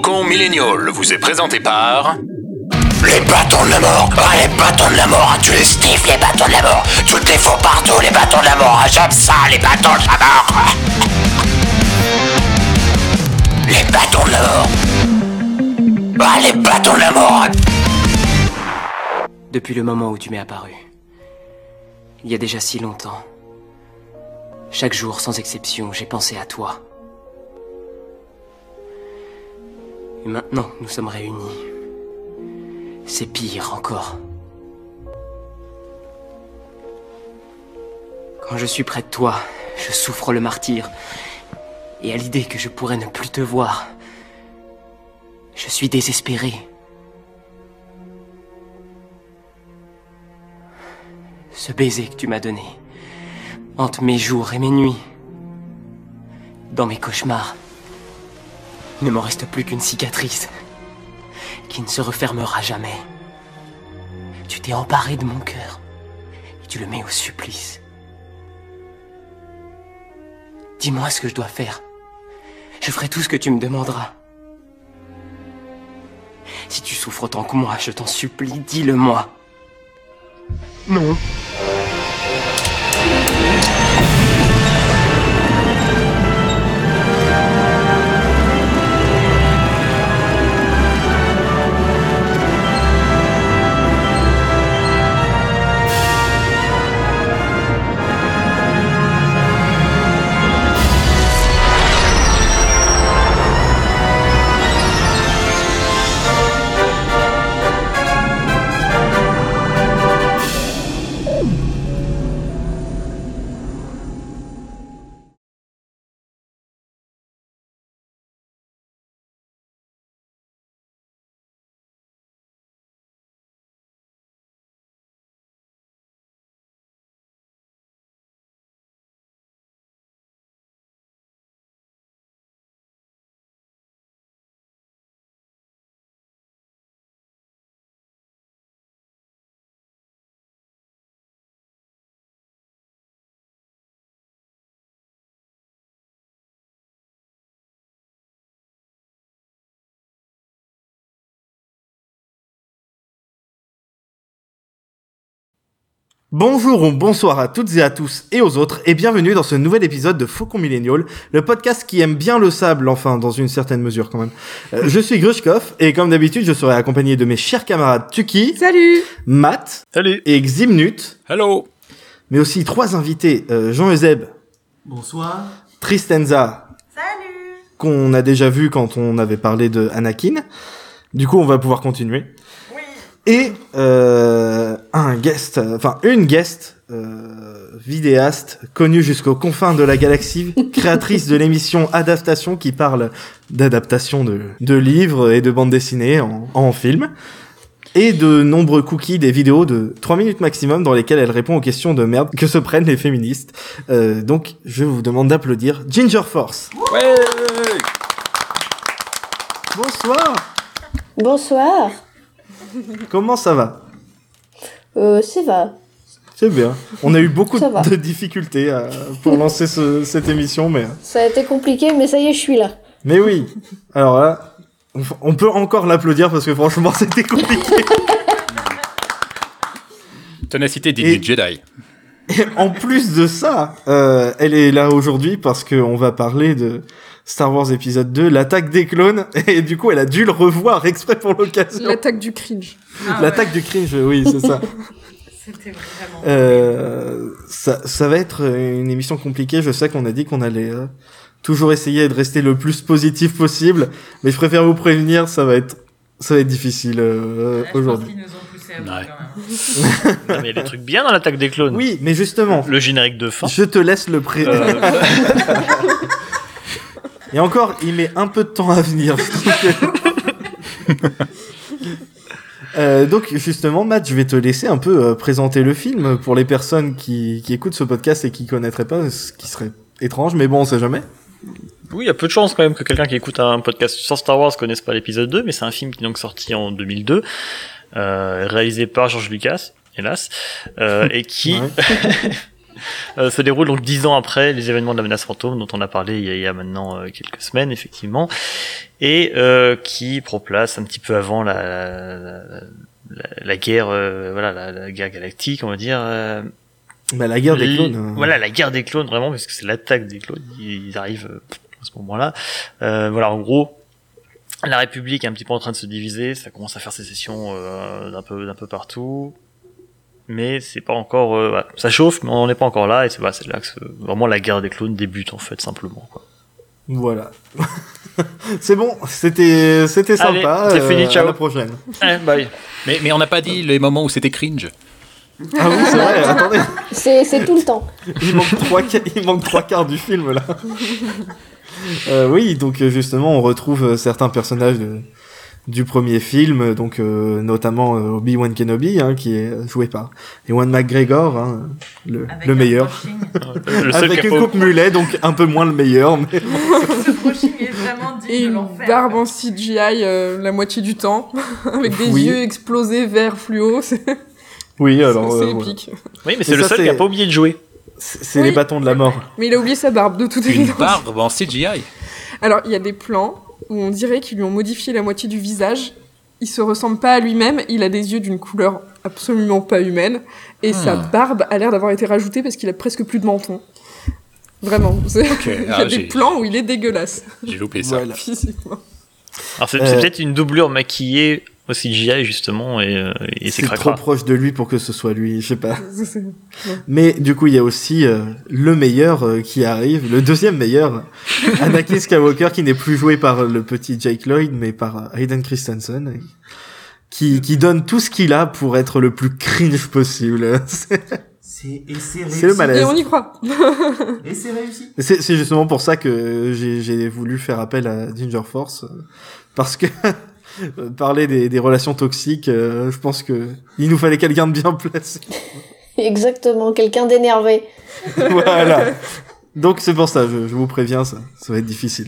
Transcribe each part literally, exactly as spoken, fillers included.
Faucon Millennial vous est présenté par... Les bâtons de la mort. Ah, les bâtons de la mort. Tu les sniffes, les bâtons de la mort. Tu te les fous partout, les bâtons de la mort. Ah, j'aime ça, les bâtons de la mort. Les bâtons de la mort. Ah, les bâtons de la mort. Depuis le moment où tu m'es apparu, il y a déjà si longtemps, chaque jour sans exception, j'ai pensé à toi. Et maintenant que nous sommes réunis, c'est pire encore. Quand je suis près de toi, je souffre le martyre. Et à l'idée que je pourrais ne plus te voir, je suis désespéré. Ce baiser que tu m'as donné hante mes jours et mes nuits. Dans mes cauchemars, il ne m'en reste plus qu'une cicatrice qui ne se refermera jamais. Tu t'es emparé de mon cœur et tu le mets au supplice. Dis-moi ce que je dois faire. Je ferai tout ce que tu me demanderas. Si tu souffres autant que moi, je t'en supplie, dis-le-moi. Non. Bonjour ou bonsoir à toutes et à tous et aux autres et bienvenue dans ce nouvel épisode de Faucon Millennial, le podcast qui aime bien le sable, enfin dans une certaine mesure quand même. Euh, je suis Grushkov et comme d'habitude je serai accompagné de mes chers camarades Tuki, salut, Matt, salut, et Ximnut, hello, mais aussi trois invités, euh, Jean Euseb, bonsoir, Tristenza, salut, qu'on a déjà vu quand on avait parlé de Anakin. Du coup on va pouvoir continuer. Et euh, un guest, enfin une guest euh, vidéaste connue jusqu'aux confins de la galaxie, créatrice de l'émission Adaptation qui parle d'adaptation de, de livres et de bandes dessinées en, en film, et de nombreux cookies des vidéos de trois minutes maximum dans lesquelles elle répond aux questions de merde que se prennent les féministes. Euh, donc je vous demande d'applaudir Ginger Force. Ouais. Bonsoir. Bonsoir. Comment ça va ? Euh, ça va. C'est bien. On a eu beaucoup Ça va. de difficultés euh, pour lancer ce, cette émission, mais... Ça a été compliqué, mais ça y est, je suis là. Mais oui. Alors là, on peut encore l'applaudir parce que franchement, c'était compliqué. Ténacité dit Et- du Jedi. Et en plus de ça, euh, elle est là aujourd'hui parce qu'on va parler de Star Wars épisode deux, l'attaque des clones, et du coup, elle a dû le revoir exprès pour l'occasion. l'attaque du cringe. Ah L'attaque ouais. du cringe, oui, c'est ça. C'était vraiment... Euh, ça, ça va être une émission compliquée. Je sais qu'on a dit qu'on allait euh, toujours essayer de rester le plus positif possible, mais je préfère vous prévenir, ça va être, ça va être difficile euh, Là, je aujourd'hui. pense qu'ils nous ont poussé à bout Ouais. quand même. Non, mais il y a des trucs bien dans l'attaque des clones. Oui, mais justement, Le générique de fin. je te laisse le pré. Euh, Et encore, il met un peu de temps à venir. Euh, donc justement, Matt, je vais te laisser un peu euh, présenter le film pour les personnes qui, qui écoutent ce podcast et qui connaîtraient pas, ce qui serait étrange, mais bon, on sait jamais. Oui, il y a peu de chances quand même que quelqu'un qui écoute un podcast sur Star Wars connaisse pas l'épisode deux, mais c'est un film qui est donc sorti en deux mille deux, euh, réalisé par George Lucas, hélas, euh, et qui... Ouais. euh, se déroule donc dix ans après les événements de la menace fantôme dont on a parlé il y a, il y a maintenant euh, quelques semaines effectivement, et euh, qui proplace un petit peu avant la la, la, la guerre, euh, voilà la, la guerre galactique, on va dire. Euh, Bah, la guerre des l- clones. euh, Voilà la guerre des clones vraiment, parce que c'est l'attaque des clones. Ils, ils arrivent euh, à ce moment-là. Euh, voilà, en gros. La République est un petit peu en train de se diviser, ça commence à faire sécession euh, d'un peu d'un peu partout, mais c'est pas encore, euh, voilà, ça chauffe, mais on n'est pas encore là, et c'est voilà, c'est là que c'est- vraiment la guerre des clones débute en fait simplement. Quoi. Voilà. C'est bon, c'était c'était Allez, sympa. c'est fini, ciao. À la prochaine. Eh, bye. Mais, mais on n'a pas dit les moments où c'était cringe. Ah oui, c'est vrai. Attendez, C'est c'est tout le temps. il manque trois qua- il manque trois quarts du film là. Euh, oui, donc euh, justement, on retrouve euh, certains personnages de- du premier film, donc euh, notamment euh, Obi-Wan Kenobi, hein, qui est joué par Ewan McGregor, hein, le, Avec le un meilleur, brushing. Le seul avec qui a une pas- coupe mulet, donc un peu moins le meilleur. Mais... Ce brushing est vraiment digne Et de une l'enfer. barbe en C G I euh, la moitié du temps, avec des Oui. yeux explosés vert fluo, c'est Oui, alors c'est euh, voilà. épique. Oui, mais c'est Mais le ça, seul qui c'est- a pas oublié de jouer. c'est c'est Oui. les bâtons de la mort. Mais il a oublié sa barbe, de toute Une évidence. barbe en C G I. Alors, il y a des plans où on dirait qu'ils lui ont modifié la moitié du visage. Il se ressemble pas à lui-même, il a des yeux d'une couleur absolument pas humaine, et sa barbe a l'air d'avoir été rajoutée parce qu'il a presque plus de menton. Vraiment. c'est- Ok, il y a ah, des j'ai plans où il est dégueulasse, j'ai loupé ça. Voilà. physiquement. Alors c'est, Euh, c'est peut-être une doublure maquillée au C G I justement, et, euh, et c'est C'est trop cracra. proche de lui pour que ce soit lui, je sais pas. C'est- c'est- Mais du coup, il y a aussi euh, le meilleur euh, qui arrive, le deuxième meilleur, Anakin Skywalker, qui n'est plus joué par le petit Jake Lloyd, mais par euh, Hayden Christensen, qui, qui donne tout ce qu'il a pour être le plus cringe possible. C'est C'est et c'est réussi. c'est le malaise. Et on y croit. Et c'est réussi. C'est c'est justement pour ça que j'ai j'ai voulu faire appel à Ginger Force, euh, parce que euh, parler des, des relations toxiques, euh, je pense que il nous fallait quelqu'un de bien placé. Exactement, quelqu'un d'énervé. Voilà. Donc c'est pour ça, je, je vous préviens, ça, ça va être difficile.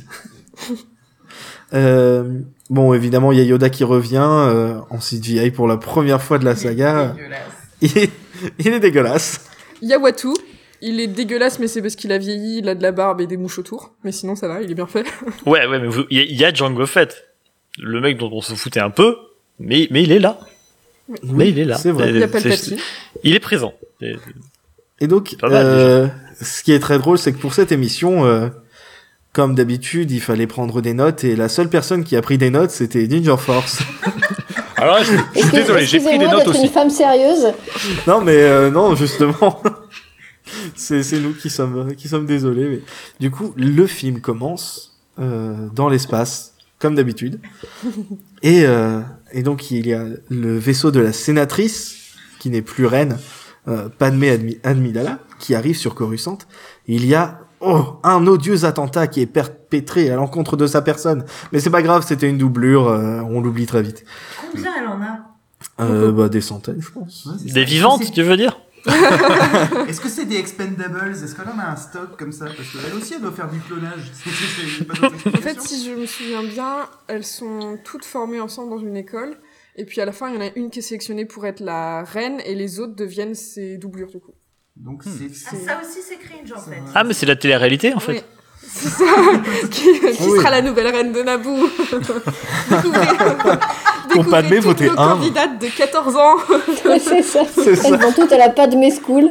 Euh, bon, évidemment, il y a Yoda qui revient euh, en C G I pour la première fois de la saga. Dégueulasse. Il est, il est dégueulasse. Il y a Watu. Il est dégueulasse, mais c'est parce qu'il a vieilli, il a de la barbe et des mouches autour. Mais sinon, ça va, il est bien fait. Ouais, ouais, mais vous- il y, a- il y a Jango Fett, le mec dont on se foutait un peu, mais mais il est là. Mais il est là. C'est vrai. Il y a C'est- Palpatine. Il est présent. Et- Et donc, Pas mal, euh, ce qui est très drôle, c'est que pour cette émission, euh, comme d'habitude, il fallait prendre des notes, et la seule personne qui a pris des notes, c'était Ginger Force. Alors là, je, je suis Excuse- désolé, j'ai pris des excusez-moi notes d'être aussi. une femme sérieuse. Non, mais euh, non, justement, c'est c'est nous qui sommes qui sommes désolés. Mais... Du coup, le film commence euh, dans l'espace, comme d'habitude, et euh, et donc il y a le vaisseau de la sénatrice qui n'est plus reine, euh, Padmé Admi- Amidala, qui arrive sur Coruscant. Il y a oh un odieux attentat qui est perpétré à l'encontre de sa personne, mais c'est pas grave, c'était une doublure, euh, on l'oublie très vite. Combien elle en a? Euh, bah des centaines, je pense. Ouais, c'est ça. Des vivantes, Est-ce que tu veux dire? c'est- Est-ce que c'est des expendables? Est-ce qu'elle en a un stock comme ça? Parce qu'elle aussi, elle doit faire du clonage. C'est- c'est- c'est pas d'autre En fait, explication. si je me souviens bien, elles sont toutes formées ensemble dans une école. Et puis à la fin, il y en a une qui est sélectionnée pour être la reine et les autres deviennent ses doublures du coup. Donc Hmm. c'est. Ah, ça aussi c'est cringe en fait. Ah, mais c'est la télé-réalité en fait. Oui. C'est ça. qui qui Oui. sera la nouvelle reine de Naboo? Découvrez, Pour Padmé, découvrez votez toutes nos un. candidates de quatorze ans. Ouais, c'est ça. C'est ça. Elles vont toutes à la Padmé School.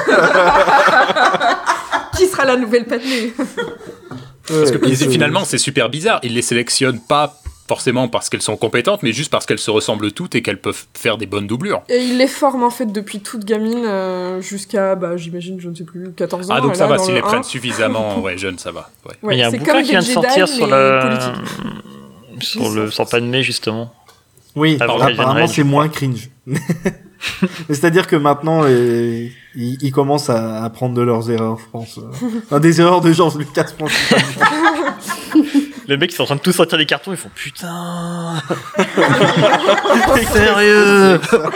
Qui sera la nouvelle Padmé? Parce que Ouais, c'est- finalement, c'est super bizarre. Ils les sélectionnent pas forcément parce qu'elles sont compétentes, mais juste parce qu'elles se ressemblent toutes et qu'elles peuvent faire des bonnes doublures. Et il les forme en fait depuis toute gamine euh, jusqu'à, bah j'imagine, je ne sais plus, quatorze ans. Ah, donc là, ça va, dans s'ils le les prennent un. suffisamment ouais, jeunes, ça va. Ouais. Ouais, Il y a un c'est bouquin comme qui vient de des sortir Jedi, sur mais le politique. sur le sur Padmé justement. Oui, Avant apparemment Ryan Reynolds, c'est je moins cringe. C'est-à-dire que maintenant, euh, ils, ils commencent à apprendre de leurs erreurs, je pense. Enfin, des erreurs de George Lucas, principalement. Les mecs ils sont en train de tous sortir les cartons, ils font putain. Sérieux.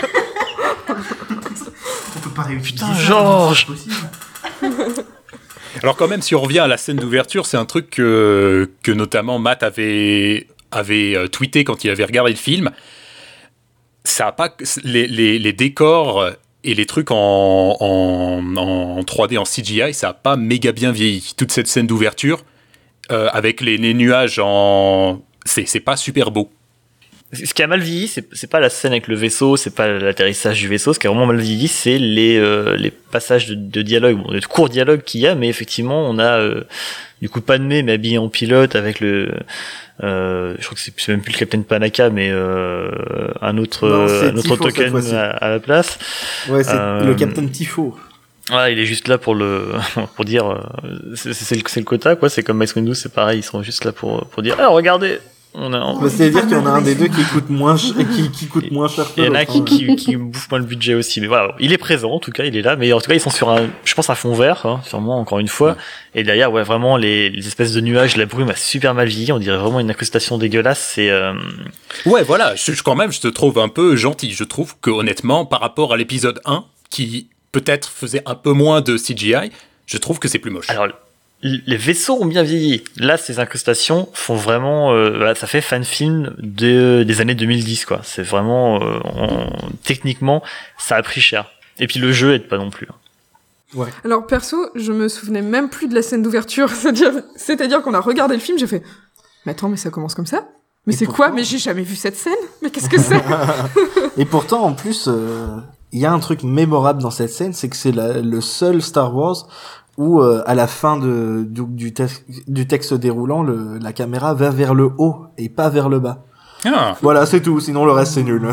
On peut pas réutiliser Putain, ça, Georges. c'est pas possible. Alors quand même, si on revient à la scène d'ouverture, c'est un truc que, que notamment Matt avait, avait euh, tweeté quand il avait regardé le film. Ça a pas, les, les, les décors et les trucs en, en, en trois D, en C G I, ça a pas méga bien vieilli. Toute cette scène d'ouverture, euh, avec les, les nuages en... C'est, c'est pas super beau. Ce qui a mal vieilli, c'est, c'est pas la scène avec le vaisseau, c'est pas l'atterrissage du vaisseau. Ce qui a vraiment mal vieilli, c'est les, euh, les passages de, de dialogue, bon, de courts dialogues qu'il y a, mais effectivement, on a euh, du coup Padmé, mais habillé en pilote avec le... Euh, je crois que c'est, c'est même plus le Captain Panaka, mais euh, un autre, Non, c'est un autre Tifo, cette token fois-ci. à, à la place. Ouais, c'est Euh, le Captain Tifo. Ouais, il est juste là pour le, pour dire, euh, c'est, c'est, le, c'est le quota, quoi. C'est comme Max Windu, c'est pareil, ils sont juste là pour, pour dire, ah, regardez, on a, on... Bah, c'est-à-dire qu'il y en a un des deux qui coûte moins, ch- qui, qui coûte moins cher que Il y en l'autre. a qui, hein. qui, qui bouffe moins le budget aussi, mais voilà, il est présent, en tout cas, il est là, mais en tout cas, ils sont sur un, je pense, un fond vert, hein, sûrement, encore une fois, et derrière, ouais, vraiment, les, les espèces de nuages, la brume a super mal vieilli, on dirait vraiment une incrustation dégueulasse, c'est, euh... Ouais, voilà, je, je- quand même, je te trouve un peu gentil. Je trouve que, honnêtement, par rapport à l'épisode un, qui peut-être faisait un peu moins de C G I, je trouve que c'est plus moche. Alors, les vaisseaux ont bien vieilli. Là, ces incrustations font vraiment, euh, bah, ça fait fan film de, des années deux mille dix, quoi. C'est vraiment, euh, on- techniquement, ça a pris cher. Et puis le jeu aide pas non plus. Ouais. Alors perso, je me souvenais même plus de la scène d'ouverture. C'est-à-dire, c'est-à-dire qu'on a regardé le film, j'ai fait « Mais attends, mais ça commence comme ça ? Mais Et c'est pourtant- quoi ? Mais j'ai jamais vu cette scène ? Mais qu'est-ce que c'est ?» Et pourtant, en plus, euh, il y a un truc mémorable dans cette scène, c'est que c'est la- le seul Star Wars où, euh, à la fin de, du, du, tex- du texte déroulant, le, la caméra va vers le haut et pas vers le bas. Ah. Voilà, c'est tout. Sinon, le reste, c'est nul.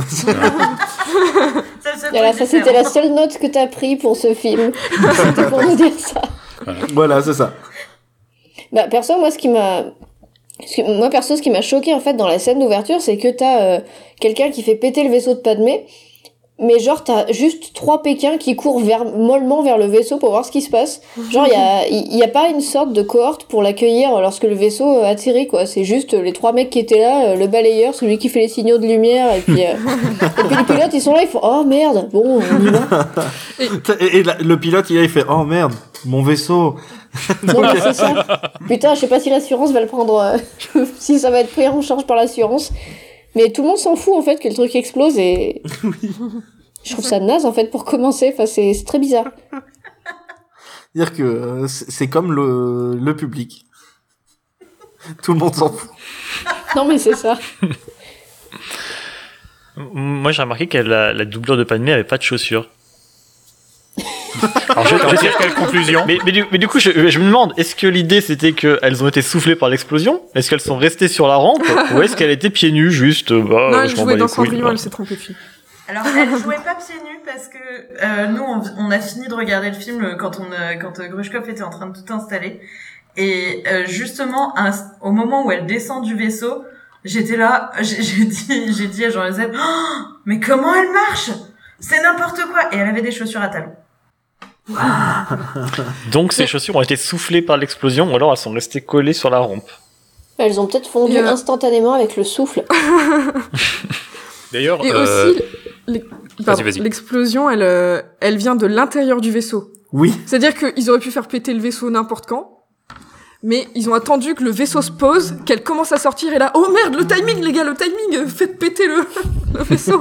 Voilà, ça c'était la seule note que t'as pris pour ce film. C'était pour nous dire ça. Voilà, c'est ça. Bah, perso, moi, ce qui m'a... ce que- Moi, perso, ce qui m'a choqué, en fait, dans la scène d'ouverture, c'est que t'as euh, quelqu'un qui fait péter le vaisseau de Padmé, mais genre, t'as juste trois Pékins qui courent vers, mollement vers le vaisseau pour voir ce qui se passe. Genre, il y a, il y a pas une sorte de cohorte pour l'accueillir lorsque le vaisseau euh, atterrit, quoi. C'est juste euh, les trois mecs qui étaient là, euh, le balayeur, celui qui fait les signaux de lumière, et puis, euh, et puis les pilotes, ils sont là, ils font « Oh, merde, bon, on y va. » Et, et la- le pilote, il, il fait, oh merde, mon vaisseau. Non, mais c'est ça. Putain, je sais pas si l'assurance va le prendre, euh, si ça va être pris en charge par l'assurance. Mais tout le monde s'en fout, en fait, que le truc explose et... Je trouve ça naze, en fait, pour commencer. Enfin, c'est, c'est très bizarre. C'est-à-dire que euh, c'est c'est comme le, le public. Tout le monde s'en fout. Non, mais c'est ça. Moi, j'ai remarqué que la, la doublure de Padmé avait pas de chaussures. Alors, je, je Dire quelle conclusion? mais, mais, du, mais du coup, je, je me demande, est-ce que l'idée c'était qu'elles ont été soufflées par l'explosion? Est-ce qu'elles sont restées sur la rampe? Ou est-ce qu'elles étaient pieds nus, juste, bah, Non, elle je m'en jouait bats dans les couilles, Cendrillon, bah. elle s'est trompée de film. Alors, elle jouait pas pieds nus parce que euh, nous, on, on a fini de regarder le film quand on, euh, quand euh, Grushkov était en train de tout installer. Et euh, justement, un- au moment où elle descend du vaisseau, j'étais là, j'ai, j'ai dit, j'ai dit à Jean-Joseph, oh, mais comment elle marche? C'est n'importe quoi. Et elle avait des chaussures à talons. Donc, ces chaussures ont été soufflées par l'explosion, ou alors elles sont restées collées sur la rampe. Elles ont peut-être fondu Et euh, instantanément avec le souffle. D'ailleurs, Et euh, aussi, l'e- pardon, vas-y. l'explosion, elle, euh, elle vient de l'intérieur du vaisseau. Oui. C'est-à-dire qu'ils auraient pu faire péter le vaisseau n'importe quand, mais ils ont attendu que le vaisseau se pose, qu'elle commence à sortir, et là, oh merde, le timing, les gars, le timing, euh, faites péter le, le vaisseau.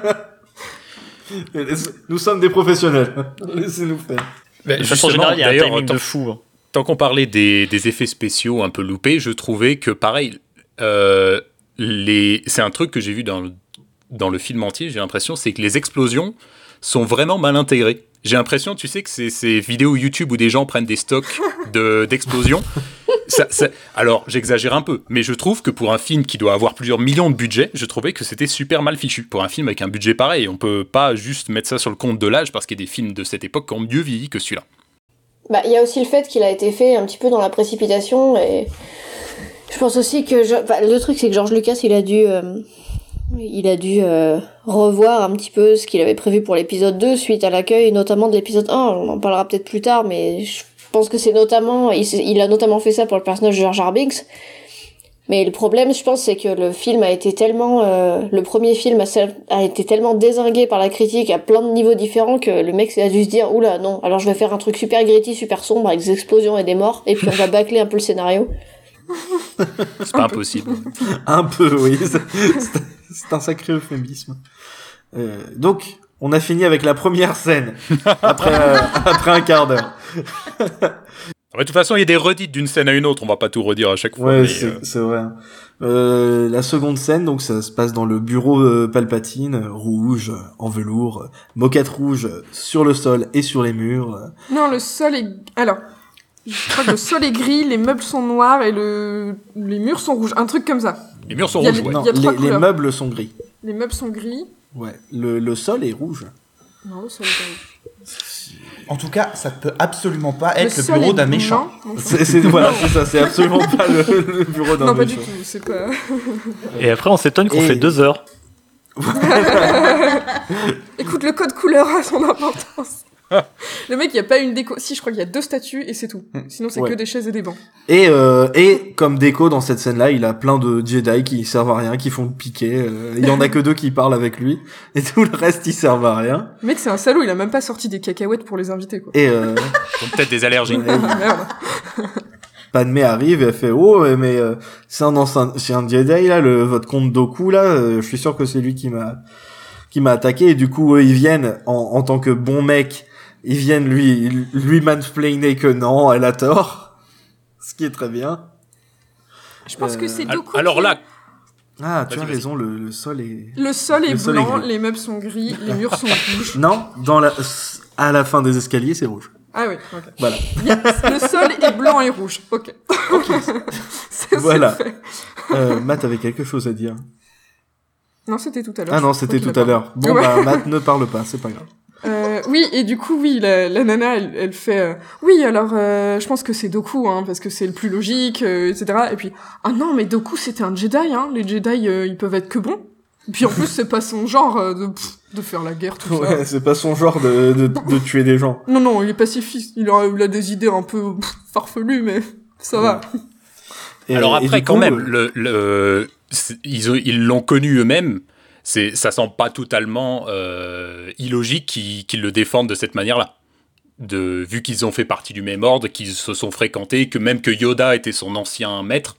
Nous sommes des professionnels. Laissez-nous faire. ben, De façon justement, générale, il y a un d'ailleurs, timing tant- de fou. hein. Tant qu'on parlait des, des effets spéciaux un peu loupés, je trouvais que pareil, euh, les... c'est un truc que j'ai vu dans le, dans le film entier, j'ai l'impression, c'est que les explosions sont vraiment mal intégrées. J'ai l'impression, tu sais, que c'est ces vidéos YouTube où des gens prennent des stocks de, d'explosions. Ça, ça... Alors, j'exagère un peu, mais je trouve que pour un film qui doit avoir plusieurs millions de budget, je trouvais que c'était super mal fichu. Pour un film avec un budget pareil, on peut pas juste mettre ça sur le compte de l'âge parce qu'il y a des films de cette époque qui ont mieux vieilli que celui-là. Bah, il y a aussi le fait qu'il a été fait un petit peu dans la précipitation et je pense aussi que je... enfin, le truc c'est que George Lucas il a dû euh... il a dû euh, revoir un petit peu ce qu'il avait prévu pour l'épisode deux suite à l'accueil notamment de l'épisode un. On en parlera peut-être plus tard, mais je pense que c'est notamment il, il a notamment fait ça pour le personnage de Jar Jar Binks. Mais le problème, je pense, c'est que le film a été tellement... Euh, le premier film a, a été tellement dézingué par la critique à plein de niveaux différents que le mec a dû se dire « Oula, non, alors je vais faire un truc super gritty, super sombre, avec des explosions et des morts, et puis on va bâcler un peu le scénario. » C'est pas impossible. Un peu, oui. C'est, c'est- c'est un sacré euphémisme. Euh, donc, On a fini avec la première scène, après, euh, après un quart d'heure. De toute façon, il y a des redites d'une scène à une autre, on va pas tout redire à chaque fois. Ouais, mais, c'est, euh... c'est vrai. Euh, la seconde scène, donc ça se passe dans le bureau euh, Palpatine, euh, rouge, euh, en velours, euh, moquette rouge euh, sur le sol et sur les murs. Euh. Non, le sol est... Alors, je crois que le sol est gris, les meubles sont noirs et le... les murs sont rouges. Un truc comme ça. Les murs sont Il y a rouges, les- ouais. Non, il y a trois les, les couleurs. meubles sont gris. Les meubles sont gris. Ouais, le, le sol est rouge. Non, le sol est pas rouge. En tout cas, ça peut absolument pas Le être le, sol bureau est d'un blanc. méchant. Non, C'est, c'est, voilà, c'est ça, c'est absolument pas le, le bureau d'un non, pas du méchant. tout, c'est pas... Et après, on s'étonne qu'on Et- fait deux heures. Écoute, le code couleur a son importance. Le mec, il n'y a pas une déco. Si, je crois qu'il y a deux statues et c'est tout. Sinon, c'est Ouais. que des chaises et des bancs. Et, euh, et comme déco dans cette scène-là, il a plein de Jedi qui servent à rien, qui font le piquet. Euh, il y en a que deux qui parlent avec lui, et tout le reste ils servent à rien. Le mec, c'est un salaud, il a même pas sorti des cacahuètes pour les invités, quoi. Et euh, Ils ont peut-être des allergies. ouais, Merde. Padmé arrive et elle fait oh mais euh, c'est un ancien, c'est un Jedi là, le votre comte Dooku là, euh, je suis sûr que c'est lui qui m'a qui m'a attaqué. Et du coup eux, ils viennent en, en tant que bon mec, ils viennent lui lui mansplainer que non, elle a tort, ce qui est très bien. Je pense Euh, que c'est Al- Dooku. Alors qui- là, Ah tu Vas-y, as vas-y. raison, le, le sol est Le sol est Le sol est blanc, gris. les meubles sont gris, les murs sont rouges. non dans la à la fin des escaliers c'est rouge. Ah oui, ok. Voilà. Le sol est blanc et rouge, ok. c'est, Voilà. c'est fait. Euh, Matt avait quelque chose à dire. Non, c'était tout à l'heure. Ah non, Je c'était crois tout qu'il à a l'heure. Bon Ouais. bah Matt ne parle pas, c'est pas grave. Euh, oui, et du coup, oui, la, la nana, elle, elle fait... euh, oui, alors, euh, je pense que c'est Dooku, hein, parce que c'est le plus logique, euh, et cetera. Et puis, ah non, mais Dooku, c'était un Jedi, hein. Les Jedi, euh, ils peuvent être que bons. Et puis, en plus, c'est pas son genre euh, de, pff, de faire la guerre, tout ça. Ouais, c'est pas son genre de, de, de tuer des gens. Non, non, il est pacifiste. Il a, il a des idées un peu pff, farfelues, mais ça va. Et- alors et après, du quand coup, même, euh, le, le, c'est- ils, ont- ils l'ont connu eux-mêmes. C'est, ça semble pas totalement euh, illogique qu'ils, qu'ils le défendent de cette manière-là. De, vu qu'ils ont fait partie du même ordre, qu'ils se sont fréquentés, que même que Yoda était son ancien maître.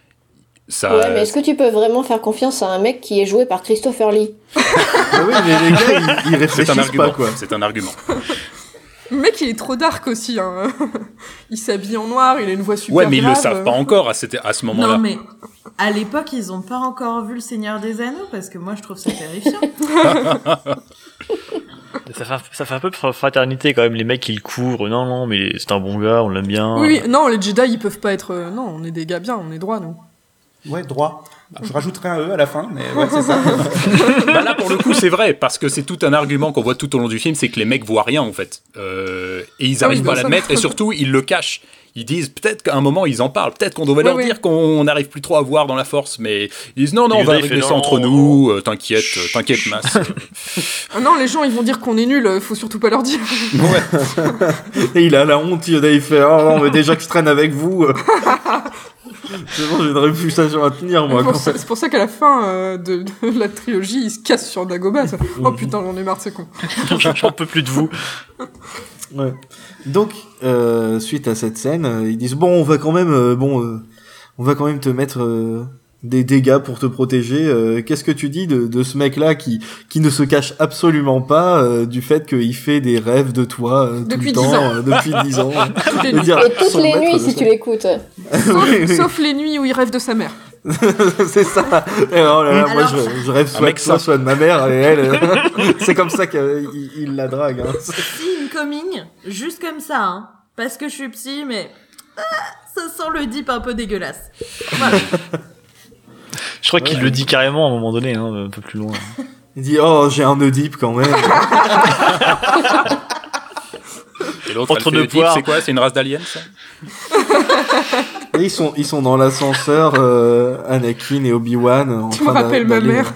Ça, Ouais, mais est-ce que tu peux vraiment faire confiance à un mec qui est joué par Christopher Lee? bah oui, mais les gars, ils, ils c'est réfléchissent un argument. pas, quoi. C'est un argument. Le mec, il est trop dark aussi, hein. Il s'habille en noir, il a une voix super Ouais, mais ils le grave. savent pas encore à, cette, à ce moment-là. Non, mais à l'époque, ils ont pas encore vu Le Seigneur des Anneaux, parce que moi, je trouve ça terrifiant. Ça fait, un- ça fait un peu fraternité quand même, les mecs qui le courent. Non, non, mais c'est un bon gars, on l'aime bien. Oui, oui, non, les Jedi, ils peuvent pas être... euh, Non, on est des gars bien, on est droits, nous. Ouais, droit. Je rajouterai un E à la fin, mais ouais, c'est ça. Bah là, pour le coup, c'est vrai, parce que c'est tout un argument qu'on voit tout au long du film, c'est que les mecs voient rien, en fait. Euh, et ils Ah arrivent oui, pas bah à ça. l'admettre, et surtout, ils le cachent. Ils disent, peut-être qu'à un moment, ils en parlent, peut-être qu'on devrait Ouais, leur ouais. dire qu'on n'arrive plus trop à voir dans la force, mais ils disent, non, non, Et on va Yoda, il régler fait, ça non, entre non, nous, euh, t'inquiète, euh, t'inquiète, masse. Ah non, les gens, ils vont dire qu'on est nuls, euh, faut surtout pas leur dire. Ouais. Et il a la honte, Yoda, il fait oh non, mais déjà que je traîne avec vous. euh, c'est bon, j'ai une réputation à tenir, moi. C'est pour quand ça- même. c'est pour ça qu'à la fin euh, de, de la trilogie, ils se cassent sur Dagobah. ça. Oh putain, j'en ai marre, c'est con. J'en peux plus de vous. Ouais. Donc, euh, suite à cette scène, euh, ils disent bon, on va quand même, euh, bon, euh, on va quand même te mettre euh, des dégâts pour te protéger. Euh, qu'est-ce que tu dis de, de ce mec-là qui qui ne se cache absolument pas euh, du fait qu'il fait des rêves de toi euh, tout Depuis le dix temps, ans. euh, depuis dix ans. Toutes les Je veux nuits. dire, Et toutes son les maître nuits, de si ça. tu l'écoutes. Sauf, Oui, oui. sauf les nuits où il rêve de sa mère. C'est ça. Et alors, là, là, moi, Alors- je, je rêve soit mec de toi, ça. soit de ma mère, et elle, euh, c'est comme ça qu'il il la drague. Hein. Si incoming, juste comme ça, hein. Parce que je suis psy, mais ah, ça sent le dip un peu dégueulasse. Voilà. Je crois qu'il le dit carrément à un moment donné, hein, un peu plus loin. Il dit oh, j'ai un Oedipe quand même. Et l'autre, Entre elle fait deux le type, poires. c'est quoi? C'est une race d'aliens, ça? Et ils sont, ils sont dans l'ascenseur, euh, Anakin et Obi-Wan. en Tu me train d'a- rappelles ma d'aller- mère.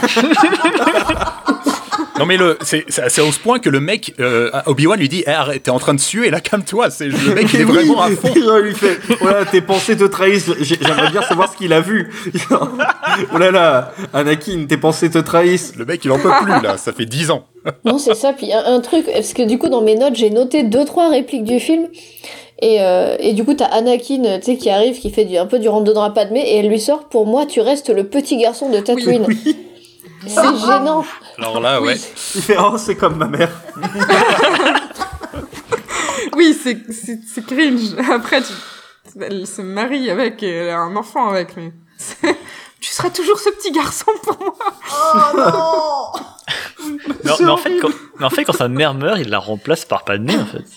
Non, mais le, c'est, c'est c'est au point que le mec, euh, Obi-Wan lui dit, eh, arrête, t'es en train de suer, là, calme-toi. C'est, le mec, il est Oui, vraiment à fond. il lui fait, voilà, tes pensées te trahissent. J'ai- J'aimerais bien savoir ce qu'il a vu. Oh là là, Anakin, tes pensées te trahissent. Le mec, il en peut plus, là. Ça fait dix ans. Non, c'est ça. Puis un, un truc, parce que du coup, dans mes notes, j'ai noté deux, trois répliques du film. Et, euh, et du coup, t'as Anakin, tu sais, qui arrive, qui fait du, un peu du rentre-dedans à Padmé, et elle lui sort, pour moi, tu restes le petit garçon de Tatooine. Oui. C'est gênant. Alors là, ouais. Il fait oh, c'est comme ma mère. Oui, c'est, c'est, c'est cringe. Après, tu... elle se marie avec et elle a un enfant avec, mais c'est... tu seras toujours ce petit garçon pour moi. Oh non. Non, mais, en fait, quand, mais en fait, quand sa mère meurt, il la remplace par Padmé, en fait.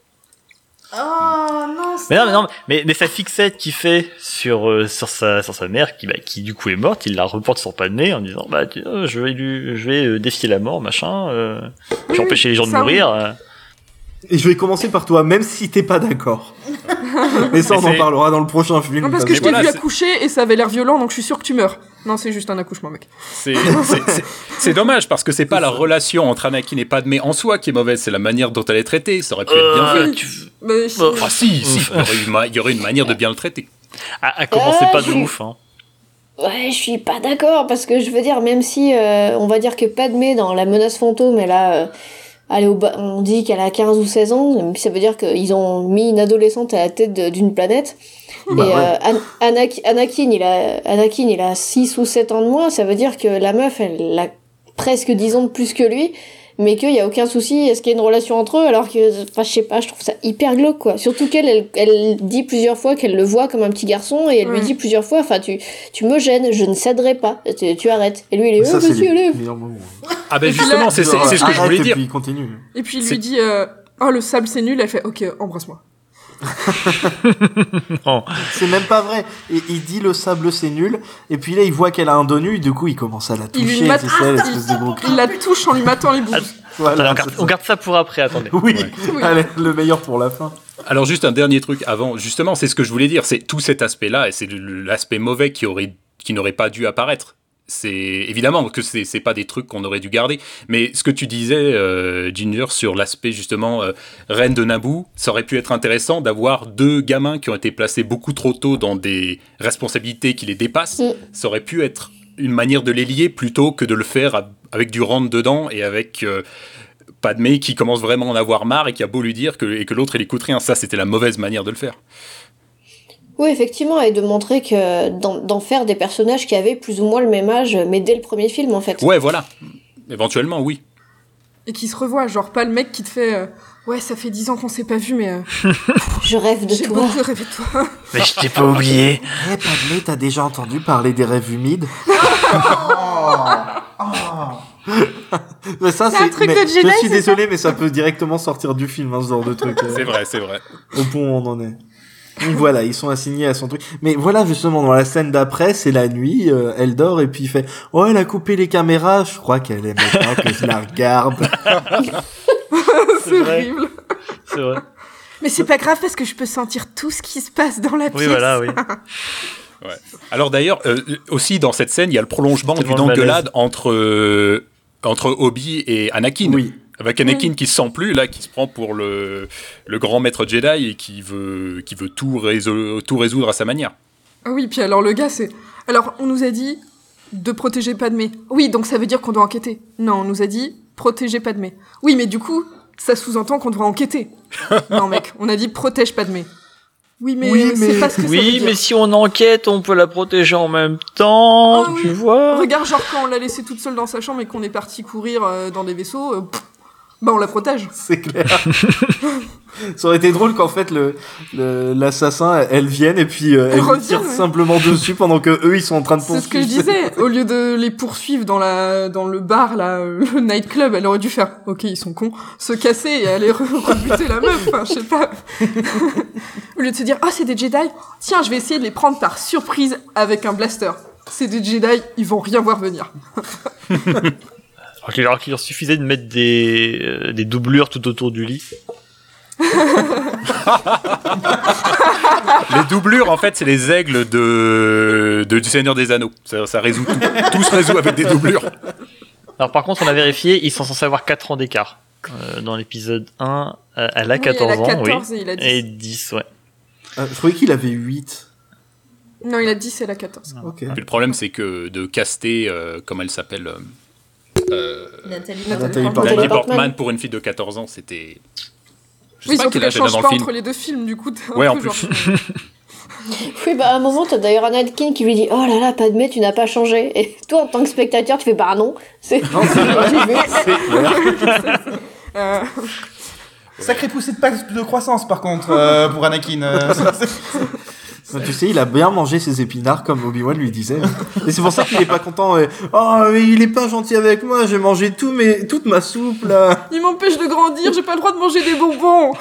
Oh non. Mais non, mais non, mais, mais sa fixette qu'il fait sur, euh, sur sa, sur sa mère, qui, bah, qui du coup est morte, il la reporte sur Padmé en disant, bah, tu, euh, je vais lui, je vais euh, défier la mort, machin, euh, je vais Oui, empêcher les gens de ça, mourir. euh. Et je vais commencer par toi, même si t'es pas d'accord. Mais ça, on Mais en c'est- parlera dans le prochain film. Non, parce que Mais je t'ai voilà, vu c'est- accoucher et ça avait l'air violent, donc je suis sûr que tu meurs. Non, c'est juste un accouchement, mec. C'est, c'est, c'est, c'est dommage parce que c'est pas la relation entre Anakin et Padmé en soi qui est mauvaise, c'est la manière dont elle est traitée. Ça aurait pu être bien Euh, fait. Oui, mais si. Oh. Ah si, si, il y aurait, une ma- il y aurait une manière de bien le traiter. À, à commencer Euh, pas de je- ouf, hein. Ouais, je suis pas d'accord parce que je veux dire, même si euh, on va dire que Padmé dans La Menace Fantôme, elle a, euh, elle est au bas- on dit qu'elle a quinze ou seize ans, même si ça veut dire qu'ils ont mis une adolescente à la tête de- d'une planète. Bah et ouais. euh, An- Anak- Anakin, il a, Anakin, il a six ou sept ans de moins, ça veut dire que la meuf, elle a presque dix ans de plus que lui, mais qu'il y a aucun souci, est-ce qu'il y a une relation entre eux, alors que, enfin, je sais pas, je trouve ça hyper glauque, quoi. Surtout qu'elle, elle, elle dit plusieurs fois qu'elle le voit comme un petit garçon, et elle lui Ouais. dit plusieurs fois, enfin, tu, tu me gênes, je ne céderai pas, tu, tu arrêtes. Et lui, il est, Ça, oh, c'est vas-y, les allez. meilleurs moments. Ah ben Et puis justement, là- c'est, c'est, c'est ce que je Arrête, voulais et dire. puis il continue. Et puis il C'est- lui dit euh, oh, le sable c'est nul. Elle fait ok, embrasse-moi. Non. C'est même pas vrai. Et il dit le sable c'est nul. Et puis là il voit qu'elle a un dos nu. Du coup il commence à la Il lui toucher. mate- C'est ça l'espèce de gros Il la touche en lui matant les boubous. Voilà, Allez, on, garde, c'est ça. on garde ça pour après, attendez. Oui. Oui. Allez, le meilleur pour la fin. Alors juste un dernier truc avant, justement, c'est ce que je voulais dire, c'est tout cet aspect-là, et c'est le- l'aspect mauvais qui aurait, qui n'aurait pas dû apparaître. C'est évidemment que c'est, c'est pas des trucs qu'on aurait dû garder, mais ce que tu disais, euh, Ginger, sur l'aspect justement euh, reine de Naboo, ça aurait pu être intéressant d'avoir deux gamins qui ont été placés beaucoup trop tôt dans des responsabilités qui les dépassent. Mm. Ça aurait pu être une manière de les lier plutôt que de le faire à- avec du rentre dedans et avec euh, Padmé qui commence vraiment à en avoir marre et qui a beau lui dire que, et que l'autre il écoute rien. Ça, c'était la mauvaise manière de le faire. Oui, effectivement, et de montrer que d'en, d'en faire des personnages qui avaient plus ou moins le même âge, mais dès le premier film, en fait. Ouais, voilà. Éventuellement, oui. Et qui se revoit, genre pas le mec qui te fait euh, ouais, ça fait dix ans qu'on s'est pas vu, mais euh, Je rêve de j'ai toi. beaucoup rêvé de toi. Mais je t'ai pas oublié. Eh Padmé, t'as déjà entendu parler des rêves humides? Mais ça, C'est un truc mais de Jedi, je suis c'est désolé, mais ça peut directement sortir du film, hein, ce genre de truc. euh, C'est vrai, c'est vrai. Au point où on en est. Donc voilà, ils sont assignés à son truc. Mais voilà, justement, dans la scène d'après, c'est la nuit, euh, elle dort et puis il fait « Oh, elle a coupé les caméras, je crois qu'elle aimait pas que je la regarde. C'est vrai. horrible. C'est vrai. Mais c'est pas grave parce que je peux sentir tout ce qui se passe dans la pièce. Oui, voilà, oui. Ouais. Alors d'ailleurs, euh, aussi dans cette scène, il y a le prolongement Tellement d'une de malaise. engueulade entre, euh, entre Obi et Anakin. Oui. Avec Anakin qui se sent plus, là, qui se prend pour le, le grand maître Jedi et qui veut, qui veut tout, résol- tout résoudre à sa manière. Ah oui, puis alors le gars, c'est... Alors, on nous a dit de protéger Padmé. Oui, donc ça veut dire qu'on doit enquêter. Non, on nous a dit protéger Padmé. Oui, mais du coup, ça sous-entend qu'on devrait enquêter. Non, mec, on a dit protège Padmé. Oui, mais, Oui, c'est mais- pas ce que ça veut Oui, dire. mais si on enquête, on peut la protéger en même temps, Ah tu oui. vois. Regarde, genre quand on l'a laissée toute seule dans sa chambre et qu'on est parti courir euh, dans des vaisseaux, euh, pff, bah on la protège. C'est clair. Ça aurait été drôle qu'en fait, le, le- l'assassin, elle vienne et puis euh, Elle elle lui revient, tire ouais. simplement dessus pendant que eux ils sont en train de C'est poursuivre. ce que je disais. Au lieu de les poursuivre dans la dans le bar là, euh, le nightclub, elle aurait dû faire. Ok, ils sont cons, se casser et aller re- rebuter la meuf. Enfin, je sais pas. Au lieu de se dire, ah c'est des Jedi. Tiens, je vais essayer de les prendre par surprise avec un blaster. C'est des Jedi, ils vont rien voir venir. Alors qu'il alors qu'il leur suffisait de mettre des, euh, des doublures tout autour du lit. Les doublures, en fait, c'est les aigles de, de- du Seigneur des Anneaux. Ça, ça résout tout. Tout se résout avec des doublures. Alors par contre, on a vérifié, ils sont censés avoir quatre ans d'écart. Euh, dans l'épisode un, euh, elle a Oui, quatorze elle a ans, quatorze oui. et il a dix. Et dix, ouais. Euh, je croyais qu'il avait huit. Non, il a dix et elle a quatorze. Ok. Puis le problème, c'est que de caster, euh, comment elle s'appelle euh, euh, Nathalie. Nathalie Nathalie Portman. Portman. Nathalie Portman. Portman pour une fille de quatorze ans, c'était. Je sais Oui, pas surtout quel qu'elle âge elle a change dans pas le film. entre les deux films, du coup. t'es un Ouais, en peu plus. genre- Oui, bah à un moment, t'as d'ailleurs Anakin qui lui dit « Oh là là, Padmé, tu n'as pas changé !» Et toi, en tant que spectateur, tu fais « Bah non, c'est... Non, c'est vrai. C'est clair. Euh, Sacré poussée de, pas- de croissance, par contre, euh, pour Anakin. euh, ça, c'est- Bah, tu sais, il a bien mangé ses épinards comme Obi-Wan lui disait. Et c'est pour ça qu'il est pas content. Et, oh, mais il est pas gentil avec moi. J'ai mangé tout mes, toute ma soupe là. il m'empêche de grandir, j'ai pas le droit de manger des bonbons.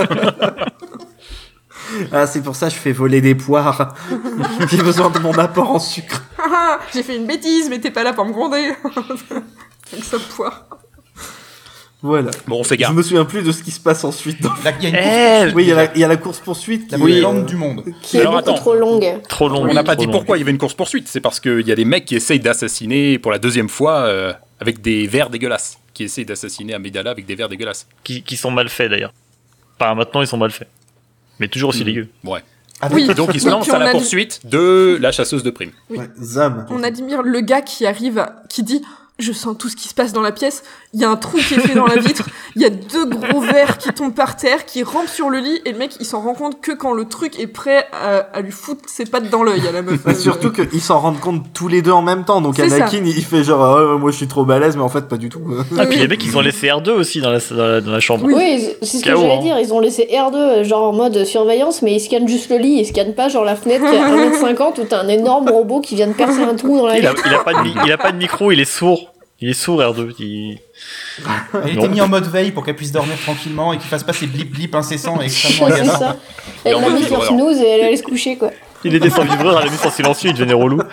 Ah, c'est pour ça que je fais voler des poires. J'ai besoin de mon apport en sucre. J'ai fait une bêtise, mais t'es pas là pour me gronder. Avec sa poire. Voilà. Bon, on Je s'égare. me souviens plus de ce qui se passe ensuite. Dans... Là, il y a une Eh, course- Oui, il y a la, il y a la course poursuite. la qui plus est, lente euh, du monde. qui est Alors, beaucoup attends. trop longue. trop long. On n'a pas trop dit long. pourquoi il y avait une course-poursuite. C'est parce qu'il y a des mecs qui essayent d'assassiner pour la deuxième fois euh, avec des vers dégueulasses. Qui essayent d'assassiner Amidala avec des vers dégueulasses. Qui, qui sont mal faits d'ailleurs. Enfin, maintenant ils sont mal faits. Mais toujours aussi Hmm. dégueux. Ouais. Avec Oui. Et donc ils se Oui, lancent puis à on la a dit- poursuite de la chasseuse de primes. Oui. Ouais, Zam. On admire le gars qui arrive, à- qui dit « Je sens tout ce qui se passe dans la pièce, il y a un trou qui est fait dans la vitre, il y a deux gros verres qui tombent par terre, qui rampent sur le lit, et le mec, il s'en rend compte que quand le truc est prêt à, à lui foutre ses pattes dans l'œil à la meuf. Bah, surtout qu'ils s'en rendent compte tous les deux en même temps. Donc C'est ça. Anakin, il fait genre, ah, moi je suis trop balèze, mais en fait, pas du tout. Ah, puis les mecs ils ont laissé R deux aussi dans la, dans la, dans la chambre. Oui. Oui, c'est ce que K O, j'allais hein. dire. Ils ont laissé R deux, genre en mode surveillance, mais ils scannent juste le lit. Ils scannent pas, genre, la fenêtre qui a un mètre cinquante où t'as un énorme robot qui vient de percer un trou dans la Il a, vitre. il, a pas de, mi- il a pas de micro, il est sourd. Il est sourd R deux. Il... Elle Non. était mise en mode veille pour qu'elle puisse dormir tranquillement et qu'il fasse pas ces blip blip incessants et extrêmement C'est agaçants. ça. Et Elle en l'a mode mis sur vibreur. snooze et elle allait se coucher, quoi. il était sans vibreur, elle a mis sans silencieux, il devenait relou.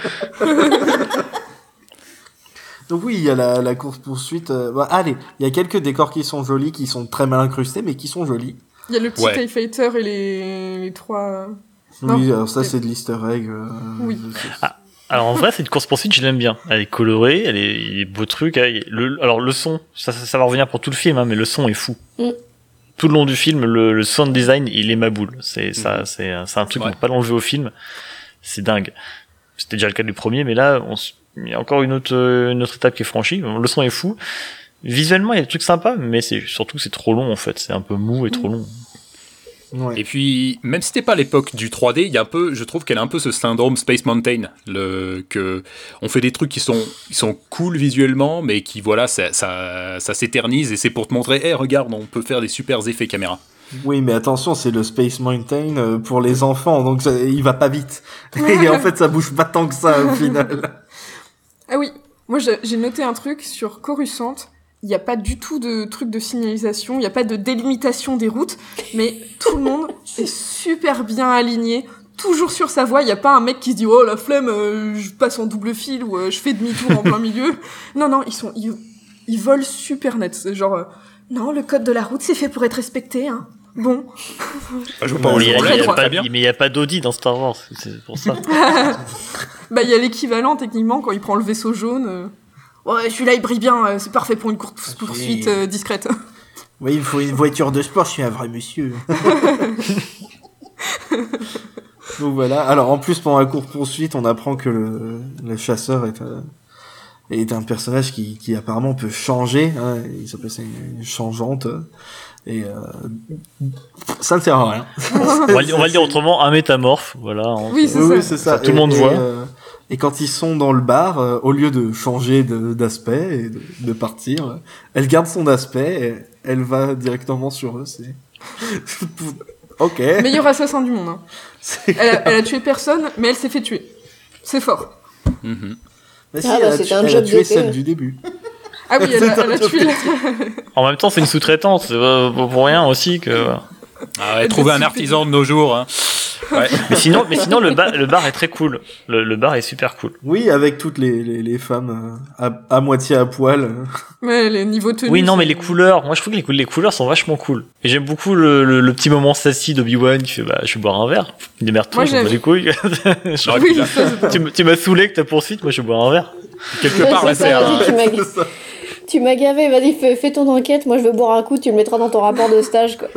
Donc oui, il y a la, la course poursuite. Euh, bah, allez, il y a quelques décors qui sont jolis, qui sont très mal incrustés, mais qui sont jolis. Il y a le petit Ouais. TIE Fighter et les, les trois... Non. Oui, alors ça c'est de l'easter egg. euh, Oui. c'est- Ah. Alors en vrai, cette course-poursuite, je l'aime bien. Elle est colorée, elle est, il y a des beaux trucs. hein. Le, alors le son, ça, ça, ça va revenir pour tout le film, hein, mais le son est fou. Mm. Tout le long du film, le, le sound design, il est ma boule. C'est ça, c'est c'est un truc Ouais. qu'on peut pas l'enlever au film. C'est dingue. C'était déjà le cas du premier, mais là, on, s- il y a encore une autre, euh, une autre étape qui est franchie. Le son est fou. Visuellement, il y a des trucs sympas, mais c'est surtout que c'est trop long en fait. C'est un peu mou et trop long. Ouais. Et puis, même si c'était pas l'époque du trois D, il y a un peu, je trouve qu'elle a un peu ce syndrome Space Mountain, le, que on fait des trucs qui sont, qui sont cool visuellement, mais qui voilà, ça, ça, ça s'éternise et c'est pour te montrer, hey, regarde, on peut faire des super effets caméra. Oui, mais attention, c'est le Space Mountain euh, pour les enfants, donc ça, il va pas vite. Et en fait, ça bouge pas tant que ça au final. Ah oui, moi j'ai j'ai noté un truc sur Coruscant. Il n'y a pas du tout de truc de signalisation, il n'y a pas de délimitation des routes, mais tout le monde est super bien aligné, toujours sur sa voie. Il n'y a pas un mec qui se dit « Oh, la flemme, euh, je passe en double fil ou euh, je fais demi-tour en plein milieu. » Non, non, ils sont, ils, ils volent super net. C'est genre euh, Non, le code de la route, c'est fait pour être respecté, hein. Bon. Ah, je vois Bon, pas il y a- le il y a problème, pas- très bien. mais il y a pas d'Audi dans Star Wars, c'est pour ça. Bah, il y a l'équivalent, techniquement, quand il prend le vaisseau jaune. euh, Ouais, celui-là, il brille bien, euh, c'est parfait pour une course-poursuite euh, discrète. Oui, il faut une voiture de sport, je suis un vrai monsieur. Donc voilà. Alors en plus, pendant la course poursuite, on apprend que le, le chasseur est, euh, est un personnage qui, qui apparemment peut changer. Hein, il s'appelle ça une changeante. Et euh, ça ne sert à rien. On va, le- on va le dire autrement, un métamorphe, voilà. hein. Oui, c'est Oui, ça. oui, c'est ça. Tout le monde et, voit. Et, euh, et quand ils sont dans le bar, euh, au lieu de changer de- d'aspect et de, de partir, euh, elle garde son aspect et elle va directement sur eux. C'est ok. Meilleur assassin du monde. Hein. C'est- Elle, a, elle a tué personne, mais elle s'est fait tuer. C'est fort. Mhm. Mais si, Ah, bah, elle a, c'était tu- un elle a job tué d'épée. celle du début. Ah oui, elle a, C'est elle a un tué la... En même temps, c'est une sous-traitante, c'est pas pour rien aussi que. Ah ouais, trouver un artisan de nos jours. Hein. Ouais. Mais sinon, mais sinon le, bar, le bar est très cool. Le, le bar est super cool. Oui, avec toutes les, les, les femmes euh, à, à moitié à poil. euh. Ouais, les niveaux tenus. Oui, non, mais c'est- les couleurs, moi je trouve que les, cou- les couleurs sont vachement cool. Et j'aime beaucoup le, le, le petit moment sassy d'Obi-Wan qui fait bah je vais boire un verre. Démerde-toi, Moi, je m'en j'aime. bats les couilles. J'aurais pu Oui, dire, ça, c'est- tu, m- tu m'as saoulé avec ta poursuite, moi je vais boire un verre. Quelque Ouais, part, c'est là, ça, c'est un- vas-y, tu m'as- C'est ça. Tu m'as gavé, vas-y, fais, fais ton enquête, moi je veux boire un coup, tu le mettras dans ton rapport de stage, quoi.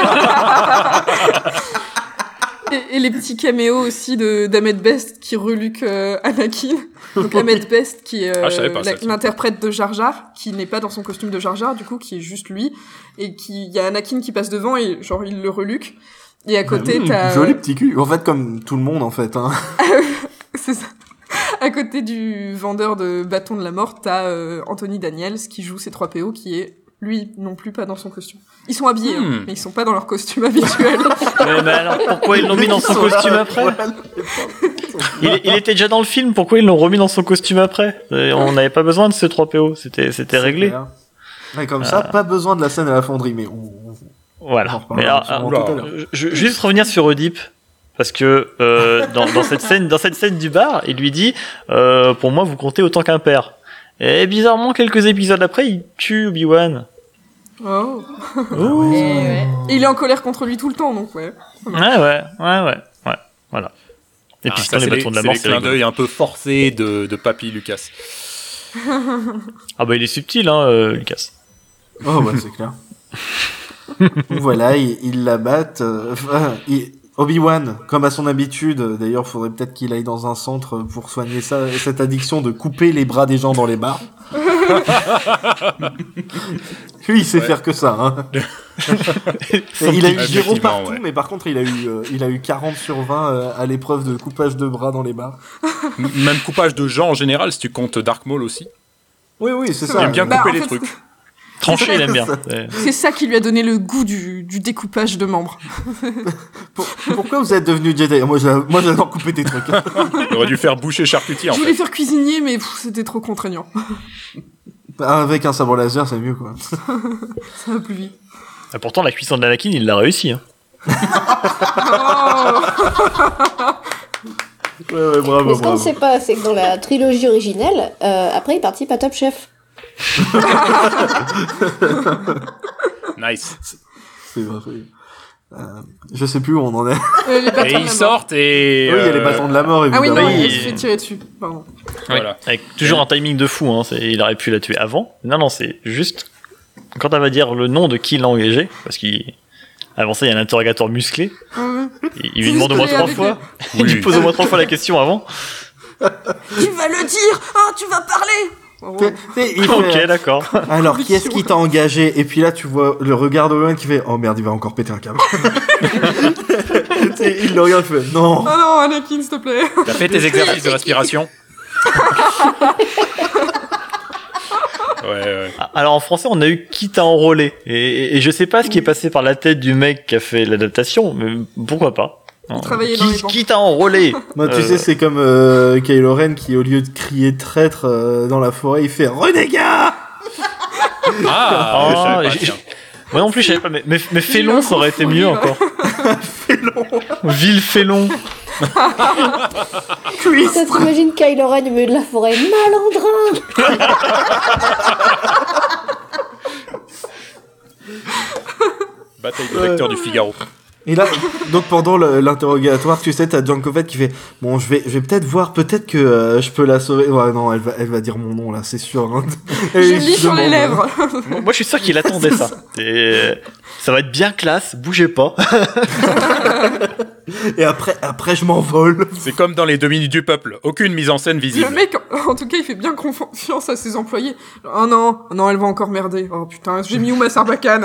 Et, et les petits caméos aussi de d'Ahmed Best qui reluque euh, Anakin. Donc Ahmed Best qui est euh, Ah, je savais pas ça, la- tiens. l'interprète de Jar Jar, qui n'est pas dans son costume de Jar Jar, du coup, qui est juste lui, et qui il y a Anakin qui passe devant et genre il le reluque. Et à côté, Mmh, t'as... Joli petit cul. En fait, comme tout le monde, en fait. Hein. C'est ça. À côté du vendeur de bâtons de la mort, t'as euh, Anthony Daniels qui joue C trois P O, qui est, lui, non plus pas dans son costume. Ils sont habillés, Hmm. hein, mais ils sont pas dans leur costume habituel. Mais, mais alors, pourquoi ils l'ont mis dans son costume après il, il était déjà dans le film, pourquoi ils l'ont remis dans son costume après Euh, On n'avait pas besoin de ce trois P O, c'était, c'était réglé. Clair. Et comme ça, pas besoin de la scène à la fonderie, mais... Voilà. On en Mais reparlera alors, sûrement alors, tout à l'heure. je, je- juste revenir sur Oedipe, parce que euh, dans, dans cette scène, dans cette scène du bar, il lui dit euh, pour moi, vous comptez autant qu'un père. Et bizarrement, quelques épisodes après, il tue Obi-Wan. Oh. Oh. Et ouais. Et il est en colère contre lui tout le temps, donc ouais. Ouais, ouais, ouais, ouais, ouais, voilà. Et Ah, puis ça, sinon, les c'est bâtons de la c'est mort, les c'est clins rigolo. d'œil un peu forcés de, de Papy Lucas. Ah bah il est subtil, hein, euh, Lucas. Oh, bah, c'est clair. Voilà, ils il la battent. Euh, enfin, il- Obi-Wan, comme à son habitude, euh, d'ailleurs, faudrait peut-être qu'il aille dans un centre pour soigner ça, cette addiction de couper les bras des gens dans les bars. Lui, il sait Ouais. faire que ça. Hein. Et il a eu petit- zéro effectivement, partout, ouais. mais par contre, il a eu, euh, il a eu quarante sur vingt euh, à l'épreuve de coupage de bras dans les bars. M- Même coupage de gens en général, si tu comptes Dark Maul aussi. Oui, oui, c'est Il ça. aime bien Bah, couper en les fait, trucs. Tranché, il aime bien. Ouais. C'est ça qui lui a donné le goût du, du découpage de membres. Pour- pourquoi vous êtes devenu Jedi? Moi, j'a- moi, j'adore couper des trucs. Il aurait dû faire boucher charcutier en Je voulais fait. faire cuisinier, mais pff, c'était trop contraignant. Avec un sabre laser, c'est mieux, quoi. Ça va plus vite. Et pourtant, la cuisson d'Anakin, il l'a réussi. Hein. Oh. Ouais, ouais, bravo, Mais ce qu'on ne bravo. sait pas, c'est que dans la trilogie originelle, euh, après, il participe à Top Chef. Nice. C'est vrai. Euh, je sais plus où on en est. Euh, les bâtons Et de la ils mort. sortent et. Oui, il y a les euh, bâtons de la mort, Ah oui, évidemment. non, Oui. il se fait tirer dessus. Pardon. Voilà. Avec toujours un timing de fou. Hein. C'est- Il aurait pu la tuer avant. Non, non, c'est juste quand elle va dire le nom de qui l'a engagé, parce qu'avant ça, il y a un interrogateur musclé. Euh, Il, il lui demande au moins Musclé trois avec fois. les- Il lui Oui. pose au moins trois fois la question avant. Tu vas le dire. Ah, tu vas parler. Oh. Tu sais, il Ok, fait, d'accord. alors, qui est-ce qui t'a engagé? Et puis là, tu vois le regard de Owen qui fait, oh merde, il va encore péter un câble. Tu sais, il le regarde, il fait, non. Oh non, Anakin, s'il te plaît. T'as fait tes exercices de respiration. Ouais, ouais. Alors en français, on a eu qui t'a enrôlé. Et, et, et je sais pas ce qui est passé par la tête du mec qui a fait l'adaptation, mais pourquoi pas. Il travaillait dans les Qui, banques. qui t'a enrôlé? Moi, tu Euh, sais, c'est comme euh, Kylo Ren qui, au lieu de crier traître euh, dans la forêt, il fait renégat. Ah, je savais pas, j'ai- tiens. Moi non plus, je savais pas, mais, mais, mais Il Félon, a ça aurait été confondu, mieux là. encore. Ville Félon. Ça t'imagines Kylo Ren au milieu de la forêt, malandrin. Bataille de lecteurs du Figaro. Et là, donc pendant le- l'interrogatoire, tu sais, t'as Jango Fett qui fait, bon, je vais, je vais peut-être voir, peut-être que euh, je peux la sauver. Ouais, non, elle va, elle va dire mon nom là, c'est sûr. Hein. Je Et il lis se sur les demande, lèvres. Moi, moi, je suis sûr qu'il attendait ça. Et ça va être bien classe, bougez pas. Et après, après, je m'envole. C'est comme dans les deux minutes du peuple. Aucune mise en scène Le visible. mec, en tout cas, il fait bien confiance à ses employés. Oh non, non, elle va encore merder. Oh putain, j'ai mis où ma sarbacane?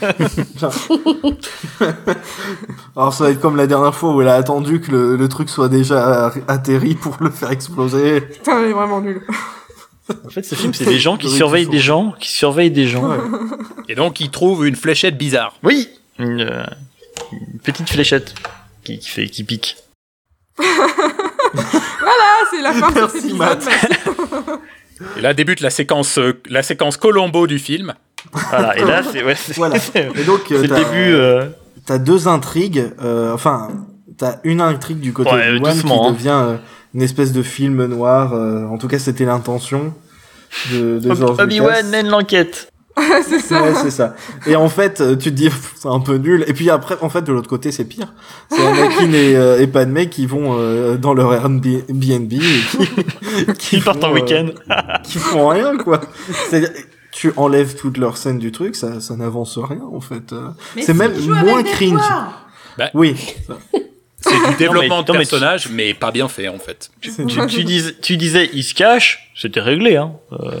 Alors ça va être comme la dernière fois où elle a attendu que le, le truc soit déjà atterri pour le faire exploser. Putain, elle est vraiment nulle. En fait, ce film, c'est des gens qui surveillent des gens, qui surveillent des gens. Ouais. Et donc, il trouve une fléchette bizarre. Oui, une, euh, une petite fléchette qui, qui fait, qui pique. Ah, c'est la fin de cet Merci, épisode. Matt. merci. Et là débute la séquence, euh, la séquence Colombo du film. Voilà, et là, c'est ouais, c'est Voilà. c'est Et donc, euh, le t'as- début. euh, T'as deux intrigues, euh, enfin, t'as une intrigue du côté Ouais, de One qui doucement, hein. devient euh, une espèce de film noir. euh, en tout cas, c'était l'intention de, de George Obi-Wan Lucas. mène l'enquête. C'est ça. Ouais, c'est ça. Et en fait, euh, tu te dis, pff, c'est un peu nul. Et puis après, en fait, de l'autre côté, c'est pire. C'est Anakin et, euh, et Padmé qui vont euh, dans leur Airbnb et qui, qui Ils partent en font, euh, week-end. qui font rien, quoi. C'est-à-dire, tu enlèves toute leur scène du truc, ça, ça n'avance rien, en fait. Euh, Mais C'est si, même il joue avec moins des cringe. poires. Oui. C'est du développement non, mais, de non, personnage, mais, tu... mais pas bien fait en fait. Tu, tu, tu, dis, tu disais il se cache, c'était réglé. Hein. Euh,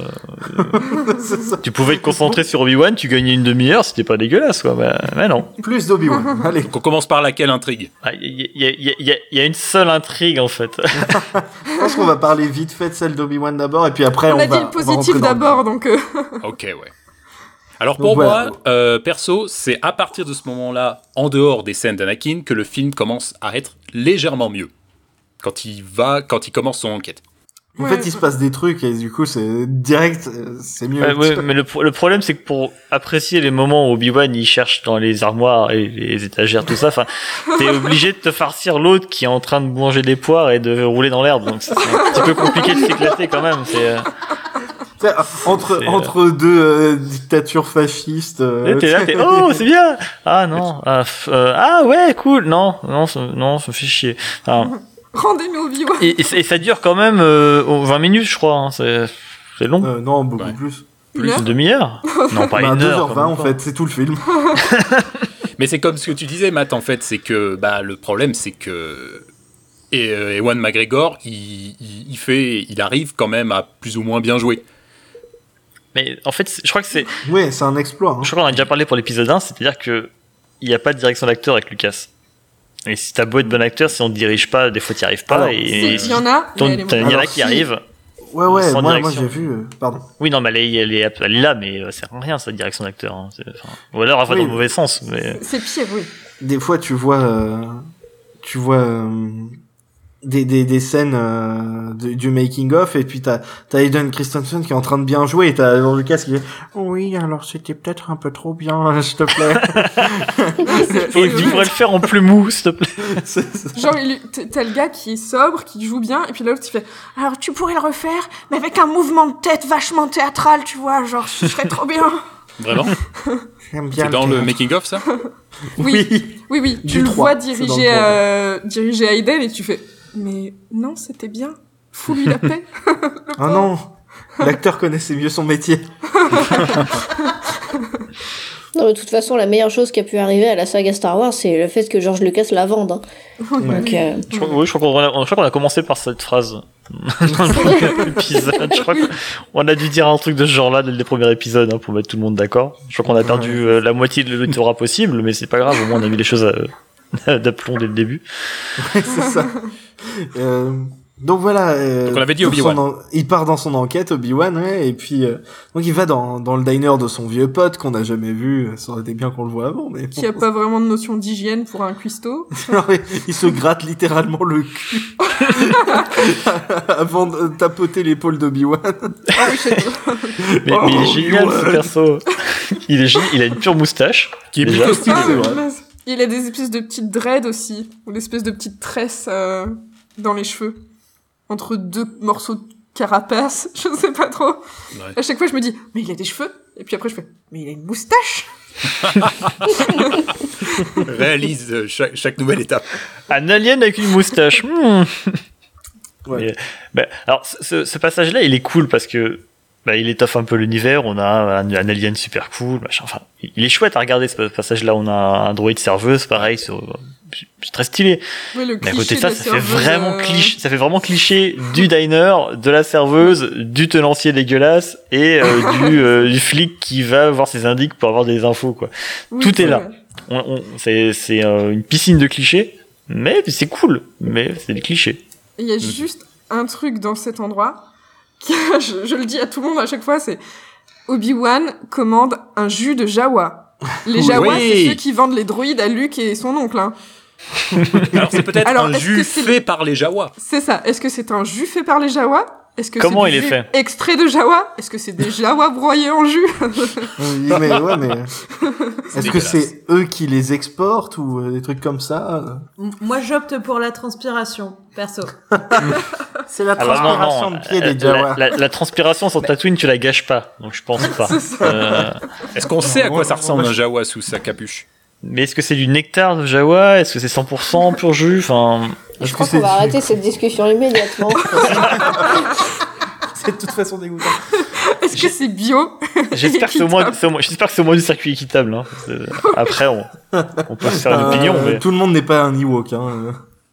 tu pouvais te concentrer sur Obi-Wan, tu gagnais une demi-heure, c'était pas dégueulasse quoi. Mais, mais non. Plus d'Obi-Wan. Allez. Donc on commence par laquelle intrigue? Il ah, y, y, y, y a une seule intrigue en fait. Je pense qu'on va parler vite fait de celle d'Obi-Wan d'abord, et puis après on, on va. On a dit le positif d'abord, donc. Euh... Ok, ouais. Alors pour Donc, moi, ouais. euh, perso, c'est à partir de ce moment-là, en dehors des scènes d'Anakin, que le film commence à être légèrement mieux. Quand il va, quand il commence son enquête. En ouais, fait, il se passe des trucs et du coup, c'est direct, c'est mieux. Ouais, ouais, mais le, le problème, c'est que pour apprécier les moments où Obi-Wan il cherche dans les armoires et les étagères, tout ça, enfin, t'es obligé de te farcir l'autre qui est en train de manger des poires et de rouler dans l'herbe. Donc c'est un petit peu compliqué de s'éclater quand même. C'est euh... Entre, c'est, entre euh... deux euh, dictatures fascistes. Euh, t'es là, t'es, oh, c'est bien! Ah non, ah, f- euh, ah ouais, cool! Non, non, ça, non, ça me fait chier. Enfin, rendez-nous Obi-Wan! Et, et, et ça dure quand même euh, vingt minutes, je crois. Hein. C'est, c'est long. Euh, non, beaucoup ouais. plus. Plus une demi-heure? Non, pas bah, une heure. heure. deux heures vingt en fait, c'est tout le film. Mais c'est comme ce que tu disais, Matt, en fait, c'est que bah, le problème, c'est que. Et euh, Ewan McGregor, il, il, il, fait, il arrive quand même à plus ou moins bien jouer. Mais en fait, je crois que c'est. Oui, c'est un exploit. Hein. Je crois qu'on a déjà parlé pour l'épisode un, c'est-à-dire qu'il n'y a pas de direction d'acteur avec Lucas. Et si t'as beau être bon acteur, si on ne dirige pas, des fois t'y arrives pas. Alors, et il y en a, il y en a qui si. arrivent. Ouais, ouais, moi, moi j'ai vu. Euh, pardon. Oui, non, mais elle est, elle est, elle est là, mais c'est rien, ça, direction d'acteur. Hein. Ou alors, elle va oui, dans le mauvais sens. Mais... C'est pire, oui. Des fois, tu vois. Euh, tu vois. Euh, Des, des, des scènes euh, de, du making of et puis t'as t'as Hayden Christensen qui est en train de bien jouer et t'as George Lucas qui dit oui alors c'était peut-être un peu trop bien s'il te plaît. Et tu pourrais le faire en plus mou s'il te plaît. c'est, c'est... Genre il, t'as le gars qui est sobre, qui joue bien et puis l'autre il fait alors tu pourrais le refaire mais avec un mouvement de tête vachement théâtral tu vois genre ce serait trop bien. Vraiment? J'aime bien c'est dans le making of ça? Oui oui oui tu le vois diriger euh, diriger Hayden et tu fais mais non, c'était bien. Fous-lui la paix. Ah non, l'acteur connaissait mieux son métier. Non, de toute façon, la meilleure chose qui a pu arriver à la saga Star Wars, c'est le fait que George Lucas la vende. Hein. Ouais. Donc, euh... je, crois, oui, je, crois qu'on a, je crois qu'on a commencé par cette phrase dans le premier épisode. Je crois qu'on a dû dire un truc de ce genre-là dès le premier épisode hein, pour mettre tout le monde d'accord. Je crois qu'on a perdu euh, la moitié de l'autorat possible, mais c'est pas grave, au moins on a mis les choses à, d'aplomb dès le début. Ouais, c'est ça. Euh, donc voilà. Euh, donc on avait dit Obi-Wan. En... Il part dans son enquête, Obi-Wan, ouais, et puis euh, donc il va dans dans le diner de son vieux pote qu'on n'a jamais vu. Ça aurait été bien qu'on le voit avant, mais qui a pas vraiment de notion d'hygiène pour un cuistot. Genre, il se gratte littéralement le cul avant de tapoter l'épaule d'Obi-Wan. Ah oui, c'est mais, oh, mais il est génial ce perso. Il est génial. Il a une pure moustache qui est plutôt stylée, ah, c'est vrai. Il a des espèces de petites dreads aussi, ou des espèces de petites tresses euh, dans les cheveux, entre deux morceaux de carapace, je sais pas trop. Ouais. À chaque fois, je me dis, mais il a des cheveux, et puis après, je fais, mais il a une moustache. Réalise chaque, chaque nouvelle étape. Un alien avec une moustache. Mmh. Ouais. Mais, bah, alors, ce, ce passage-là, il est cool parce que bah, il étoffe un peu l'univers, on a un, un alien super cool, machin. Enfin, il est chouette à regarder ce passage-là. On a un droïde serveuse, pareil, c'est, c'est très stylé. Ouais, le mais à côté de ça, de ça fait vraiment euh... cliché, ça fait vraiment cliché du diner, de la serveuse, du tenancier dégueulasse et euh, du, euh, du flic qui va voir ses indices pour avoir des infos, quoi. Oui, tout est là. Ouais. On, on, c'est c'est euh, une piscine de clichés, mais c'est cool, mais c'est des clichés. Il y a mmh. juste un truc dans cet endroit. Je, je le dis à tout le monde à chaque fois, c'est Obi-Wan commande un jus de Jawa. Les Jawa, oui. c'est ceux qui vendent les droïdes à Luke et son oncle. Hein. Alors c'est peut-être Alors, un jus c'est... fait par les Jawa. C'est ça. Est-ce que c'est un jus fait par les Jawa ? Est-ce que Comment c'est il est jus fait extrait de Jawa ? Est-ce que c'est des Jawa broyés en jus ? Oui, mais ouais, mais est-ce dégueulasse. Que c'est eux qui les exportent ou euh, des trucs comme ça ? Moi, j'opte pour la transpiration, perso. C'est la transpiration Alors, non, non, de pied des Jawa. La, la, la transpiration sur Tatooine, tu la gâches pas, donc je pense pas. euh... Est-ce qu'on sait à quoi ça ressemble un Jawa sous sa capuche ? Mais est-ce que c'est du nectar de Jawa ? Est-ce que c'est cent pour cent pur jus ? Enfin, je crois qu'on va arrêter cette discussion immédiatement. C'est de toute façon dégoûtant. Est-ce que c'est bio ? J'espère que c'est au moins, c'est au moins, j'espère que c'est au moins du circuit équitable. Hein. Après, on, on peut se faire une euh, opinion. Mais... Tout le monde n'est pas un Ewok. Hein.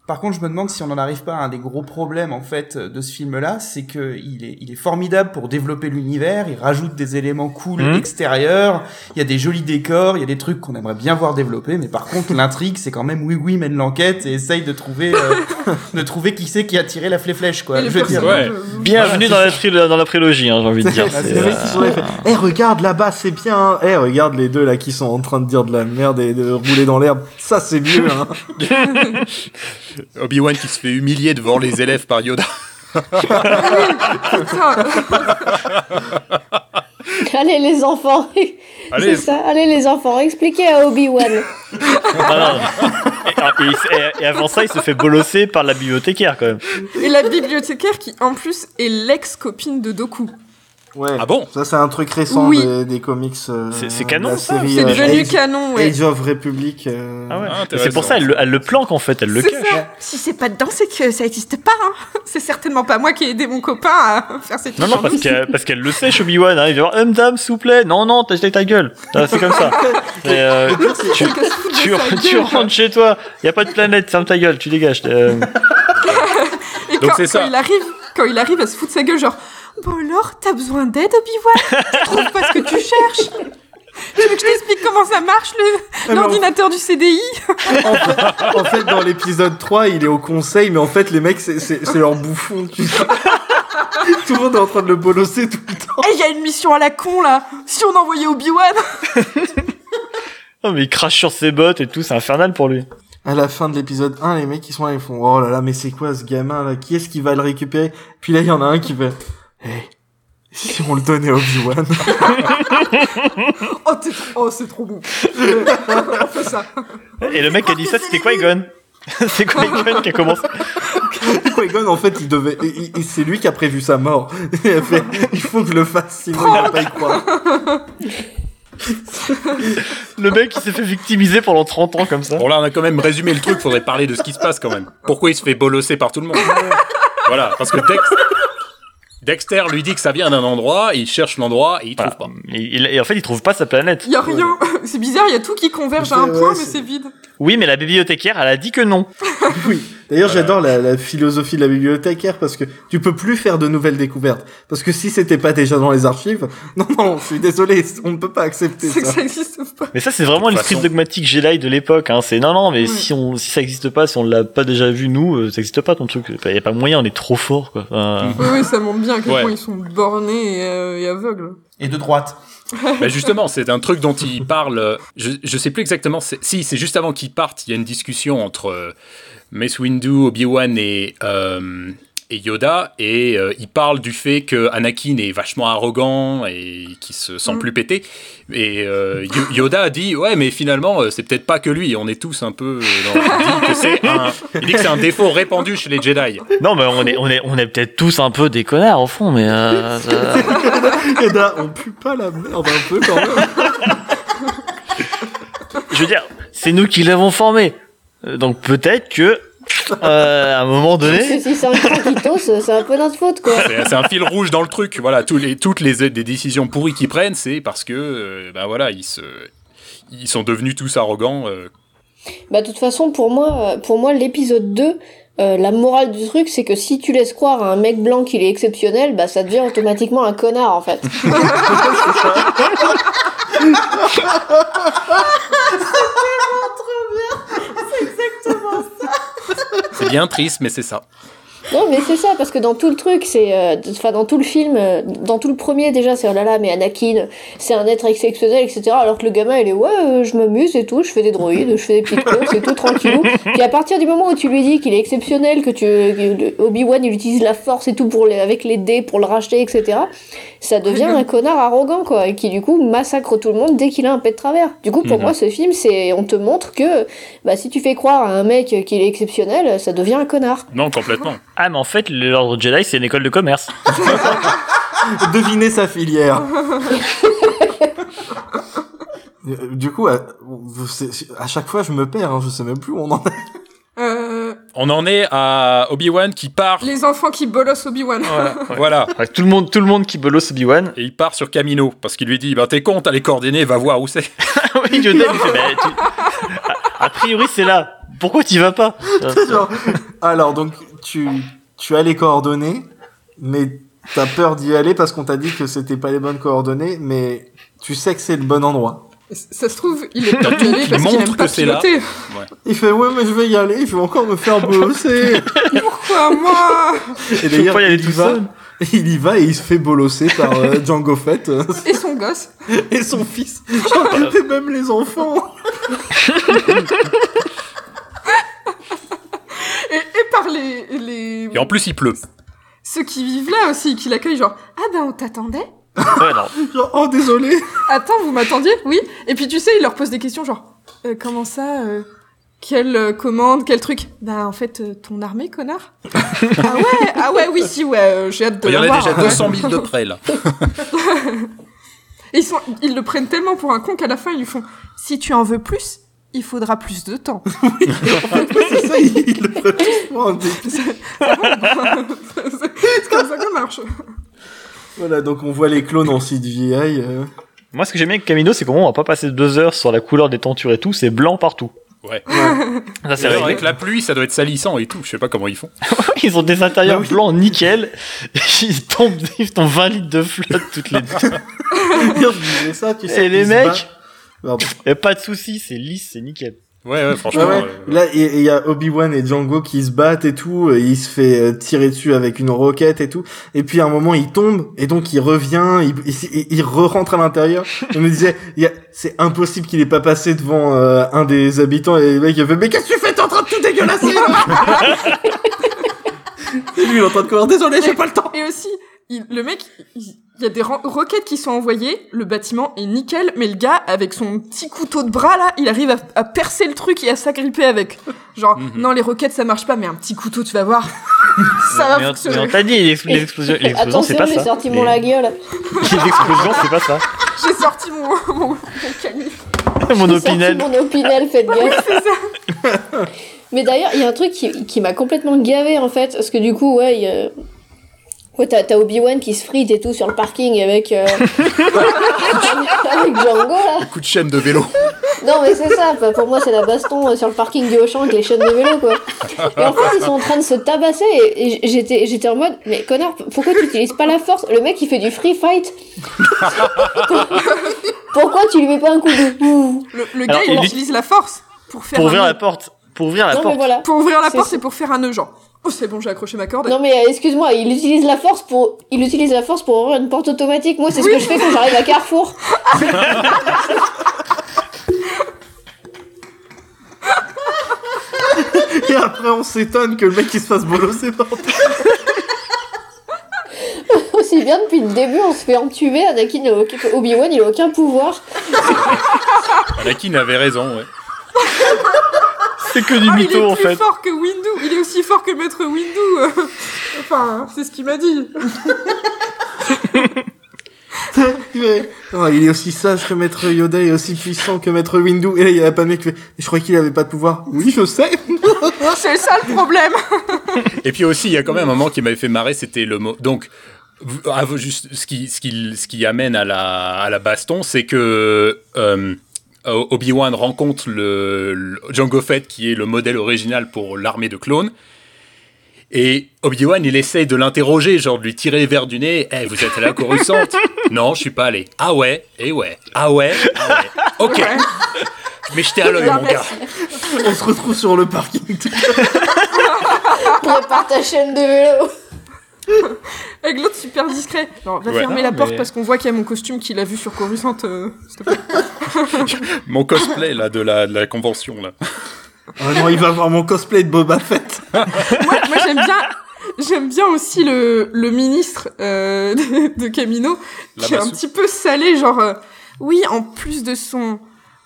Par contre, je me demande si on n'en arrive pas à un des gros problèmes en fait de ce film-là, c'est que il est, il est formidable pour développer l'univers. Il rajoute des éléments cool Mmh. extérieurs. Il y a des jolis décors, il y a des trucs qu'on aimerait bien voir développer. Mais par contre, l'intrigue, c'est quand même oui oui mène l'enquête et essaye de trouver euh, de trouver qui c'est qui a tiré la flèche quoi. Et les Je veux dire. personnages, ouais. euh, Bienvenue dans la, trilo- dans la prélogie, hein, j'ai envie de dire. C'est C'est, les mecs euh, qui sont là, ils font, Eh regarde là-bas c'est bien. Eh regarde les deux là qui sont en train de dire de la merde et de rouler dans l'herbe. Ça c'est mieux hein. Obi-Wan qui se fait humilier devant les élèves par Yoda. putain. Allez les enfants, Allez. c'est ça. Allez les enfants, expliquez à Obi-Wan. non, non. Et, et- et avant ça, il se fait bolosser par la bibliothécaire quand même. Et la bibliothécaire qui, en plus, est l'ex-copine de Doku. Ouais. Ah bon? Ça c'est un truc récent Oui. des, des comics. euh, C'est- c'est de canon, la ça, série, C'est euh, devenu Age- canon, ouais. Age of Republic. euh, Ah ouais. Ah, Et intéressant. c'est pour ça, elle, le- elle le planque en fait, elle le C'est cache. ça. Si c'est pas dedans, c'est que ça existe pas. Hein. C'est certainement pas moi qui ai aidé mon copain à faire cette Non, non, parce qu'elle, parce qu'elle le sait, Obi-Wan. Hein, il va dire, hum, dame, s'il vous plaît. Non, non, t'as jeté ta gueule. Ah, c'est comme ça. Et, euh, tu, tu, tu rentres chez toi. Y a pas de planète, ferme ta gueule, tu dégages. Euh, Et Donc quand, c'est ça. quand il arrive, quand il arrive à se foutre sa gueule, genre, bon alors, t'as besoin d'aide, Obi-Wan? Tu trouves pas ce que tu cherches? Tu veux que je t'explique comment ça marche, le, mais l'ordinateur du C D I? En fait, en fait, dans l'épisode trois, il est au conseil, mais en fait, les mecs, c'est, c'est, c'est leur bouffon, tu sais. Tout le monde est en train de le bolosser tout le temps. Eh, il y a une mission à la con, là. Si on envoyait Obi-Wan. Non, mais il crache sur ses bottes et tout, c'est infernal pour lui. À la fin de l'épisode un, les mecs, ils sont là, ils font, oh là là, mais c'est quoi ce gamin, là? Qui est-ce qui va le récupérer? Puis là, il y en a un qui fait, hey, si on le donnait à Obi-Wan? Oh, t'es trop- oh, c'est trop bon. On fait ça. Et le mec qui a dit ça, c'était Qui-Gon. C'est Qui-Gon qui a commencé. Qui-Gon, en fait, il devait, et, et c'est lui qui a prévu sa mort. Il a fait, il faut que je le fasse, sinon il va pas y croire. Le mec qui s'est fait victimiser pendant trente ans comme ça. Bon, là, on a quand même résumé le truc, faudrait parler de ce qui se passe quand même. Pourquoi il se fait bolosser par tout le monde? Voilà, parce que Dex... Dexter lui dit que ça vient d'un endroit, il cherche l'endroit et il trouve Voilà. pas. Et, il- et en fait, il trouve pas sa planète. Il y a rien. C'est bizarre, il y a tout qui converge à un Ouais, point, mais c'est- c'est vide. Oui, mais la bibliothécaire, elle a dit que non. Oui. D'ailleurs, j'adore la, la philosophie de la bibliothécaire parce que tu peux plus faire de nouvelles découvertes. Parce que si c'était pas déjà dans les archives, non, non, je suis désolé, on ne peut pas accepter C'est que ça. ça existe pas. Mais ça, c'est vraiment De toute l'esprit façon. dogmatique Jedi de l'époque. Hein. C'est non, non, mais Ouais. si on, si ça existe pas, si on l'a pas déjà vu nous, euh, ça existe pas ton truc. Y a pas moyen, on est trop fort, quoi. Enfin, Oui, oui, ça montre bien à quel Ouais. point ils sont bornés et, euh, et aveugles. Et de droite. Bah justement, c'est un truc dont il parle. euh, Je, je sais plus exactement. c'est- Si, c'est juste avant qu'ils partent. Il y a une discussion entre euh, Mace Windu, Obi-Wan et, euh, et Yoda, et euh, il parle du fait que Anakin est vachement arrogant et qu'il se sent Mm. plus pété. Et euh, Yo- Yoda a dit ouais, mais finalement, euh, c'est peut-être pas que lui. On est tous un peu. euh, dans- il dit que c'est un. Il dit que c'est un défaut répandu chez les Jedi. non, mais on est, on est, on est peut-être tous un peu des connards au fond, mais euh, ça- Et là, on pue pas la merde un peu quand même. je veux dire, c'est nous qui l'avons formé. Euh, Donc peut-être que euh, à un moment Parce que donné, si c'est un craquitos, c'est un peu notre faute, quoi. C'est c'est un fil rouge dans le truc. Voilà, tous les, toutes les des décisions pourries qu'ils prennent, c'est parce que, euh, ben voilà, ils se, ils sont devenus tous arrogants. euh. Bah, de toute façon, pour moi, euh, pour moi, l'épisode deux, euh, la morale du truc, c'est que si tu laisses croire à un mec blanc qu'il est exceptionnel, bah, ça devient automatiquement un connard, en fait. C'est bien triste, mais c'est ça. Non, mais c'est ça, parce que dans tout le truc, c'est, euh, enfin, dans tout le film, euh, dans tout le premier, déjà, c'est, oh là là, mais Anakin, c'est un être exceptionnel, et cetera. Alors que le gamin, il est, ouais, euh, je m'amuse et tout, je fais des droïdes, je fais des petites courses et tout, tranquillou. Puis à partir du moment où tu lui dis qu'il est exceptionnel, que tu, que Obi-Wan, il utilise la force et tout pour les, avec les dés pour le racheter, et cetera, ça devient un connard arrogant, quoi, et qui, du coup, massacre tout le monde dès qu'il a un pet de travers. Du coup, pour Mhm. moi, ce film, c'est, on te montre que, bah, si tu fais croire à un mec qu'il est exceptionnel, ça devient un connard. Non, complètement. ah mais en fait, l'ordre Jedi, c'est une école de commerce. Devinez sa filière. Euh, Du coup, à, vous- c'est- à chaque fois, je me perds, hein, je sais même plus où on en est. Euh, On en est à Obi-Wan qui part. les enfants qui bolossent Obi-Wan. Voilà. Voilà. Ouais, tout le monde, tout le monde qui bolosse Obi-Wan. Et il part sur Camino parce qu'il lui dit bah t'es con, t'as les coordonnées, va voir où c'est. oui, Yoda lui fait, bah, tu- a, a priori c'est là. Pourquoi t'y vas pas? Genre, alors, donc, tu, tu as les coordonnées, mais t'as peur d'y aller parce qu'on t'a dit que c'était pas les bonnes coordonnées, mais tu sais que c'est le bon endroit. Ça se trouve, il est pas allé parce qu'il aime pas piloter. Ouais. Il fait, ouais, mais je vais y aller, je vais encore me faire bolosser. Pourquoi moi? Et d'ailleurs, pas y aller il y tout va, seul. il y va et il se fait bolosser par euh, Django Fett. euh, Et son gosse. et son fils. Genre, et même les enfants. Et, et par les, les... Et en plus, il pleut. ceux qui vivent là aussi, qui l'accueillent, genre, ah ben on t'attendait? Ouais, non. Genre, oh, désolé. Attends, vous m'attendiez? Oui. Et puis tu sais, il leur pose des questions genre, euh, comment ça, euh, quelle euh, commande, quel truc? Bah en fait, euh, ton armée, connard. Ah ouais, ah ouais, oui, si, ouais, euh, j'ai hâte de Il y en le a voir. déjà ouais. deux cent mille de près, là. Et ils, sont, ils le prennent tellement pour un con qu'à la fin, ils lui font, si tu en veux plus, il faudra plus de temps. C'est ça, il, il le ferait tous pour un dé. C'est comme ça que ça marche. Voilà, donc on voit les clones en C G I. Euh... Moi, ce que j'aime bien avec Camino, c'est qu'on va pas passer deux heures sur la couleur des tentures et tout, c'est blanc partout. Ouais. Ça, c'est C'est vrai. vrai que la pluie, ça doit être salissant et tout. Je sais pas comment ils font. Ils ont des intérieurs Bah oui. blancs nickel. Ils tombent, ils tombent vingt litres de flotte toutes les deux. je disais ça, tu sais. Et les il se mecs, bat. Pardon. y a pas de soucis, c'est lisse, c'est nickel. Ouais, ouais, franchement. Ouais, ouais. euh, Là, il y, y a Obi-Wan et Django qui se battent et tout. Et il se fait euh, tirer dessus avec une roquette et tout. Et puis à un moment, il tombe et donc il revient. Il, il, il re-rentre à l'intérieur. Je me disais, il y a, c'est impossible qu'il ait pas passé devant euh, un des habitants. Et le mec, il fait, mais qu'est-ce que tu fais? T'es en train de tout dégueulasser là. Et lui, il est en train de courir. Désolé, j'ai pas le temps. Et aussi, il- le mec, il il y a des ro- roquettes qui sont envoyées, le bâtiment est nickel, mais le gars, avec son petit couteau de bras, là, il arrive à, à percer le truc et à s'agripper avec. Genre, Mhm. non, les roquettes, ça marche pas, mais un petit couteau, tu vas voir, ça va mais on, mais fonctionner. on t'a dit, les, ex- les explosions, les explosions c'est Attention, pas j'ai ça. sorti Les- mon la gueule. Les explosions, c'est pas ça. J'ai sorti mon, mon, mon canif. Mon J'ai sorti opinel. mon opinel, faites gaffe. C'est ça. Mais d'ailleurs, il y a un truc qui, qui m'a complètement gavé en fait, parce que du coup, ouais, il y a... ouais t'as, t'as Obi-Wan qui se frite et tout sur le parking avec, euh... avec Django là. Coup de chaîne de vélo. Non mais c'est ça, pour moi c'est la baston sur le parking du Auchan avec les chaînes de vélo quoi. Et en fait ils sont en train de se tabasser et, et j'étais, j'étais en mode, mais connard, pourquoi tu utilises pas la force? Le mec il fait du free fight. Pourquoi tu lui mets pas un coup de... Le, le Alors, gars, il il- utilise la force pour faire Pour un ouvrir nœud. la porte. Pour ouvrir la Non mais porte. voilà. Pour ouvrir la C'est- porte, c'est pour faire un nœud, genre. Oh, c'est bon, j'ai accroché ma corde. Non mais euh, excuse-moi, il utilise la force pour il utilise la force pour ouvrir une porte automatique. Moi c'est ce que je fais quand j'arrive à Carrefour. Et après, on s'étonne que le mec il se fasse bolosser par terre. Aussi bien depuis le début on se fait entuber, Anakin n'a aucun... Obi-Wan il a aucun pouvoir. Anakin avait raison, ouais. C'est que du Ah, il mytho est en plus fait. fort que Windu. Il est aussi fort que Maître Windu. euh. Enfin, c'est ce qu'il m'a dit. Mais, oh, il est aussi sage que Maître Yoda et aussi puissant que Maître Windu. Et là, il y a pas de mec qui fait, je croyais qu'il avait pas de pouvoir. Oui, je sais. C'est ça le problème. Et puis aussi, il y a quand même un moment qui m'avait fait marrer, c'était le mot. Donc, vous- ah, vous- juste ce qui, ce qui, ce qui amène à la, à la baston, c'est que euh, Obi-Wan rencontre le, le Django Fett, qui est le modèle original pour l'armée de clones. Et Obi-Wan, il essaye de l'interroger, genre de lui tirer les verres du nez. Eh, vous êtes à la Coruscant? Non, je suis pas allé. Ah ouais? Et ouais. Ah ouais? Ah ouais. Ok. Ouais. Mais jetez à l'œil, mon gars. On se retrouve sur le parking. Prépare ta chaîne de vélo. Avec l'autre super discret. Genre, va Ouais. fermer Non, la porte mais- parce qu'on voit qu'il y a mon costume qu'il a vu sur Coruscant. Euh, s'il te plaît. Mon cosplay, là, de la, de la convention, là. Oh non, il va voir mon cosplay de Boba Fett. moi, moi j'aime bien. J'aime bien aussi le, le ministre euh, de, de Camino, La qui est un Massou. petit peu salé, genre, euh, oui, en plus de son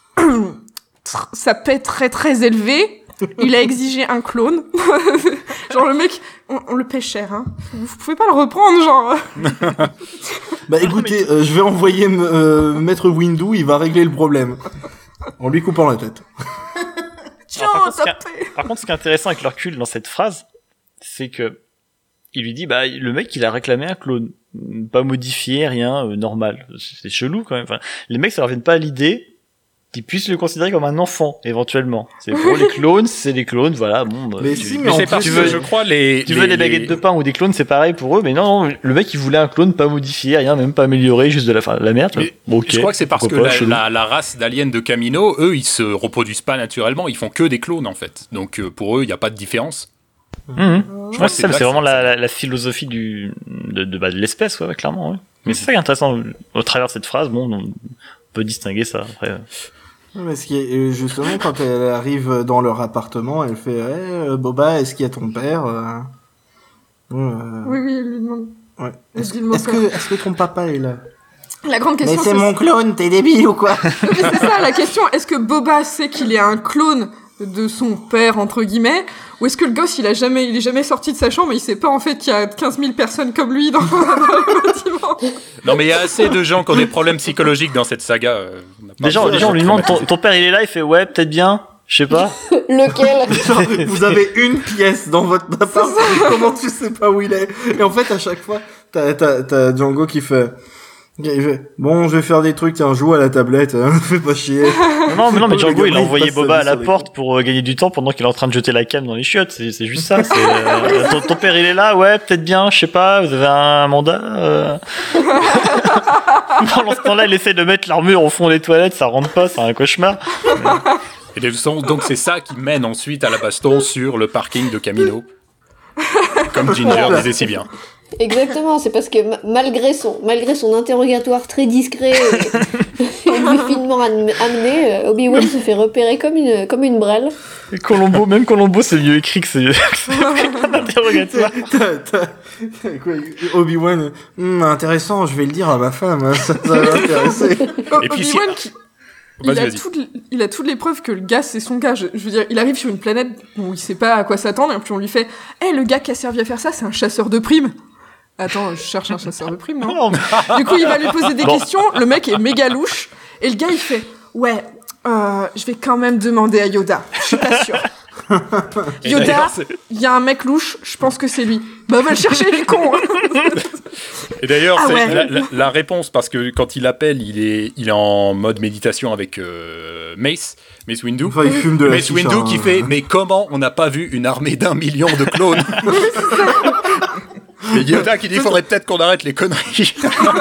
sa paix très très élevée, il a exigé un clone. Genre le mec, on, on le paie cher, hein. Vous, vous pouvez pas le reprendre, genre. Bah écoutez, euh, je vais envoyer euh, Maître Windu, il va régler le problème. En lui coupant la tête. Tiens, par, contre, ce qui ta est- paix. par contre, ce qui est intéressant avec le recul dans cette phrase, c'est que il lui dit, bah, le mec, il a réclamé un clone. Pas modifié, rien, euh, normal. C'est chelou, quand même. Enfin, les mecs, ça leur vient pas à l'idée qu'ils puissent le considérer comme un enfant, éventuellement. C'est pour les clones, c'est des clones, voilà, bon. Bah, Mais tu, si, mais Mais en c'est plus, parce tu que veux- je crois les. tu les- veux des les- baguettes de pain ou des clones, c'est pareil pour eux, mais non, non, le mec il voulait un clone pas modifié, rien, même pas amélioré, juste de la, enfin, de la merde. tu vois. Mais Bon, ok, je crois que c'est parce que pourquoi pas, la, chelou. la- la race d'aliens de Kamino, eux, ils se reproduisent pas naturellement, ils font que des clones en fait. Donc euh, pour eux, il n'y a pas de différence. Mhm. Je crois que c'est c'est ça, là c'est que vraiment ça- la, la, la philosophie du, de, de, bah, de l'espèce, ouais, ouais, clairement, ouais. Mais c'est ça qui est intéressant, au travers de cette phrase, bon, on peut distinguer ça, après. euh. Ouais, mais ce qui est, euh, justement, quand elle arrive dans leur appartement, elle fait hey, euh, Boba, est-ce qu'il y a ton père euh... Euh, Oui, oui, elle lui demande. ouais. Elle Est-ce dit le mot est-ce que, est-ce que ton papa est là? La grande Mais question, c'est mon clone, t'es débile ou quoi? Mais c'est ça, la question. Est-ce que Boba sait qu'il est un clone de son père, entre guillemets, ou est-ce que le gosse, il a jamais, il est jamais sorti de sa chambre et il sait pas, en fait, qu'il y a quinze mille personnes comme lui dans, dans le bâtiment? Non, mais il y a assez de gens qui ont des problèmes psychologiques dans cette saga. euh, on n'a pas Déjà, besoin déjà, on de lui demande, ton, traumatiser. ton père il est là, il fait, ouais, peut-être bien, je sais pas. Lequel? Genre, vous avez une pièce dans votre appart, comment tu sais pas où il est? Et en fait, à chaque fois, t'as, t'as, t'as Django qui fait, il fait, bon, je vais faire des trucs, tiens, joue à la tablette, hein, fais pas chier. Non, mais non, mais Le Django, il gamin, a il envoyé passe sa Boba vie à la sur des porte pour euh, gagner du temps pendant qu'il est en train de jeter la cam dans les chiottes. C'est, c'est juste ça. C'est, euh, ton, ton père, il est là, ouais, peut-être bien, je sais pas, vous avez un mandat. Euh... Pendant ce temps-là, il essaie de mettre l'armure au fond des toilettes, ça rentre pas, c'est un cauchemar. Et de toute façon, donc c'est ça qui mène ensuite à la baston sur le parking de Kamino. Comme Ginger disait si bien. Exactement, c'est parce que ma- malgré son, malgré son interrogatoire très discret et, et lui finement am- amené, euh, Obi-Wan se fait repérer comme une, comme une brêle. Et Colombo, même Colombo, c'est mieux écrit que c'est, que c'est un interrogatoire. T'as, t'as, t'as quoi, Obi-Wan, Hum, intéressant, je vais le dire à ma femme, hein, ça, ça va l'intéresser. Et puis si- Obi-Wan, qui- il, Vas-y, a vas-y. toutes, il a toutes les preuves que le gars, c'est son gars. Je, je veux dire, il arrive sur une planète où il sait pas à quoi s'attendre, et puis on lui fait « Eh, le gars qui a servi à faire ça, c'est un chasseur de primes !» Attends, je cherche un chasseur de primes, non? Non, mais- Du coup, il va lui poser des Bon. questions, le mec est méga louche, et le gars, il fait « Ouais, euh, je vais quand même demander à Yoda, je suis pas sûr. » Et Yoda, d'ailleurs, c'est- il y a un mec louche, je pense que c'est lui. Bah, va le chercher, il est con. Et d'ailleurs, Ah c'est ouais. la, la- la réponse, parce que quand il appelle, il est, il est en mode méditation avec euh, Mace, Mace Windu. Enfin, il fume de la Mace chicha, Windu hein. qui fait « Mais comment on n'a pas vu une armée d'un million de clones ?» Et Yoda qui dit « Faudrait peut-être qu'on arrête les conneries. »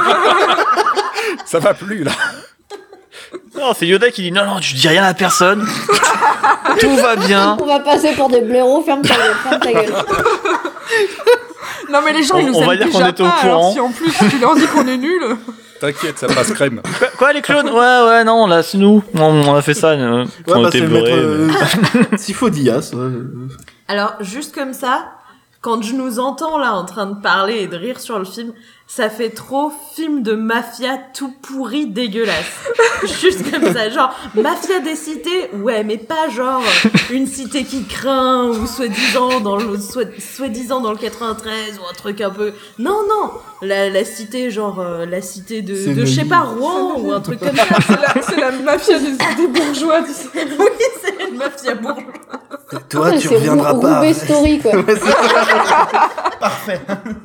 Ça va plus, là. Non, c'est Yoda qui dit non, non, je dis rien à personne. Tout va bien. On va passer pour des blaireaux, ferme ta gueule, ferme ta gueule. Non, mais les gens, ils On- nous on aiment va dire qu'on déjà était au pas, alors courant. si en plus tu leur dis qu'on est nuls... T'inquiète, ça passe crème. Quoi, quoi, les clones? Ouais, ouais, non, là, c'est nous. On, on a fait ça. Euh, Ouais, on bah, était c'est le maître, beurrés, euh, Sifo Dyas, ouais. Alors, juste comme ça, quand je nous entends là en train de parler et de rire sur le film, ça fait trop film de mafia tout pourri dégueulasse. Juste comme ça, genre mafia des cités, ouais, mais pas genre une cité qui craint ou soi-disant dans le soi- soi-disant dans le quatre-vingt-treize ou un truc un peu. Non, non, la, la cité genre euh, la cité de, C'est de je sais Neuilly. pas Rouen ou un truc comme ça. C'est la, c'est la mafia des, des bourgeois, tu sais. Oui, c'est une mafia bourgeoise. Toi, Ouais, tu c'est reviendras Rou- pas. Roubaix Story, quoi. Ouais, c'est- Parfait.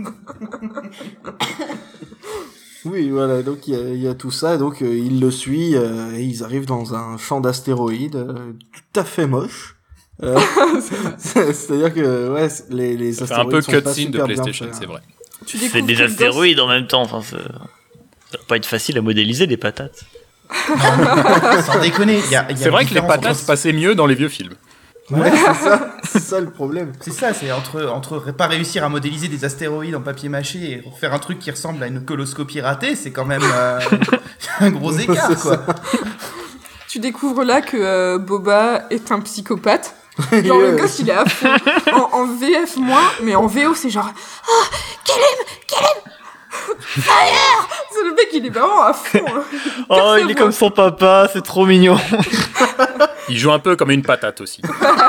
Oui, voilà, donc il y a, il y a tout ça, donc euh, il le suit, euh, et ils arrivent dans un champ d'astéroïdes, euh, tout à fait moche. Euh, c'est- C'est-à-dire que, ouais, c'est- les, les Ça fait astéroïdes un peu sont pas cutscene de super bien PlayStation, faits, c'est hein. vrai. Tu C'est découvres des que le gosse- astéroïdes en même temps. Enfin, c'est- ça va pas être facile à modéliser des patates. Sans déconner. il Y a, il y a C'est une vrai que les différence patates entre- passaient mieux dans les vieux films. Ouais, c'est ça, c'est ça le problème. C'est ça, c'est entre, entre pas réussir à modéliser des astéroïdes en papier mâché et faire un truc qui ressemble à une coloscopie ratée, c'est quand même euh, un gros écart, C'est quoi. Tu découvres là que euh, Boba est un psychopathe. Genre le Ouais. gosse il est à fond. En, en V F moins, mais en V O c'est genre ah kill him, kill him, fire. C'est le mec il est vraiment à fond. hein. Oh, il est comme son papa, c'est trop mignon. Il joue un peu comme une patate aussi.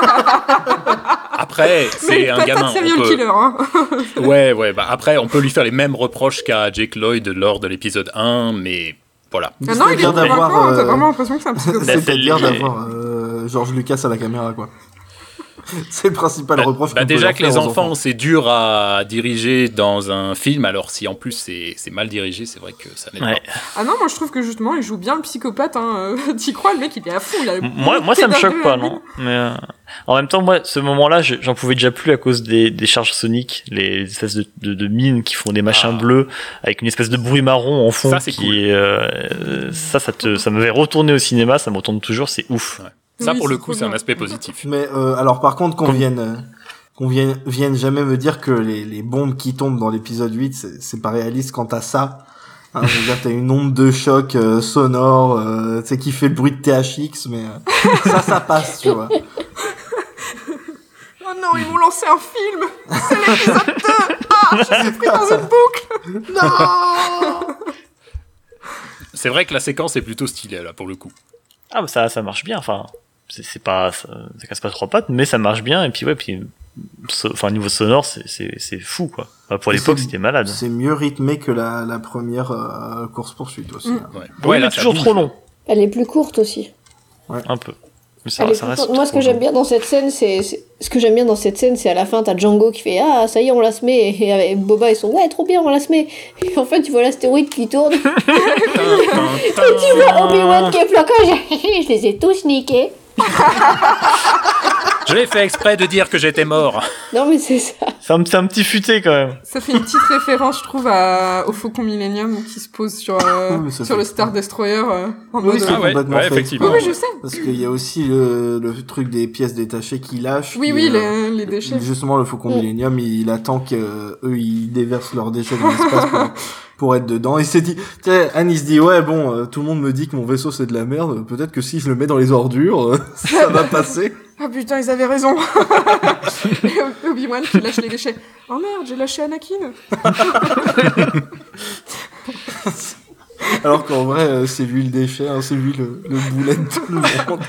Après, Mais c'est une un patate gamin. on serial peut- killer. Hein. Ouais, ouais, bah après, on peut lui faire les mêmes reproches qu'à Jake Lloyd lors de l'épisode un, mais voilà. Ah non il est C'est-à-dire d'avoir, convaincant. T'as euh, vraiment l'impression que c'est un psychopathe. Bah, C'est-à-dire c'est les- d'avoir euh, George Lucas à la caméra, quoi. C'est le principal bah, reproche. Bah qu'on déjà peut que leur les faire aux enfants, c'est dur à diriger dans un film, alors si en plus c'est, c'est mal dirigé, c'est vrai que ça n'aide Ouais. pas. Ah non, moi je trouve que justement, il joue bien le psychopathe. Hein. T'y crois, le mec, il est à fond. Il a M- Moi, moi, ça me choque pas, non. Mais euh, en même temps, moi, ce moment-là, je- j'en pouvais déjà plus à cause des, des charges soniques, les espèces de, de, de mines qui font des machins Ah. bleus avec une espèce de bruit marron en fond. Ça, c'est qui cool. est, euh, ça, ça te, ça m'avait retourné au cinéma, ça me retourne toujours, c'est ouf. Ouais. Ça, Oui, pour le c'est coup, trop c'est un bien. aspect positif. Mais euh, alors par contre qu'on Comme- vienne euh, qu'on vienne vienne jamais me dire que les, les bombes qui tombent dans l'épisode huit c'est, c'est pas réaliste quant à ça. Hein, je veux dire, t'as une onde de choc euh, sonore, euh, tu sais, qui fait le bruit de T H X, mais euh, ça, ça passe, tu vois. Oh non, ils m'ont lancé un film. C'est l'épisode deux. Ah, je suis pris dans une boucle. Non. C'est vrai que la séquence est plutôt stylée, là, pour le coup. Ah, bah, ça, ça marche bien, enfin, c'est, c'est pas, ça, ça casse pas trois pattes, mais ça marche bien, et puis ouais, puis, so- enfin, niveau sonore, c'est, c'est, c'est fou, quoi. Enfin, pour Et l'époque, c'est- c'était malade. C'est mieux rythmé que la, la première euh, course-poursuite aussi. Mm. hein. Ouais, Oui, Ouais, mais là, ça toujours bouge. trop long. Elle est plus courte aussi. Un peu. Mais ça, Elle est ça plus reste courte. Moi, ce trop que j'aime long. bien dans cette scène, c'est, c'est- ce que j'aime bien dans cette scène, c'est à la fin, t'as Django qui fait ah ça y est, on la se met, et avec Boba ils sont ouais trop bien, on la se met. Et en fait, tu vois l'astéroïde qui tourne. Et tu vois Obi-Wan qui est plaquage. Je les ai tous niqués. Je l'ai fait exprès de dire que j'étais mort. Non mais c'est ça. C'est un, c'est un petit futé, quand même. Ça fait une petite référence, je trouve, à, au Faucon Millennium qui se pose sur, euh, Oui, mais ça sur fait- le Star Destroyer euh, en Oui, mode. c'est Ah ouais, complètement ouais, fait. effectivement. Oui, oui, je sais. Parce qu'il y a aussi le, le truc des pièces détachées qui lâchent. Oui, qui, oui, euh, les, les déchets. Justement, le Faucon Mm. Millennium, il, il attend que euh, eux ils déversent leurs déchets dans l'espace pour, pour être dedans. Il s'est dit, tu sais, Anne, il se dit, ouais, bon, euh, tout le monde me dit que mon vaisseau c'est de la merde. Peut-être que si je le mets dans les ordures, euh, ça va passer. Ah putain, ils avaient raison. Et Obi-Wan qui lâche les déchets. Oh merde, j'ai lâché Anakin. Alors qu'en vrai, euh, c'est lui le déchet, hein, c'est lui le, le boulet de tout le monde.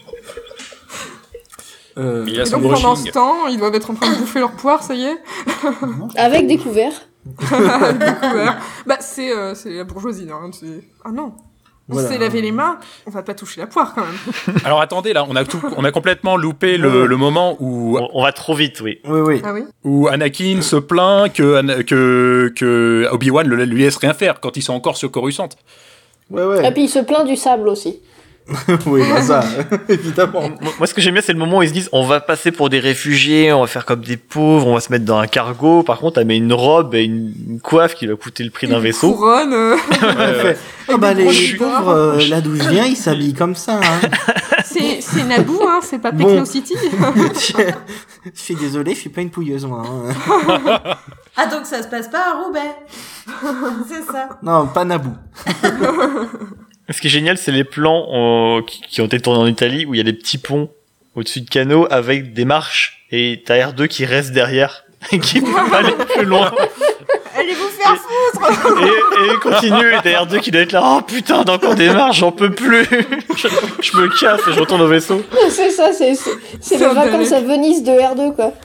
Euh, Il a Et son donc pendant ce brushing. temps, ils doivent être en train de bouffer leur poire, ça y est. Avec des couverts. Découvert. Bah c'est euh, c'est la bourgeoisie. Hein. C'est... Ah non. On Voilà. s'est lavé les mains, on va pas toucher la poire quand même. Alors attendez, là, on a, tout, on a complètement loupé le, le moment où, On, on va trop vite, oui. Oui, oui. Ah oui. où Anakin se plaint que, Ana- que, que Obi-Wan le, lui laisse rien faire quand ils sont encore sur Coruscant. Ouais, Et ouais. puis il se plaint du sable aussi. oui, bah ça, évidemment. Moi, moi, ce que j'aime bien, c'est le moment où ils se disent on va passer pour des réfugiés, on va faire comme des pauvres, on va se mettre dans un cargo. Par contre, elle met une robe et une, une coiffe qui va coûter le prix d'un Une vaisseau. couronne. euh, Elle fait, ah bah des les, gros les chutes. pauvres, euh, là d'où je viens, ils s'habillent comme ça. Hein. C'est, c'est Naboo, hein, c'est pas Bon. Techno City. je, je suis désolé, je suis pas une pouilleuse moi. Hein. Ah, donc ça se passe pas à Roubaix. C'est ça. Non, pas Naboo. Ce qui est génial, c'est les plans euh, qui, qui ont été tournés en Italie où il y a des petits ponts au-dessus de canaux avec des marches et t'as R deux qui reste derrière et qui peut pas aller plus loin. Allez vous faire foutre. Et, et il continue et t'as R deux qui doit être là. Oh putain, encore des marches, j'en peux plus. je, je me casse et je retourne au vaisseau. C'est ça, c'est, c'est, c'est C'est le un vacances à Venise de R deux quoi.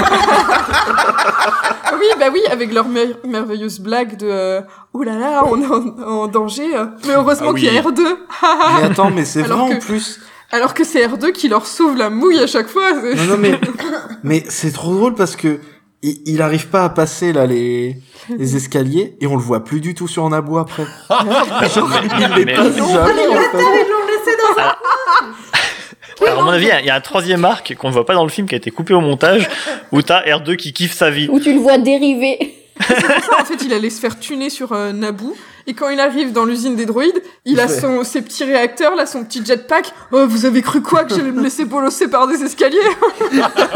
Ah oui, bah oui, avec leur mer- merveilleuse blague de euh, oh là là, on est en, en danger. euh, Mais heureusement Ah oui. qu'il y a R deux. Mais attends, mais c'est vrai Alors en que- plus. Alors que c'est R deux qui leur sauve la mouille à chaque fois. c'est- Non, non, mais, mais c'est trop drôle parce que il, il arrive pas à passer là les, les escaliers et on le voit plus du tout sur Naboo après. Genre, il les Mais- passe Non, jamais, en fait. Ils l'ont laissé dans un... Alors, à mon avis, il y a- il y a un troisième arc qu'on ne voit pas dans le film qui a été coupé au montage où t'as R deux qui kiffe sa vie. Où tu le vois dériver. C'est pour ça, en fait, il allait se faire tuner sur euh, Naboo. Et quand il arrive dans l'usine des droïdes, il a son, ses petits réacteurs, là, son petit jetpack. Oh, vous avez cru quoi, que j'allais me laisser bolosser par des escaliers? Tu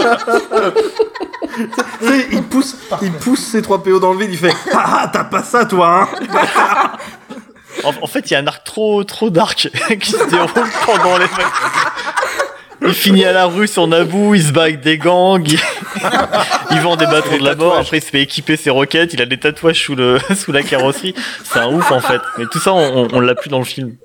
sais, il pousse, il pousse ses trois P O dans le vide, il fait ah ah, t'as pas ça toi hein. En, en fait, il y a un arc trop, trop dark qui se déroule pendant les Il finit à la rue sur Naboo, il se bat avec des gangs, il, il vend des bâtons de la mort, après il se fait équiper ses roquettes, il a des tatouages sous, le, sous la carrosserie. C'est un ouf en fait. Mais tout ça, on, on l'a plus dans le film.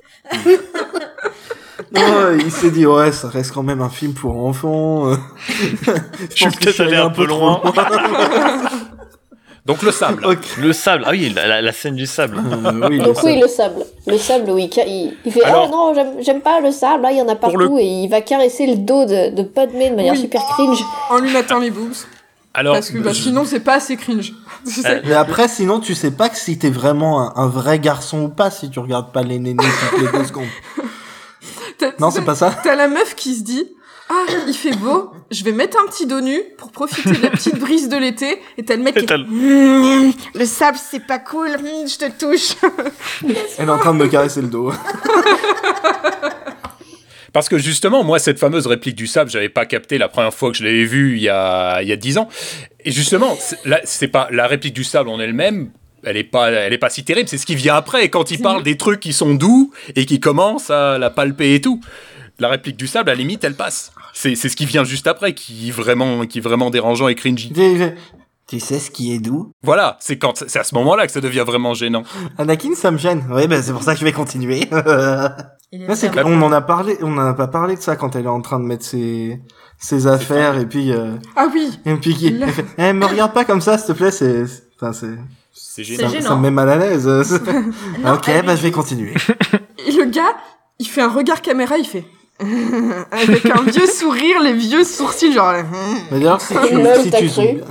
Non, il s'est dit ouais ça reste quand même un film pour enfants. euh. Je suis pense que peut-être allé un peu trop loin. Donc le sable. Ok. Le sable, ah oui, la, la- la scène du sable. Euh, oui, Donc le oui, sable. le sable. Le sable, oui, il, il, il fait Alors- oh non, j'aime, j'aime pas le sable, là il y en a Pour partout et il va caresser le dos de, de Padmé de manière Oui. super cringe. En lui mettant les boobs. Alors, Parce que bah, je- sinon, c'est pas assez cringe. Tu sais. Mais après, sinon, tu sais pas que si t'es vraiment un, un vrai garçon ou pas si tu regardes pas les nénés toutes les deux secondes. T'as- Non, c'est pas ça. T'as la meuf qui se dit ah, il fait beau, je vais mettre un petit dos nu pour profiter de la petite brise de l'été. Et t'as le mec Et qui t'as est, le- Mmh, le sable c'est pas cool, mmh, je te touche. Elle est en train de me caresser le dos. Parce que justement, moi, cette fameuse réplique du sable, j'avais pas capté la première fois que je l'avais vue il y a il y a dix ans. Et justement, c'est, là, c'est pas la réplique du sable en elle-même. Elle est pas, elle est pas si terrible. C'est ce qui vient après, quand il parle des trucs qui sont doux et qui commence à la palper et tout. La réplique du sable, à la limite, elle passe. C'est, c'est ce qui vient juste après, qui est vraiment, qui est vraiment dérangeant et cringy. Tu sais ce qui est doux? Voilà, c'est quand, c'est à ce moment-là que ça devient vraiment gênant. Anakin, ça me gêne. Oui, bah, c'est pour ça que je vais continuer. Il est Là, c'est très qu'on en a parlé, on en a pas parlé de ça quand elle est en train de mettre ses, ses affaires et puis, euh, Ah oui. et puis qui, Là. elle fait, eh, me regarde pas comme ça, s'il te plaît, c'est, c'est- enfin, c'est, C'est C'est gênant. ça, gênant. ça me met mal à l'aise. Non, ok, elle bah, lui je vais dit- continuer. Et le gars, il fait un regard caméra, il fait avec un vieux sourire, les vieux sourcils, genre. Mais d'ailleurs, si tu, Lol, si t'as tu cru. zoomes-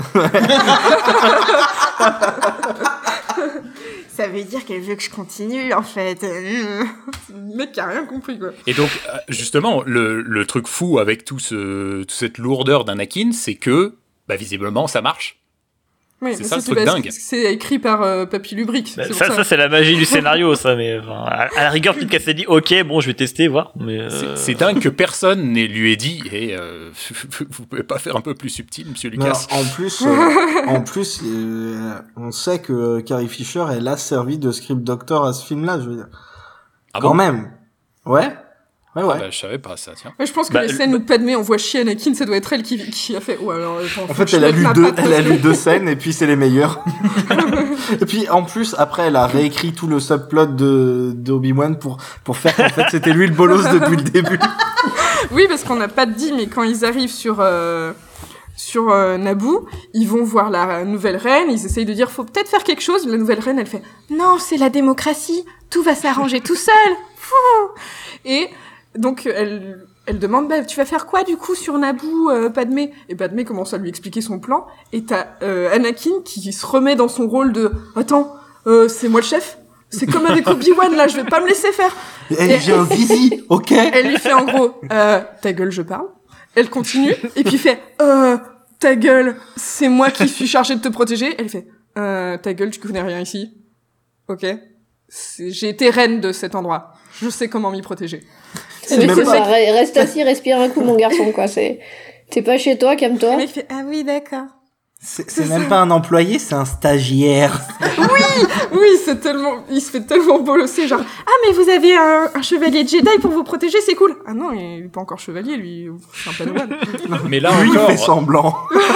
Ça veut dire qu'elle veut que je continue, en fait. Le mec qui a rien compris, quoi. Et donc, euh, justement, le, le truc fou avec tout ce, toute cette lourdeur d'Anakin, c'est que, bah, visiblement, ça marche. Oui, C'est mais ça, le truc parce dingue. que C'est écrit par euh, Papy Lubric. Bah, c'est pour ça, ça, c'est la magie du scénario, ça. Mais enfin, à, à la rigueur, peut-être qu'elle s'est dit, ok, bon, je vais tester, voir. Mais euh, C'est, c'est dingue que personne ne lui ait dit, et euh, vous pouvez pas faire un peu plus subtil, monsieur Mais Lucas. alors, en plus, euh, en plus, euh, on sait que Carrie Fisher, elle a servi de script doctor à ce film-là, je veux dire. Ah Quand bon même. Ouais. Ouais, ouais. Ah bah, je savais pas ça, tiens. Ouais, je pense que Bah, les le- scènes où Padmé envoie chier Anakin, ça doit être elle qui, qui a fait. Ouais, alors, attends, En faut fait, que je elle a mette lu ma deux, patte elle a dessus. lu deux scènes et puis c'est les meilleures. Et puis en plus, après, elle a réécrit tout le subplot de d'Obi-Wan pour pour faire qu'en fait c'était lui le bolos depuis le début. Oui, parce qu'on n'a pas dit, mais quand ils arrivent sur euh, sur euh, Naboo, ils vont voir la nouvelle reine. Ils essayent de dire, faut peut-être faire quelque chose. La nouvelle reine, elle fait, non, c'est la démocratie, tout va s'arranger tout seul. Fou. Et donc elle elle demande, bah, tu vas faire quoi du coup sur Naboo, euh, Padmé? Et Padmé commence à lui expliquer son plan. Et t'as euh, Anakin qui se remet dans son rôle de, attends, euh, c'est moi le chef. C'est comme avec Obi-Wan là, je vais pas me laisser faire. Et j'ai un zizi, ok. Elle lui fait en gros, euh, ta gueule, je parle. Elle continue, et puis fait, euh, ta gueule, c'est moi qui suis chargée de te protéger. Elle fait, euh, ta gueule, tu connais rien ici. Ok. C'est- J'ai été reine de cet endroit. Je sais comment m'y protéger. C'est Mais même c'est pas- ça, re- reste assis, respire un coup, mon garçon, quoi. C'est, t'es pas chez toi, calme-toi. Le mec fait, ah oui, d'accord. C'est c'est même pas un employé, c'est un stagiaire. Oui, c'est tellement, il se fait tellement bolosser, genre, ah, mais vous avez un, un chevalier Jedi pour vous protéger, c'est cool. Ah non, il est pas encore chevalier, lui, c'est un padawan. Mais là Lui, il encore, fait semblant.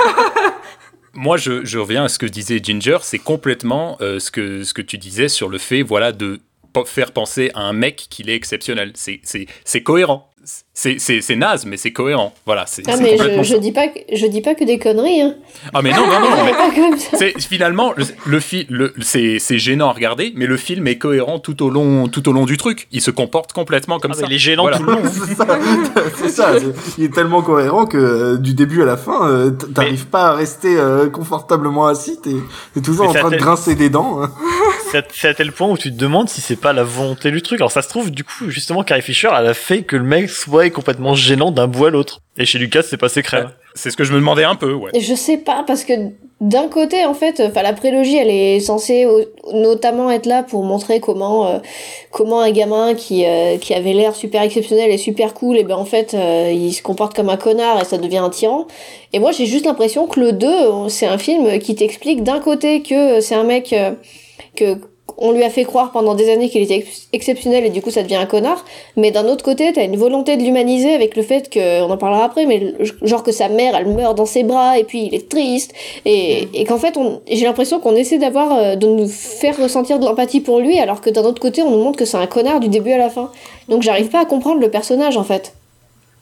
moi, je, je reviens à ce que disait Ginger, c'est complètement euh, ce, que, ce que tu disais sur le fait, voilà, de p- faire penser à un mec qu'il est exceptionnel. C'est, c'est, c'est cohérent. C'est, c'est, c'est naze, mais c'est cohérent. Voilà, c'est, Ah, c'est mais complètement je, je ça. dis pas que, je dis pas que des conneries, hein. Ah, mais non, non, non, mais Pas comme ça. c'est, finalement, le, le, fi- le c'est, c'est gênant à regarder, mais le film est cohérent tout au long, tout au long du truc. Il se comporte complètement comme ah, ça. mais il est gênant Voilà. tout le long. C'est ça, c'est ça. c'est- Il est tellement cohérent que euh, du début à la fin, euh, t- t'arrives pas à rester euh, confortablement assis. T'es t'es toujours Mais en ça train de fait- grincer des dents. hein. C'est à, c'est à tel point où tu te demandes si c'est pas la volonté du truc. Alors ça se trouve, du coup, justement, Carrie Fisher, elle a fait que le mec soit complètement gênant d'un bout à l'autre. Et chez Lucas, c'est passé crème. C'est ce que je me demandais un peu, ouais. Je sais pas, parce que d'un côté, en fait, enfin, la prélogie, elle est censée au- notamment être là pour montrer comment, euh, comment un gamin qui, euh, qui avait l'air super exceptionnel et super cool, et ben, en fait, euh, il se comporte comme un connard et ça devient un tyran. Et moi, j'ai juste l'impression que le deux, c'est un film qui t'explique d'un côté que c'est un mec, euh, que, on lui a fait croire pendant des années qu'il était ex- exceptionnel et du coup ça devient un connard, mais d'un autre côté t'as une volonté de l'humaniser avec le fait que, on en parlera après, mais le- genre que sa mère elle meurt dans ses bras et puis il est triste et, et qu'en fait on, j'ai l'impression qu'on essaie d'avoir euh, de nous faire ressentir de l'empathie pour lui alors que d'un autre côté on nous montre que c'est un connard du début à la fin, donc j'arrive pas à comprendre le personnage en fait.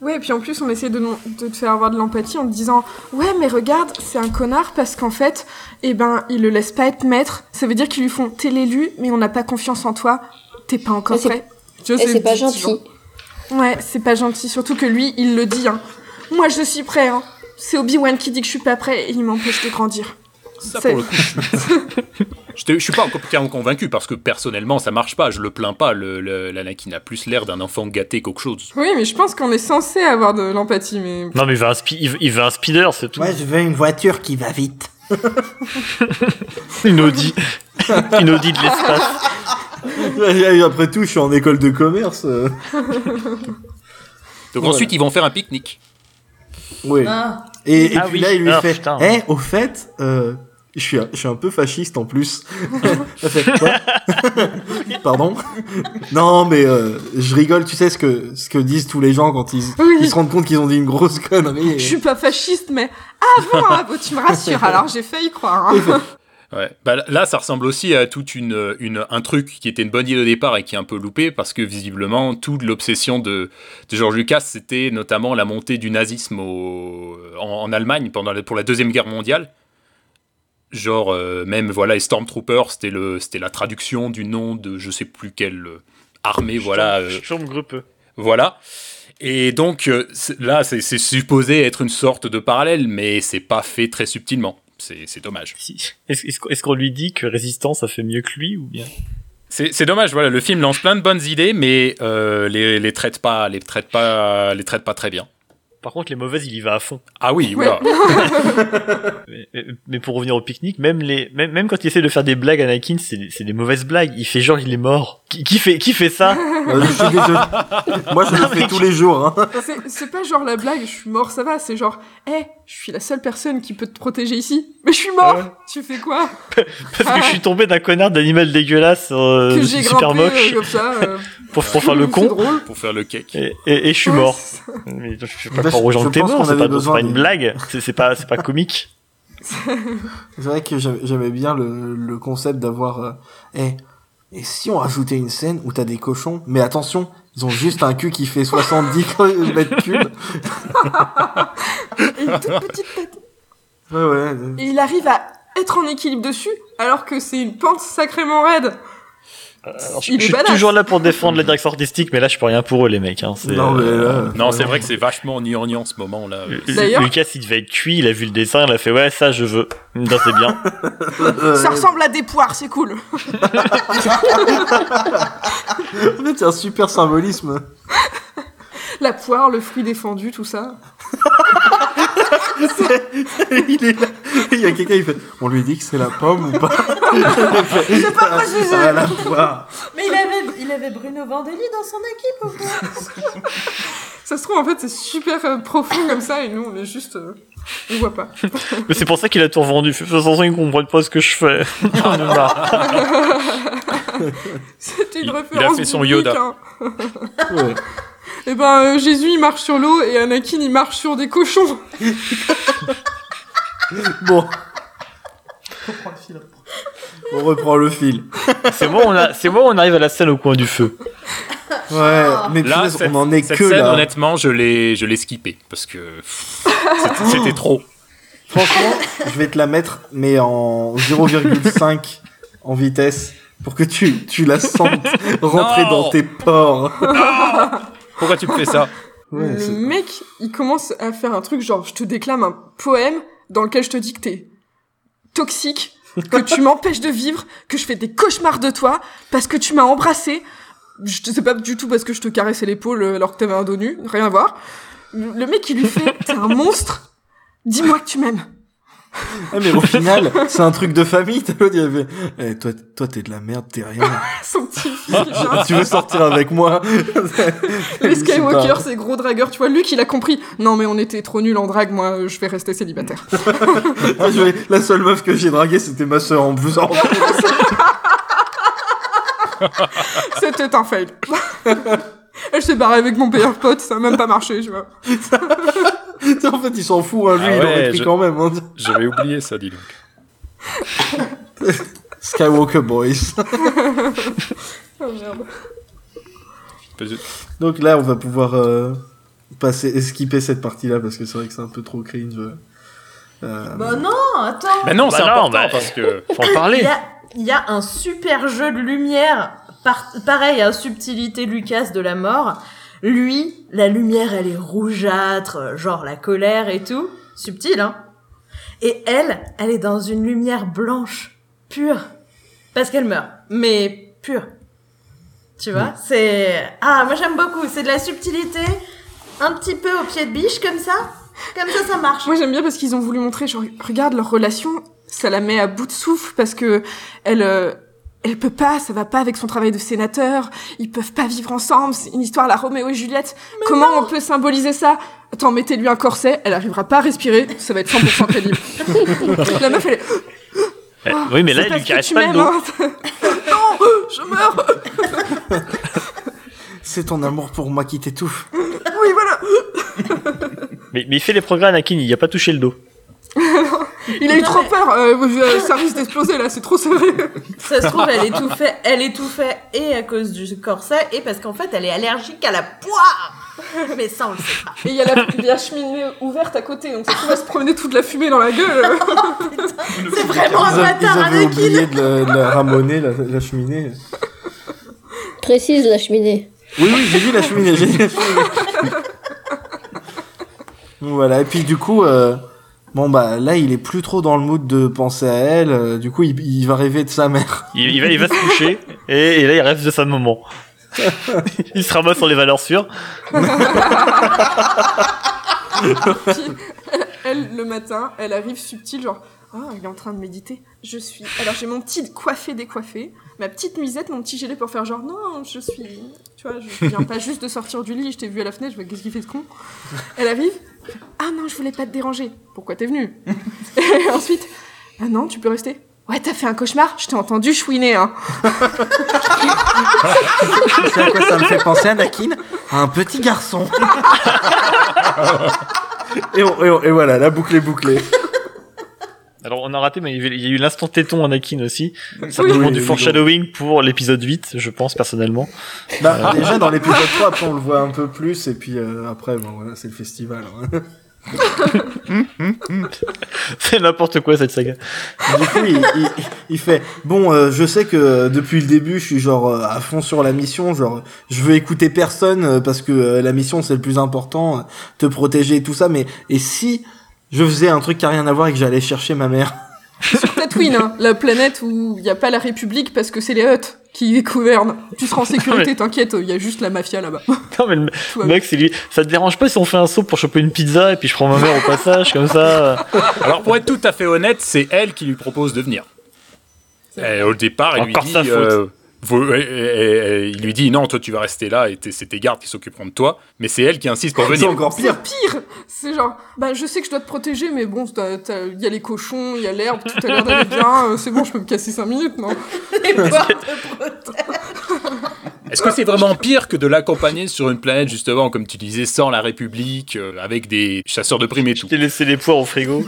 Ouais, et puis en plus, on essaie de, de te faire avoir de l'empathie en te disant « Ouais, mais regarde, c'est un connard parce qu'en fait, eh ben, il le laisse pas être maître. Ça veut dire qu'ils lui font « T'es l'élu, mais on n'a pas confiance en toi. T'es pas encore prêt. » Et c'est pas gentil. Ouais, c'est pas gentil. Surtout que lui, il le dit. Hein. « Moi, je suis prêt. Hein. C'est Obi-Wan qui dit que je suis pas prêt et il m'empêche de grandir. » Ça, pour le coup, je, te, je suis pas complètement convaincu parce que personnellement ça marche pas, je le plains pas, le, le, l'Anakin a plus l'air d'un enfant gâté qu'autre chose. Oui, mais je pense qu'on est censé avoir de l'empathie, mais... Non, mais il veut un, spi- il veut, il veut un speeder, c'est tout. Moi, je veux une voiture qui va vite. Une Audi. Une Audi de l'espace. Après tout, je suis en école de commerce. Donc voilà. Ensuite, ils vont faire un pique-nique. Oui. Ah. Et, et Ah puis oui. là, il lui Ah, fait putain. Eh, au fait, euh, je suis, un- je suis un peu fasciste en plus. Ça fait quoi? Pardon? Non, mais euh, je rigole, tu sais ce que, ce que disent tous les gens quand ils, Oui. ils se rendent compte qu'ils ont dit une grosse connerie. Et... Je suis pas fasciste, mais... Ah bon, ah, bon, tu me rassures, alors j'ai failli croire. Hein. Ouais. Bah, là, ça ressemble aussi à toute une, une, un truc qui était une bonne idée au départ et qui est un peu loupé parce que visiblement, toute l'obsession de, de George Lucas, c'était notamment la montée du nazisme au, en, en Allemagne pendant la, pour la Deuxième Guerre mondiale. Genre, euh, même, voilà, les Stormtroopers, c'était, le, c'était la traduction du nom de je sais plus quelle euh, armée, voilà. Euh, Sturmgruppe. voilà. Et donc, euh, c'est- là, c'est, c'est supposé être une sorte de parallèle, mais c'est pas fait très subtilement. C'est, c'est dommage. Si. Est-ce, est-ce, est-ce qu'on lui dit que Résistance a fait mieux que lui ou bien? C'est, c'est dommage, voilà, le film lance plein de bonnes idées, mais euh, les, les traite pas, les traite pas, les traite pas très bien. Par contre, les mauvaises, il y va à fond. Ah oui, Ouais. oula. Mais, mais- mais pour revenir au pique-nique, même les, même, même quand il essaie de faire des blagues, Anakin, c'est, des- c'est des mauvaises blagues. Il fait genre, il est mort. Qui, qui fait, qui fait ça? Euh, je suis désolé. Moi, je le fais tous les jours. Hein. C'est, c'est pas genre la blague, je suis mort, ça va, c'est genre, hé, hey, je suis la seule personne qui peut te protéger ici, mais je suis mort. Ouais. Tu fais quoi? Parce que je suis tombé d'un connard d'animal dégueulasse, euh, Que j'ai super grimpé moche, euh, comme ça. Euh, pour, pour faire le c'est con, drôle. Pour faire le cake. et, et, et je suis Ouais, mort. c'est- Mais je sais Bah, pas croire aux gens je que t'es pense mort, qu'on c'est avait pas, c'est besoin pas une des- blague, c'est, c'est pas, c'est pas comique. C'est vrai que j'aimais j'aimais bien le, le concept d'avoir... Euh, eh, et si on rajoutait une scène où t'as des cochons, mais attention, ils ont juste un cul qui fait soixante-dix mètres cubes. Et une toute petite tête. Ouais, ouais. Et il arrive à être en équilibre dessus, alors que c'est une pente sacrément raide. Alors, je, Il est je suis badass. toujours là pour défendre la direction artistique, mais là, je peux rien pour eux, les mecs. Hein. C'est, Non, mais euh, là... Non, c'est vrai que c'est vachement gnangnan en ce moment là. Lu- D'ailleurs- Lucas, il devait être cuit, il a vu le dessin, il a fait ouais, ça je veux. Ça c'est bien. Ça ressemble à des poires, c'est cool. En fait, il y a un super symbolisme. La poire, le fruit défendu, tout ça. Il est là. Il y a quelqu'un, il fait... On lui dit que c'est la pomme ou pas? Je sais pas préciser. Ah, la poire. Mais il avait, il avait Bruno Vandelli dans son équipe ou quoi? Ça se trouve, en fait, c'est super euh, profond comme ça, et nous, on est juste... euh, on voit pas. Mais c'est pour ça qu'il a tout revendu. De toute façon, ils comprennent pas ce que je fais. J'en ai marre. C'était une Il- il a référence fait son biblique, Yoda. hein. Ouais. Et ben, euh, Jésus, il marche sur l'eau, et Anakin, il marche sur des cochons. Bon. On reprend le fil. C'est moi, on a, c'est moi, on arrive à la scène au coin du feu. Ouais, mais Là, punaise, cette, on en est cette que scène, là. honnêtement, je l'ai, je l'ai skippé parce que pff, c'était, c'était trop. Franchement, je vais te la mettre, mais en zéro virgule cinq en vitesse, pour que tu, tu la sentes rentrer Non. dans tes pores. Pourquoi tu me fais ça? Ouais, le c'est- mec, il commence à faire un truc genre, je te déclame un poème dans lequel je te dis que t'es toxique, que tu m'empêches de vivre, que je fais des cauchemars de toi, parce que tu m'as embrassé. Je sais pas du tout parce que je te caressais l'épaule alors que t'avais un dos nu, rien à voir. Le le mec, il lui fait, t'es un monstre, dis-moi que tu m'aimes. Ah, mais au final, c'est un truc de famille. T'as l'autre, il avait, eh, toi, toi, t'es de la merde, t'es rien. Son petit fils qui vient. Tu veux sortir avec moi? Les Skywalker, C'est c'est gros dragueurs, tu vois, Luke, il a compris. Non, mais on était trop nuls en drague, moi, je vais rester célibataire. pas- Je vais- La seule meuf que j'ai draguée, c'était ma sœur en plus. En C'était un fail. Elle s'est barrée avec mon meilleur pote, ça a même pas marché, tu vois. En fait, il s'en fout, hein, lui, Ah il ouais, aurait pris je- quand même. Hein. J'avais oublié ça, dis donc. Skywalker Boys. Oh merde. Peut- Donc là, on va pouvoir euh, passer, skipper cette partie-là parce que c'est vrai que c'est un peu trop cringe. Euh... Bah non, attends. Bah non, Bah c'est non, important bah, parce que. Faut en parler. Il y a, il y a un super jeu de lumière, par, pareil à Subtilité Lucas de la mort. Lui, la lumière, elle est rougeâtre, genre la colère et tout. Subtil, hein. Et elle, elle est dans une lumière blanche, pure. Parce qu'elle meurt, mais pure. Tu vois, mmh. c'est... Ah, moi j'aime beaucoup, c'est de la subtilité, un petit peu au pied de biche, comme ça. Comme ça, ça marche. Moi j'aime bien parce qu'ils ont voulu montrer, genre, regarde leur relation, ça la met à bout de souffle, parce que elle... Euh... Elle peut pas, ça va pas avec son travail de sénateur, ils peuvent pas vivre ensemble, c'est une histoire à la Roméo et Juliette. Mais comment non. on peut symboliser ça? Attends, mettez-lui un corset, elle arrivera pas à respirer, ça va être cent pour cent crédible. La meuf, elle est... Oh, oui, mais là, elle lui caresse pas le dos. Hein. Non, je meurs. C'est ton amour pour moi qui t'étouffe. Oui, voilà. mais, mais il fait les progrès, Anakin, il a pas touché le dos. Il a eu non, trop mais... peur, euh, ça risque d'exploser là, c'est trop serré. Ça se trouve, elle étouffait, elle étouffait et à cause du corset et parce qu'en fait, elle est allergique à la poire. Mais ça, on le sait pas. Et il y a la, la cheminée ouverte à côté, donc ça pourrait se promener toute la fumée dans la gueule. Oh, c'est vraiment un bâtard, Anakin. Ils avaient oublié de la, de la ramoner, la, la cheminée. Précise la cheminée. Oui, oui, j'ai vu la cheminée, j'ai vu la cheminée. Voilà, et puis du coup... Euh... Bon bah là il est plus trop dans le mood de penser à elle, euh, du coup il, il va rêver de sa mère. Il, il, va, il va se coucher et, et là il rêve de sa maman. Il se ramasse sur les valeurs sûres. Puis, elle le matin, elle arrive subtile genre ah oh, il est en train de méditer. Je suis alors j'ai mon petit coiffé décoiffé, ma petite nuisette, mon petit gilet pour faire genre non je suis tu vois je viens pas juste de sortir du lit, je t'ai vu à la fenêtre, je vois qu'est-ce qu'il fait ce con. Elle arrive. Ah non, je voulais pas te déranger. Pourquoi t'es venue? Et ensuite, ah non, tu peux rester. Ouais, t'as fait un cauchemar? Je t'ai entendu chouiner, hein. Tu sais à quoi ça me fait penser, Anakin? À un petit garçon. et, on, et, on, et voilà, la boucle est bouclée. Alors on a raté, mais il y a eu l'instant téton Anakin aussi. Ça oui, demande oui, du foreshadowing pour l'épisode huit, je pense personnellement. Bah euh... déjà dans l'épisode trois, après on le voit un peu plus, et puis euh, après bon voilà, c'est le festival. Hein. C'est n'importe quoi cette saga. Du coup il, il, il fait bon, euh, je sais que depuis le début je suis genre euh, à fond sur la mission, genre je veux écouter personne euh, parce que euh, la mission c'est le plus important, euh, te protéger et tout ça, mais et si je faisais un truc qui a rien à voir et que j'allais chercher ma mère. Sur Tatooine, hein, la planète où il y a pas la République parce que c'est les Hutt qui gouvernent. Tu seras en sécurité, mais... t'inquiète, il y a juste la mafia là-bas. Non mais le Tout mec, c'est lui. Ça te dérange pas si on fait un saut pour choper une pizza et puis je prends ma mère au passage comme ça? Alors pour être tout à fait honnête, c'est elle qui lui propose de venir. Et au départ, elle Encore lui dit. Euh, vous, et, et, et, il lui dit non, toi tu vas rester là et c'est tes gardes qui s'occuperont de toi. Mais c'est elle qui insiste pour venir. C'est encore pire. C'est pire. C'est genre, bah je sais que je dois te protéger, mais bon, il y a les cochons, il y a l'herbe, tout a l'air d'aller bien. Euh, c'est bon, je peux me casser cinq minutes, non? Les portes te protègent. Est-ce que c'est vraiment pire que de l'accompagner sur une planète justement, comme tu disais, sans la République, euh, avec des chasseurs de primes et tout? Je t'ai laissé les poires au frigo.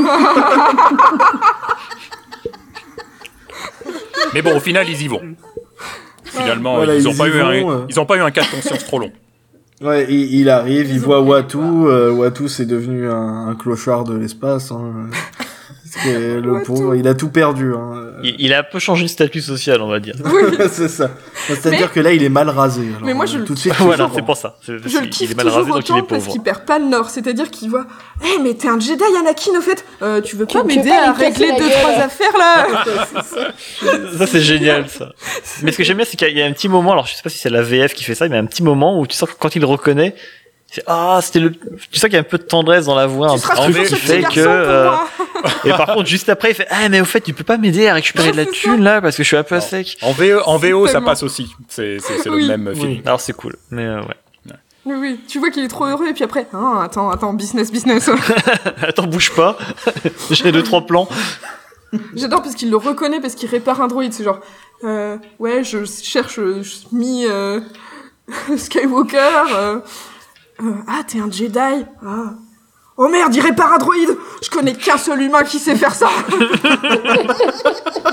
Mais bon, au final, ils y vont. Finalement, voilà, ils n'ont ils pas, eu un, euh... ils ont pas eu un cas de conscience trop long. Ouais, il, il arrive, il voit Watu. Euh, Watu, c'est devenu un, un clochard de l'espace. Hein. Parce que le pauvre, il a tout perdu. Hein. Il, il a un peu changé de statut social, on va dire. Oui. C'est ça. C'est-à-dire mais... que là, il est mal rasé. Alors, mais moi, je tout de suite. Voilà, c'est pour ça. C'est, je le kiffe toujours autant parce qu'il perd pas le nord. C'est-à-dire qu'il voit, hé, hey, mais t'es un Jedi, Anakin, au fait. Euh, tu veux pas tu m'aider à régler deux trois affaires là? c'est ça, c'est génial ça. Mais ce que j'aime bien, c'est qu'il y a un petit moment. Alors, je sais pas si c'est la V F qui fait ça, mais un petit moment où tu sens que quand il le reconnaît. C'est, ah, c'était le, tu sens qu'il y a un peu de tendresse dans la voix, tu en fait, qui fait que, euh... et par contre, juste après, il fait, ah, mais au fait, tu peux pas m'aider à récupérer non, de la thune, ça. Là, parce que je suis un peu non. sec. En V O, en V O, ça passe aussi. C'est, c'est, c'est oui. le même film. Oui. Alors, c'est cool. Mais, euh, ouais. Oui, oui. Tu vois qu'il est trop heureux, et puis après, ah, attends, attends, business, business. Attends, bouge pas. J'ai deux, trois plans. J'adore parce qu'il le reconnaît, parce qu'il répare un droïde. C'est genre, euh, ouais, je cherche, je mis, euh, Skywalker, euh, Euh, ah, t'es un Jedi. Ah. Oh merde, il répare un droïde. Je connais qu'un seul humain qui sait faire ça.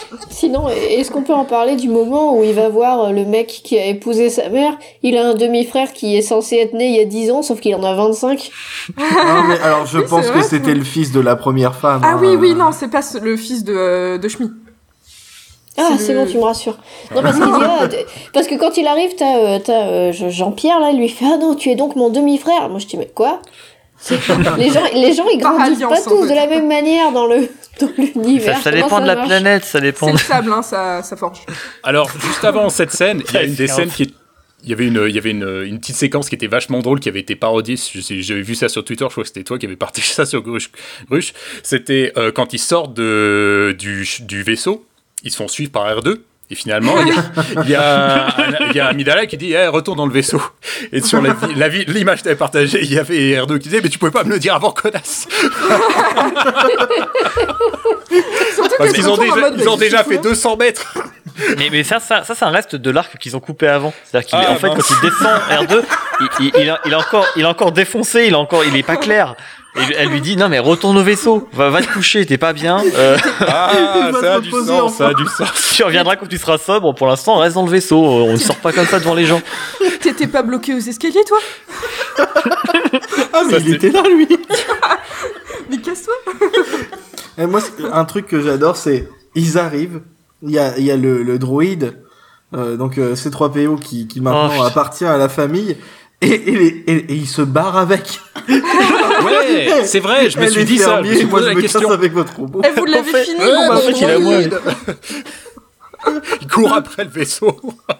Sinon, est-ce qu'on peut en parler du moment où il va voir le mec qui a épousé sa mère? Il a un demi-frère qui est censé être né il y a dix ans, sauf qu'il en a vingt-cinq. Non, mais alors je Oui, pense c'est que vrai, c'était ça. le fils de la première femme. Ah hein. oui, oui, non, c'est pas ce- le fils de, euh, de Shmi. Ah, C'est c'est le- bon, tu me rassures. Non, parce qu'il dit, ah, t- parce que quand il arrive, t'as, euh, t'as euh, Jean-Pierre, là, il lui fait, ah non, tu es donc mon demi-frère. Moi, je dis, mais quoi? C'est- les gens, les gens, ils Par grandissent alliance, pas en tous fait. de la même manière dans le, dans l'univers. Ça, ça Comment dépend de la marche planète, ça dépend. C'est De... le sable, hein, ça, ça forge. Alors, juste avant cette scène, il y a une des C'est un scènes qui est- Il y avait, une, il y avait une, une petite séquence qui était vachement drôle, qui avait été parodiée. Je sais- J'avais vu ça sur Twitter, je crois que c'était toi qui avais partagé ça sur Gruche. Gruche. C'était euh, quand ils sortent de, du, du vaisseau, ils se font suivre par R deux. Et finalement, il y a, il y a, il y a Amidala qui dit hey, retourne dans le vaisseau. Et sur la, vi- la vi- l'image que tu avais partagée, il y avait R deux qui disait mais tu pouvais pas me le dire avant, connasse. Surtout Parce que qu'ils c'est ont toujours en déjà, mode, ils bah, ont qu'est-ce déjà que tu fait fous là deux cents mètres. Mais, mais ça, ça, ça c'est un reste de l'arc qu'ils ont coupé avant. C'est-à-dire qu'en Ah, fait, mince. quand il descend R deux, il, il, il, a, il, a encore, il a encore défoncé, il, a encore, il est pas clair. Et elle lui dit non mais retourne au vaisseau, va, va te coucher, t'es pas bien. Euh, Ah, Il va ça a se du reposer sens, ça a enfin. du sens. tu reviendras quand tu seras sobre. Pour l'instant, reste dans le vaisseau. On ne sort pas comme ça devant les gens. T'étais pas bloqué aux escaliers, toi? Ah, mais Ça, il c'est- était là, lui. Mais casse-toi. Et moi, c'est- un truc que j'adore, c'est ils arrivent. Il y a, il y a le, le droïde, euh, donc euh, C trois P O qui, qui maintenant Oh, putain. appartient à la famille, et, et, les- et, et il se barre avec. Ouais, c'est vrai, je me Elle suis est dit ça, je me fermier, suis moi posé je la me casse question. avec votre robot. Eh, vous l'avez fait- fini, ouais, bon, bah, en fait, bon, il a moins. oui. Il court après le vaisseau.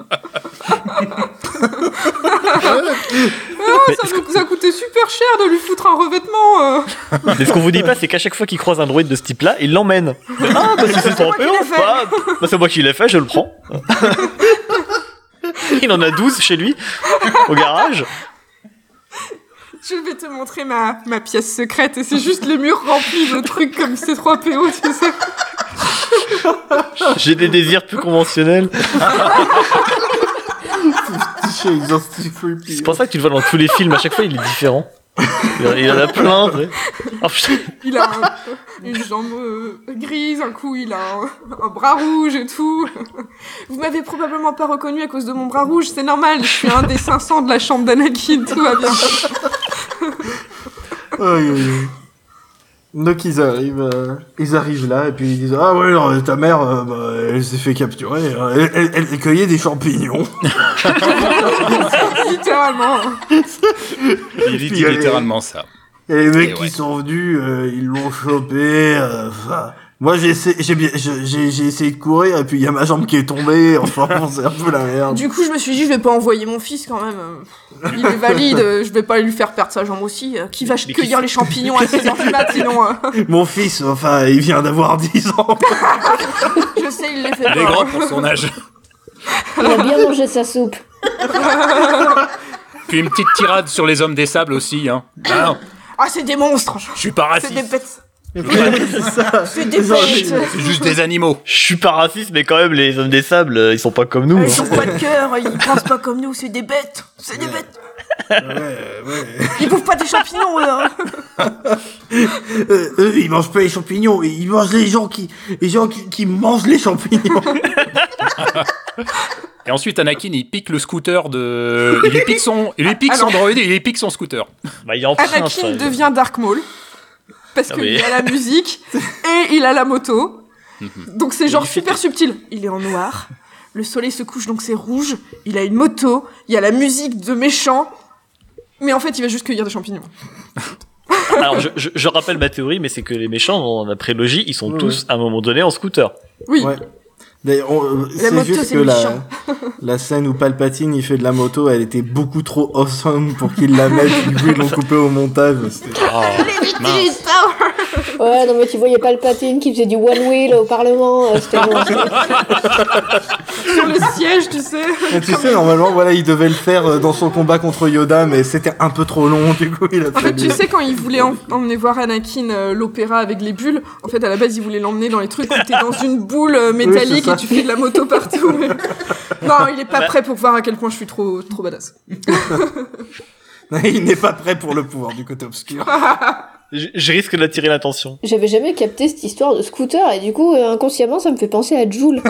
Ah, ça nous a coûté super cher de lui foutre un revêtement. euh. Mais ce qu'on vous dit pas, c'est qu'à chaque fois qu'il croise un droïde de ce type-là, il l'emmène. Ah, bah c'est trop qui l'ai fait. bah, bah, c'est moi qui l'ai fait, je le prends. Il en a douze chez lui, au garage. Je vais te montrer ma, ma pièce secrète et c'est juste les murs remplis de trucs comme C trois P O, tu sais. J'ai des désirs plus conventionnels. Chez Exhaustive Freepy. C'est pour ça que tu le vois dans tous les films, à chaque fois il est différent. Il y en a plein. tu sais. Oh, putain. Il a un- une jambe euh, grise, un coup il a un, un bras rouge et tout. Vous m'avez probablement pas reconnu à cause de mon bras rouge, c'est normal, je suis un des cinq cents de la chambre d'Anakin, tout va bien. Aïe, aïe, aïe. Donc ils arrivent, euh, ils arrivent là et puis ils disent ah ouais alors, ta mère euh, bah, elle s'est fait capturer, euh, elle, elle, elle cueillait des champignons. Littéralement. Il Puis, dit euh, littéralement ça. Et les mecs Et qui ouais. sont venus, euh, ils l'ont chopé. euh, enfin, moi j'ai essayé, j'ai bien, je- j'ai j'ai essayé de courir et puis il y a ma jambe qui est tombée. Enfin bon, c'est un peu la merde. Du coup, je me suis dit, je vais pas envoyer mon fils quand même. euh, Il est valide, euh, je vais pas lui faire perdre sa jambe aussi. euh, Qui va Mais cueillir qui- les champignons à six heures du mat, sinon. euh, Mon fils, enfin, il vient d'avoir dix ans. Je sais, il les fait Il est pas. grand pour son âge. Il a bien mangé sa soupe. Puis une petite tirade sur les hommes des sables aussi. Hein. Ah non, Ah, c'est des monstres. je suis pas C'est des raciste. bêtes. c'est ça. C'est des Ils ont- bêtes. C'est juste des animaux. Je suis pas raciste, mais quand même, les hommes des sables, euh, ils sont pas comme nous. Ils hein. ont pas de cœur, ils pensent pas comme nous, c'est des bêtes. C'est des bêtes. Ouais, ouais. Ils bouffent pas des champignons, là. Euh, eux, ils mangent pas les champignons, ils mangent les gens qui, les gens qui, qui mangent les champignons. Et ensuite, Anakin, il pique le scooter de. Il lui pique son, il lui pique son Alors- droïde et il lui pique son scooter. Bah, il est en prince. Anakin hein. devient Dark Maul. Parce Ah, qu'il mais- a la musique et il a la moto. Donc c'est genre il fait- super subtil. Il est en noir. Le soleil se couche donc c'est rouge. Il a une moto. Il y a la musique de méchant. Mais en fait, il va juste cueillir des champignons. Alors, je, je, je rappelle ma théorie, mais c'est que les méchants, dans la prélogie, ils sont Ouais, tous, à un moment donné, en scooter. Oui. Ouais. D'ailleurs, on- euh, La c'est moto, juste c'est que la, méchant. la scène où Palpatine il fait de la moto, elle était beaucoup trop awesome pour qu'ils la mettent. Du coup, ils l'ont coupé au montage. C'était- mince. Ouais, non, mais tu voyais Palpatine qui faisait du one wheel au Parlement. euh, C'était bon. Sur le siège, tu sais. Mais tu sais, normalement, voilà, il devait le faire euh, dans son combat contre Yoda, mais c'était un peu trop long. Du coup, il a En fait, fallu- tu sais, quand il voulait em- emmener voir Anakin euh, l'opéra avec les bulles, en fait, à la base, il voulait l'emmener dans les trucs où t'es dans une boule euh, métallique c'est ça. et tu fais de la moto partout. mais- Non, il est pas prêt pour voir à quel point je suis trop, trop badass. il n'est pas prêt pour le pouvoir du côté obscur. je, je risque d'attirer l'attention. J'avais jamais capté cette histoire de scooter et du coup, euh, inconsciemment, ça me fait penser à Joule.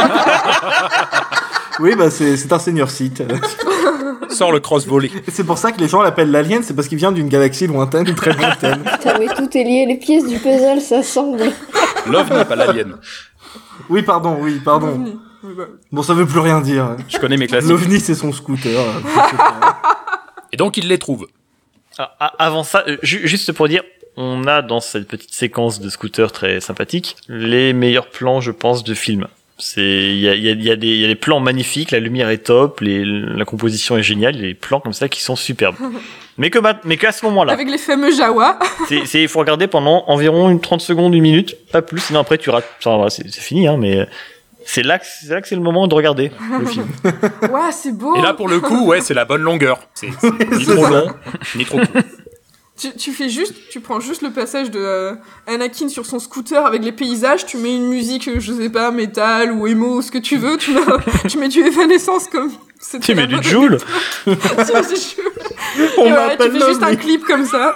Oui, bah c'est, c'est un senior site. Sors le cross-volley. C'est pour ça que les gens l'appellent l'alien, c'est parce qu'il vient d'une galaxie lointaine, ou très lointaine. Putain, mais tout est lié, les pièces du puzzle s'assemblent. L'ovni, pas l'alien. Oui, pardon, oui, pardon. Bon, ça veut plus rien dire. Je connais mes classiques. L'ovni, c'est son scooter. Et donc, il les trouve. Ah, ah, avant ça, euh, ju- juste pour dire, on a dans cette petite séquence de scooter très sympathique les meilleurs plans, je pense, de film. C'est, il y a, il y a, il y a des, il y a des plans magnifiques, la lumière est top, les, la composition est géniale, il y a des plans comme ça qui sont superbes. Mais que, mais qu'à ce moment-là. Avec les fameux Jawa. C'est, c'est, il faut regarder pendant environ une trente secondes, une minute, pas plus, sinon après tu rates, enfin, voilà, c'est, c'est fini, hein, mais c'est là que, c'est là que c'est le moment de regarder le film. Ouais, c'est beau. Et là, pour le coup, ouais, c'est la bonne longueur. C'est, c'est ni trop long, ni trop court. Tu, tu fais juste, tu prends juste le passage de euh, Anakin sur son scooter avec les paysages, tu mets une musique, je sais pas, métal ou emo, ce que tu veux, tu mets, tu mets du Evanescence comme... Tu mets du Joule. Tu mets du Joule. On Et ouais, m'appelle tu fais juste l'homme. un clip comme ça.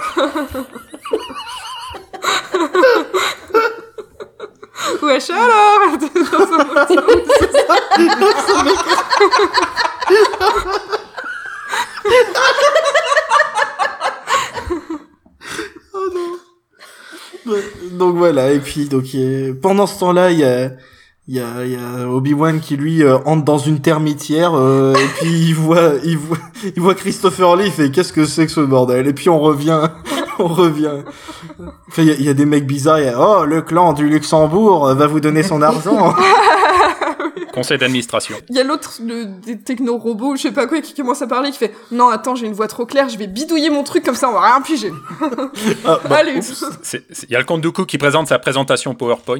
Wesh alors. Oh non. Donc voilà, et puis donc il y a- pendant ce temps-là, il y a il y a, il y a Obi-Wan qui lui euh, entre dans une termitière euh, et puis il voit il voit il voit Christopher Lee, il fait qu'est-ce que c'est que ce bordel, et puis on revient on revient. Enfin il y a, il y a des mecs bizarres, il y a oh le clan du Luxembourg va vous donner son argent. Conseil d'administration. Il y a l'autre, le, des techno-robots, je sais pas quoi, qui commence à parler, qui fait « Non, attends, j'ai une voix trop claire, je vais bidouiller mon truc, comme ça, on va rien piger. Ah, » bah, Allez. C'est- c'est- Il y a le comte Dooku qui présente sa présentation PowerPoint.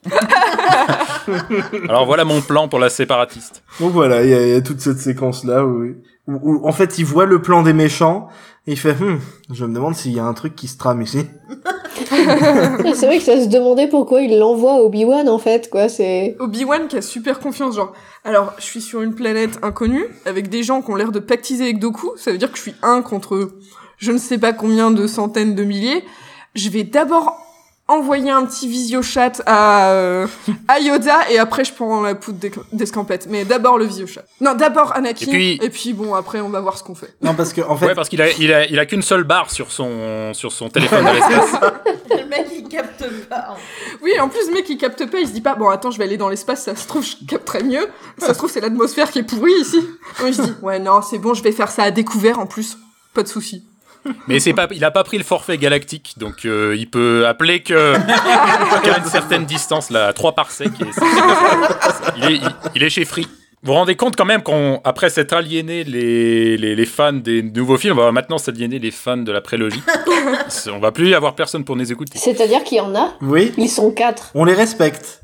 Alors voilà mon plan pour la séparatiste. Donc voilà, il y, a- il y a toute cette séquence-là où, où, où, en fait il voit le plan des méchants et il fait hm, je me demande s'il y a un truc qui se trame ici. C'est vrai que ça se demandait pourquoi il l'envoie à Obi-Wan, en fait, quoi, c'est... Obi-Wan qui a super confiance, genre, alors, je suis sur une planète inconnue, avec des gens qui ont l'air de pactiser avec Dooku, ça veut dire que je suis un contre je ne sais pas combien de centaines de milliers, je vais d'abord envoyer un petit visio-chat à, euh, à Yoda, et après je prends la poudre d'esc- d'escampette. Mais d'abord le visio-chat. Non, d'abord Anakin, Et et puis- puis... bon, après on va voir ce qu'on fait. Non parce que en fait Ouais, parce qu'il a, il a, il a qu'une seule barre sur son, sur son téléphone à l'espace. Le mec, il capte pas. Oui, en plus, le mec, il capte pas, il se dit pas, bon, attends, je vais aller dans l'espace, ça se trouve, je capterai mieux. Ça se trouve, c'est l'atmosphère qui est pourrie ici. Donc, il se dit, ouais, non, c'est bon, je vais faire ça à découvert en plus. Pas de souci. Mais c'est pas, il a pas pris le forfait galactique, donc euh, il peut appeler que qu'à une certaine distance, là, à trois parsecs. Et c'est- il, est, il, il est chez Free. Vous vous rendez compte quand même qu'après s'être aliéné les, les, les fans des nouveaux films, on va maintenant s'aliéner les fans de la prélogie. On va plus avoir personne pour nous écouter. C'est-à-dire qu'il y en a, oui, ils sont quatre. on les respecte.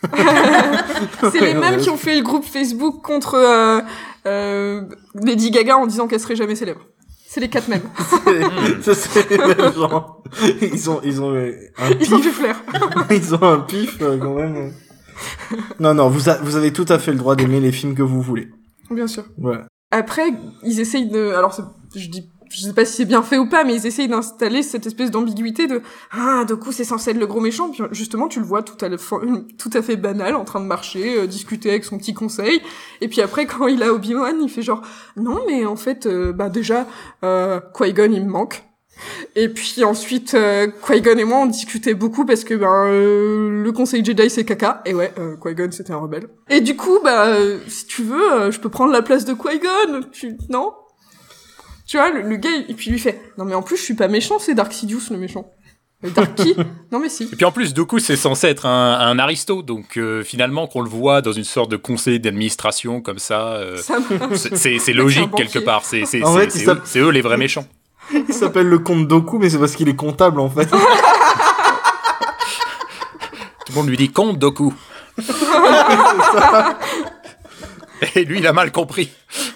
C'est les mêmes qui ont fait le groupe Facebook contre euh, euh, Lady Gaga en disant qu'elle serait jamais célèbre. C'est les quatre mêmes. Ça c'est les mêmes gens. Ils ont ils ont euh, un Ils ont du pif. flair. Ils ont un pif euh, quand même. Non non, vous a- vous avez tout à fait le droit d'aimer les films que vous voulez. Bien sûr. Voilà. Après, ils essayent de... Alors, c'est- je dis... Je sais pas si c'est bien fait ou pas, mais ils essayent d'installer cette espèce d'ambiguïté de « Ah, Dooku, c'est censé être le gros méchant », puis justement, tu le vois tout à, la fin- tout à fait banal, en train de marcher, euh, discuter avec son petit conseil, et puis après, quand il a Obi-Wan, il fait genre « Non, mais en fait, euh, bah déjà, euh, Qui-Gon, il me manque ». Et puis ensuite, euh, Qui-Gon et moi, on discutait beaucoup parce que ben euh, le conseil Jedi, c'est caca, et ouais, euh, Qui-Gon, c'était un rebelle. Et du coup, bah, euh, si tu veux, euh, je peux prendre la place de Qui-Gon, tu... non ? Tu vois, le, le gars, et puis il lui fait « Non mais en plus, je suis pas méchant, c'est Dark Sidious le méchant. » Mais Dark qui ? Non mais si. Et puis en plus, Dooku, c'est censé être un, un aristo, donc euh, finalement, qu'on le voit dans une sorte de conseil d'administration comme ça, euh, Ça marche. c'est- c'est c'est C'est un logique banquier. quelque part. C'est c'est- En c'est- fait, c'est il eux, c'est eux les vrais méchants. Il s'appelle le comte Doku, mais c'est parce qu'il est comptable en fait. Tout le monde lui dit compte Dooku. Et lui, il a mal compris.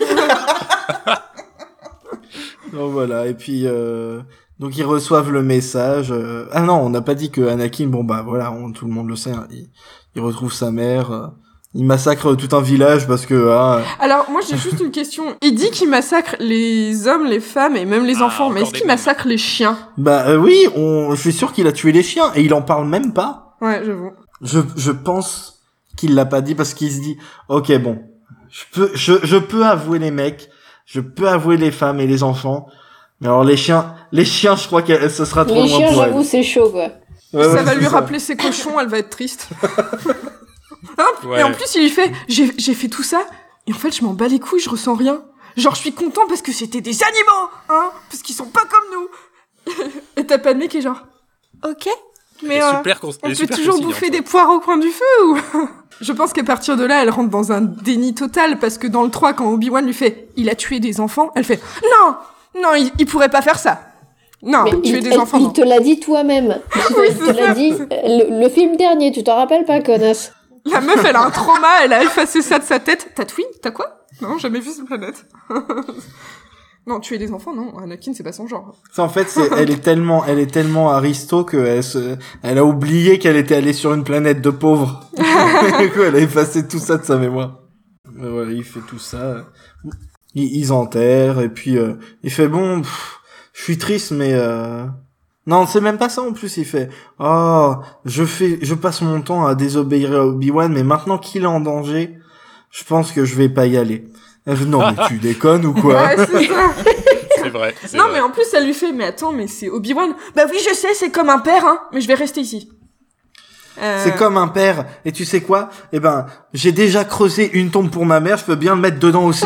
Donc voilà, et puis euh, donc ils reçoivent le message. euh, Ah non, on n'a pas dit que Anakin, bon bah voilà, on- tout le monde le sait, hein, il, il retrouve sa mère, euh, Il massacre tout un village parce que... Ah... Alors, moi, j'ai juste une question. Il dit qu'il massacre les hommes, les femmes et même les ah, enfants, mais est-ce qu'il massacre les chiens? Bah euh, oui, on... je suis sûr qu'il a tué les chiens, et il en parle même pas. Ouais, j'avoue. Je, je pense qu'il l'a pas dit parce qu'il se dit, ok, bon, je peux, je, je peux avouer les mecs, je peux avouer les femmes et les enfants, mais alors les chiens, les chiens, je crois que ce sera trop les loin chiens, pour elle. j'avoue, c'est chaud, quoi. Ouais, ça ouais, va lui ça. rappeler ses cochons, elle va être triste. Hein ouais. Et en plus, il lui fait, j'ai, j'ai fait tout ça, et en fait, je m'en bats les couilles, je ressens rien. Genre, je suis content parce que c'était des animaux, hein, parce qu'ils sont pas comme nous. Et t'as pas de mec qui est genre, ok, mais euh, super cons- on peut super toujours bouffer hein, des poires au coin du feu ou... Je pense qu'à partir de là, elle rentre dans un déni total, parce que dans le trois, quand Obi-Wan lui fait, il a tué des enfants, elle fait, non, non, il, il pourrait pas faire ça. Non, mais tuer il, des elle, enfants, il non. te l'a dit toi-même. Oui, il te l'a dit le, le film dernier, tu t'en rappelles pas, connasse? La meuf, elle a un trauma, elle a effacé ça de sa tête. Tatooine, t'as quoi? Non, jamais vu cette planète. Non, tuer des enfants, non. Anakin, c'est pas son genre. Ça, en fait, c'est, elle est tellement, elle est tellement aristo que elle se, elle a oublié qu'elle était allée sur une planète de pauvres. Du coup, elle a effacé tout ça de sa mémoire. Et voilà, il fait tout ça. Ils, ils enterrent, et puis, euh, il fait bon, pff, je suis triste, mais, euh... non, c'est même pas ça, en plus, il fait, oh, je fais, je passe mon temps à désobéir à Obi-Wan, mais maintenant qu'il est en danger, je pense que je vais pas y aller. Non, mais tu déconnes ou quoi? Ouais, c'est ça. C'est vrai. C'est non, vrai. mais en plus, elle lui fait, mais attends, mais c'est Obi-Wan. Bah oui, je sais, c'est comme un père, hein, mais je vais rester ici. Euh... C'est comme un père, et tu sais quoi? Eh ben, j'ai déjà creusé une tombe pour ma mère, je peux bien le mettre dedans aussi.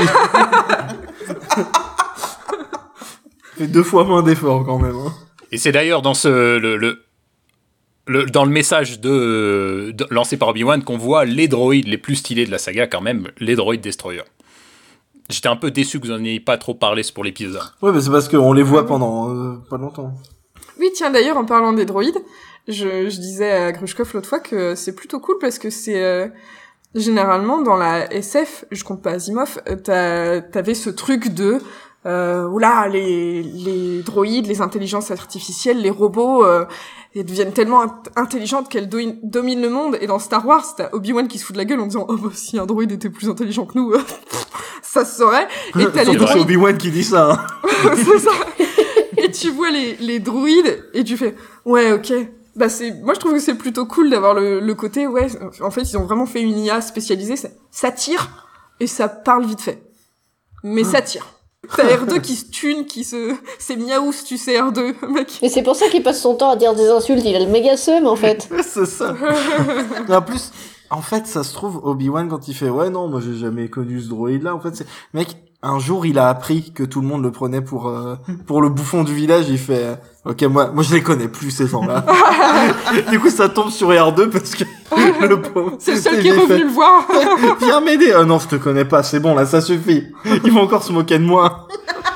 Fait deux fois moins d'efforts quand même. Hein. Et c'est d'ailleurs dans ce le, le, le dans le message de, de lancé par Obi-Wan qu'on voit les droïdes les plus stylés de la saga quand même, les droïdes destroyers. J'étais un peu déçu que vous en ayez pas trop parlé pour l'épisode. Ouais, mais c'est parce qu'on les voit pendant euh, pas longtemps. Oui, tiens, d'ailleurs, en parlant des droïdes, je, je disais à Grushkov l'autre fois que c'est plutôt cool parce que c'est euh, généralement dans la S F, je compte pas Asimov, t'as, t'avais ce truc de euh, oula, les, les droïdes, les intelligences artificielles, les robots, euh, elles deviennent tellement int- intelligentes qu'elles do- dominent le monde. Et dans Star Wars, t'as Obi-Wan qui se fout de la gueule en disant oh bah si un droïde était plus intelligent que nous, ça se saurait. Et t'as les droïdes... C'est Obi-Wan qui dit ça. Hein. C'est ça. Et tu vois les, les droïdes et tu fais ouais ok. Bah c'est moi je trouve que c'est plutôt cool d'avoir le, le côté ouais en fait ils ont vraiment fait une I A spécialisée, ça, ça tire et ça parle vite fait. Mais ça tire. T'as R deux qui se tune, qui se... C'est miaous, tu sais, R deux, mec. Mais c'est pour ça qu'il passe son temps à dire des insultes, il a le méga seum, en fait. C'est ça. Et en plus, en fait, ça se trouve, Obi-Wan, quand il fait « Ouais, non, moi, j'ai jamais connu ce droïde-là », en fait, c'est... Mec, un jour, il a appris que tout le monde le prenait pour euh, pour le bouffon du village, il fait euh, « Ok, moi, moi, je les connais plus, ces gens-là. » Du coup, ça tombe sur R deux, parce que le pauvre... C'est le seul qui est revenu fait... le voir. Viens m'aider. Ah non, je te connais pas, c'est bon, là, ça suffit. Ils vont encore se moquer de moi.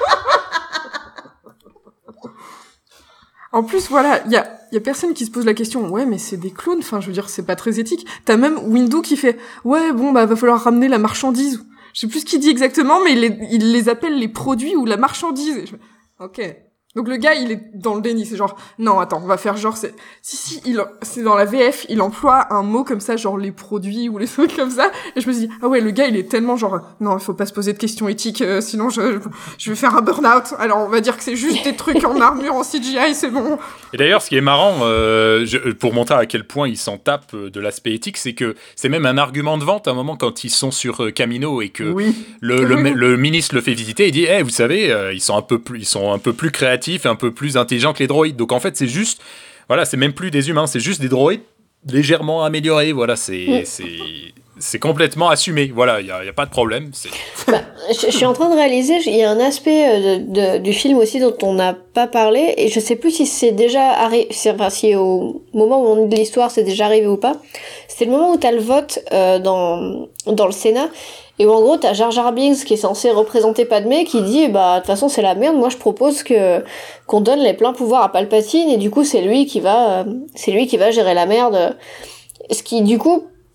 En plus, voilà, il y a, y a personne qui se pose la question, ouais, mais c'est des clones, enfin, je veux dire, c'est pas très éthique. T'as même Windu qui fait, ouais, bon, bah, va falloir ramener la marchandise. Je sais plus ce qu'il dit exactement, mais il les, il les appelle les produits ou la marchandise. Et je... Ok. Donc le gars, il est dans le déni, c'est genre, non, attends, on va faire genre, c'est, si, si, il, c'est dans la V F, il emploie un mot comme ça, genre les produits ou les trucs comme ça, et je me suis dit, ah ouais, le gars, il est tellement genre, non, il faut pas se poser de questions éthiques, euh, sinon je, je vais faire un burn-out. Alors on va dire que c'est juste des trucs en armure, en C G I, c'est bon. Et d'ailleurs, ce qui est marrant, euh, je, pour montrer à quel point ils s'en tapent de l'aspect éthique, c'est que c'est même un argument de vente à un moment quand ils sont sur Kamino et que oui. le, le, le, le ministre le fait visiter, il dit, hey, vous savez, euh, ils sont un peu plus, ils sont un peu plus créatifs et un peu plus intelligents que les droïdes. Donc en fait, c'est juste, voilà, c'est même plus des humains, c'est juste des droïdes légèrement améliorés. Voilà, c'est, oui. c'est, c'est complètement assumé. Voilà, il y a, y a pas de problème. C'est... Bah, je, je suis en train de réaliser, il y a un aspect de, de, du film aussi dont on n'a pas parlé, et je sais plus si c'est déjà arrivé, enfin si au moment où on est de l'histoire c'est déjà arrivé ou pas. C'était le moment où t'as le vote euh, dans dans le Sénat. Et où en gros t'as Jar Jar Binks qui est censé représenter Padmé qui dit bah de toute façon c'est la merde, moi je propose que qu'on donne les pleins pouvoirs à Palpatine et du coup c'est lui qui va euh, c'est lui qui va gérer la merde. Ce qui du coup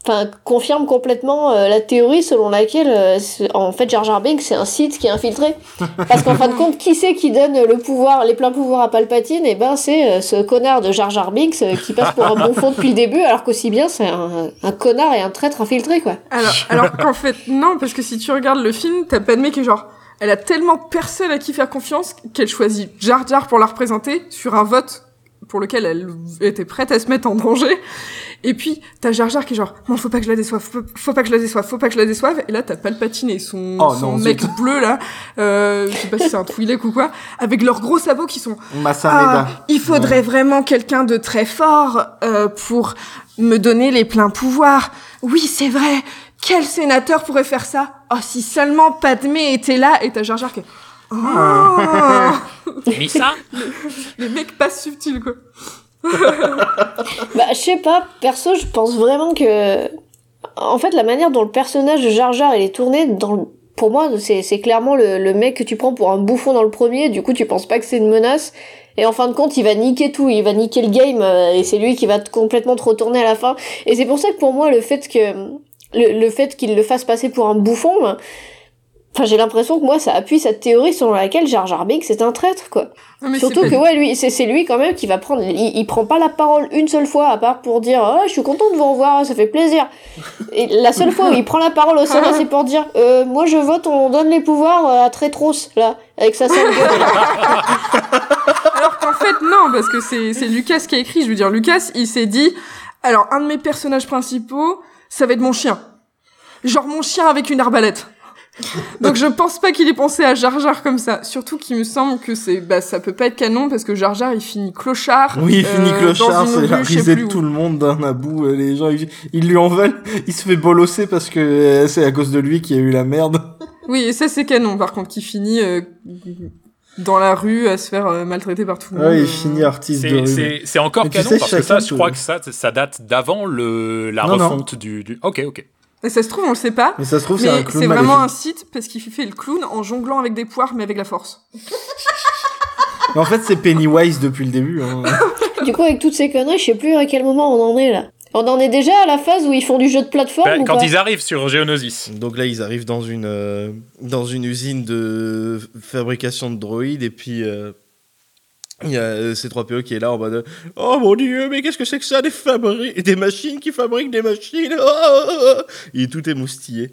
enfin, confirme complètement euh, la théorie selon laquelle, euh, en fait, Jar Jar Binks, c'est un Sith qui est infiltré. Parce qu'en fin de compte, qui c'est qui donne le pouvoir, les pleins pouvoirs à Palpatine? Et ben, c'est euh, ce connard de Jar Jar Binks euh, qui passe pour un bon fond depuis le début, alors qu'aussi bien, c'est un, un connard et un traître infiltré, quoi. Alors, alors qu'en fait, non, parce que si tu regardes le film, t'as Padmé qui est genre, elle a tellement personne à qui faire confiance qu'elle choisit Jar Jar pour la représenter sur un vote pour lequel elle était prête à se mettre en danger. Et puis, t'as Jar Jar qui est genre, non, faut pas que je la déçoive, faut, faut pas que je la déçoive, faut pas que je la déçoive. Et là, t'as Palpatine et son, Oh, son non, mec zut. bleu, là, euh, je sais pas si c'est un Twi'lek ou quoi, avec leurs gros sabots qui sont, Masameda. ah, il faudrait Ouais. vraiment quelqu'un de très fort, euh, pour me donner les pleins pouvoirs. Oui, c'est vrai. Quel sénateur pourrait faire ça? Oh, si seulement Padmé était là. Et t'as Jar Jar qui est, oh. Mais ça Les mecs pas subtils, quoi. Bah, je sais pas, perso, je pense vraiment que... En fait, la manière dont le personnage de Jar Jar il est tourné, dans le... pour moi, c'est, c'est clairement le, le mec que tu prends pour un bouffon dans le premier, du coup, tu penses pas que c'est une menace, et en fin de compte, il va niquer tout, il va niquer le game, euh, et c'est lui qui va t- complètement te retourner à la fin. Et c'est pour ça que pour moi, le fait que... Le, le fait qu'il le fasse passer pour un bouffon... Ben, enfin, j'ai l'impression que moi, ça appuie cette théorie selon laquelle Jar Jar Binks c'est un traître, quoi. Non, mais Surtout c'est que pas- ouais, lui, c'est, c'est lui quand même qui va prendre, il, il prend pas la parole une seule fois, à part pour dire, oh, je suis content de vous revoir, ça fait plaisir. Et la seule fois où il prend la parole au Sénat, c'est pour dire, euh, moi je vote, on donne les pouvoirs à Trétros, là, avec sa sale gueule. Alors qu'en fait, non, parce que c'est, c'est Lucas qui a écrit. Je veux dire, Lucas, il s'est dit, alors, un de mes personnages principaux, ça va être mon chien. Genre mon chien avec une arbalète. Donc je pense pas qu'il ait pensé à Jar Jar comme ça. Surtout qu'il me semble que c'est, bah, ça peut pas être canon parce que Jar Jar, il finit clochard. Oui, il finit euh, clochard, dans une c'est la rue, je sais risée plus de où. tout le monde d'un à bout. euh, Les gens, ils, ils lui en veulent. Il se fait bolosser parce que euh, c'est à cause de lui qu'il y a eu la merde. Oui, et ça c'est canon par contre, qui finit euh, dans la rue à se faire euh, maltraiter par tout le monde. Ouais, il euh. finit artiste de C'est, rue. c'est, c'est encore Mais tu canon sais, parce que ça, chacun je peut- crois que ça, ça date d'avant le, la Non, non. refonte du, du... Ok, ok. Et ça se trouve, on le sait pas. Mais ça se trouve, Mais c'est un clown c'est vraiment un maléfique. site parce qu'il fait le clown en jonglant avec des poires mais avec la force. Mais en fait, c'est Pennywise depuis le début. Hein. Du coup, avec toutes ces conneries, je sais plus à quel moment on en est, là. On en est déjà à la phase où ils font du jeu de plateforme Bah, ou quand pas ils arrivent sur Geonosis. Donc là, ils arrivent dans une, euh, dans une usine de fabrication de droïdes et puis euh, il y a euh, C trois P O qui est là en mode « Oh mon Dieu, mais qu'est-ce que c'est que ça, des, fabri- des machines qui fabriquent des machines oh, oh, oh. !» Il est tout émoustillé.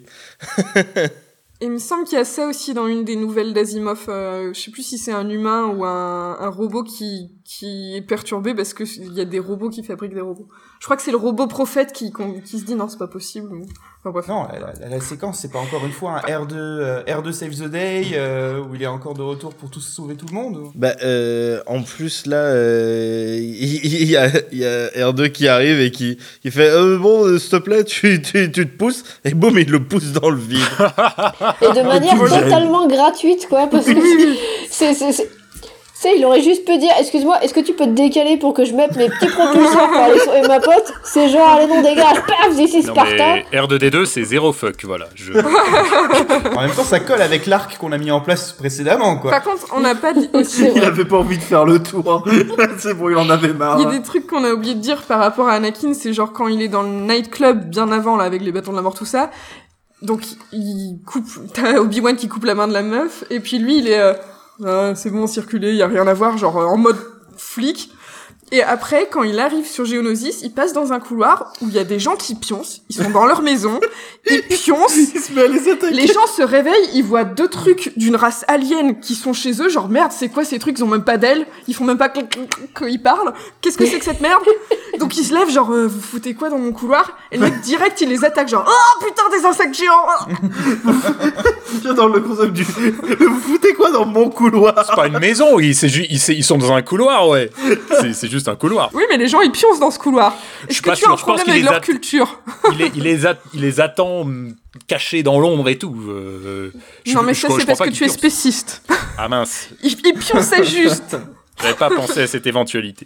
Et il me semble qu'il y a ça aussi dans une des nouvelles d'Asimov. Euh, je sais plus si c'est un humain ou un, un robot qui, qui est perturbé parce que il y a des robots qui fabriquent des robots. Je crois que c'est le robot prophète qui, qu'on- qui se dit non, c'est pas possible. ou- Enfin bref. Non, la, la- la séquence, c'est pas encore une fois un R deux, euh, R deux Save the Day, euh, où il est encore de retour pour tous sauver tout le monde. ou- Bah, euh, en plus, là, euh, il il y, a, il y a R deux qui arrive et qui, qui fait euh, Bon, euh, s'il te plaît, tu, tu, tu te pousses. Et boum, il le pousse dans le vide. Et de manière tout gêne. totalement gratuite, quoi, parce que c'est, c'est, c'est... Tu sais, il aurait juste pu dire, excuse-moi, est-ce que tu peux te décaler pour que je mette mes petits propulseurs pour aller sauver ma pote? C'est genre, allez non, dégage, paf, this is Non, Sparta. mais R deux D deux, c'est zéro fuck, voilà. Je... En même temps, ça colle avec l'arc qu'on a mis en place précédemment, quoi. Par contre, on n'a pas dit aussi. C'est Il vrai. avait pas envie de faire le tour. hein. C'est bon, il en avait marre. Il y a des trucs qu'on a oublié de dire par rapport à Anakin, c'est genre quand il est dans le nightclub bien avant là avec les bâtons de la mort tout ça. Donc il coupe, t'as Obi-Wan qui coupe la main de la meuf et puis lui il est euh, ah, c'est bon circuler, y a rien à voir, genre euh, en mode flic. Et après, quand il arrive sur Geonosis, il passe dans un couloir où il y a des gens qui pioncent, ils sont dans leur maison, ils pioncent, Il se met à les attaquer. les gens se réveillent, ils voient deux trucs d'une race alien qui sont chez eux, genre merde, c'est quoi ces trucs, ils ont même pas d'ailes, ils font même pas clic, clic, clic quand ils parlent, qu'est-ce que c'est que cette merde? Donc ils se lèvent, genre euh, vous foutez quoi dans mon couloir? Et le mec direct il les attaque, genre oh putain des insectes géants! J'adore le concept du. Vous foutez quoi dans mon couloir? C'est pas une maison, ils, c'est ju- ils, c'est- ils sont dans un couloir, ouais. C'est, c'est juste un couloir. Oui mais les gens ils pioncent dans ce couloir. Je Est-ce suis que pas tu as sûr, un je pense problème qu'il avec les leur a- culture? Il les, il les, a- il les attend hum, cachés dans l'ombre et tout. euh, je- Non mais je- ça je c'est crois parce pas que qu'ils tu es pioncent. spéciste. Ah mince, Ils, ils pionçaient juste. j'avais pas pensé à cette éventualité.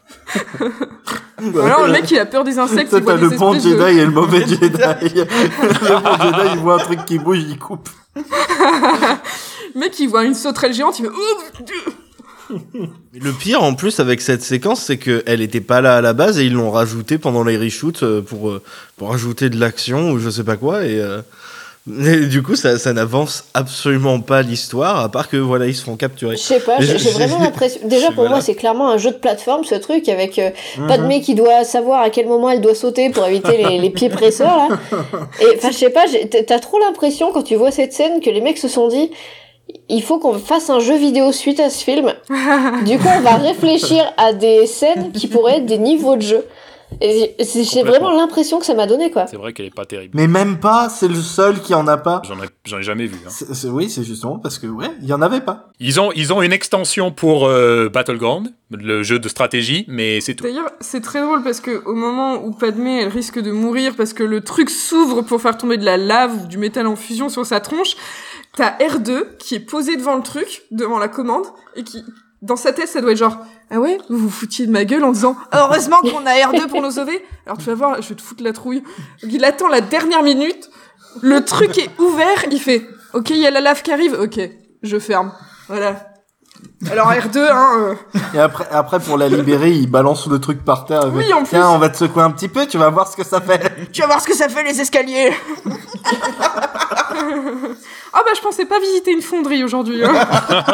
Ou alors le mec il a peur des insectes, Toi, il voit t'as le des bon espèces Jedi de... et le mauvais Jedi. Le bon Jedi, il voit un truc qui bouge, il coupe. Le mec il voit une sauterelle géante, il fait oh, Dieu. Le pire en plus avec cette séquence, c'est qu'elle était pas là à la base et ils l'ont rajoutée pendant les reshoots pour, pour ajouter de l'action ou je sais pas quoi. Et, euh, et du coup, ça, ça n'avance absolument pas l'histoire, à part que voilà, ils se font capturer. Je sais pas, j'ai, j'ai vraiment l'impression. Déjà pour moi, c'est clairement un jeu de plateforme ce truc avec euh, mm-hmm. Padmé qui doit savoir à quel moment elle doit sauter pour éviter les, les pieds presseurs là. Et enfin, je sais pas, j'ai, t'as trop l'impression quand tu vois cette scène que les mecs se sont dit. Il faut qu'on fasse un jeu vidéo suite à ce film. Du coup, on va réfléchir à des scènes qui pourraient être des niveaux de jeu. Et j'ai, j'ai vraiment l'impression que ça m'a donné, quoi. C'est vrai qu'elle est pas terrible. Mais même pas, c'est le seul qui en a pas. J'en ai, j'en ai jamais vu. Hein. C'est, c'est, oui, c'est justement parce que, ouais, il y en avait pas. Ils ont, ils ont une extension pour euh, Battleground, le jeu de stratégie, mais c'est tout. D'ailleurs, c'est très drôle parce que au moment où Padmé, elle risque de mourir parce que le truc s'ouvre pour faire tomber de la lave ou du métal en fusion sur sa tronche, t'as R deux qui est posé devant le truc, devant la commande, et qui, dans sa tête, ça doit être genre, ah ouais, vous vous foutiez de ma gueule en disant, ah, heureusement qu'on a R deux pour nous sauver. Alors tu vas voir, je vais te foutre la trouille. Donc il attend la dernière minute, le truc est ouvert, il fait, ok, il y a la lave qui arrive, ok, je ferme. Voilà. Alors R deux, hein. Euh... Et après, après, pour la libérer, il balance le truc par terre. Oui, en plus. Tiens, on va te secouer un petit peu, tu vas voir ce que ça fait. Tu vas voir ce que ça fait, les escaliers. Ah bah, je pensais pas visiter une fonderie aujourd'hui. Hein.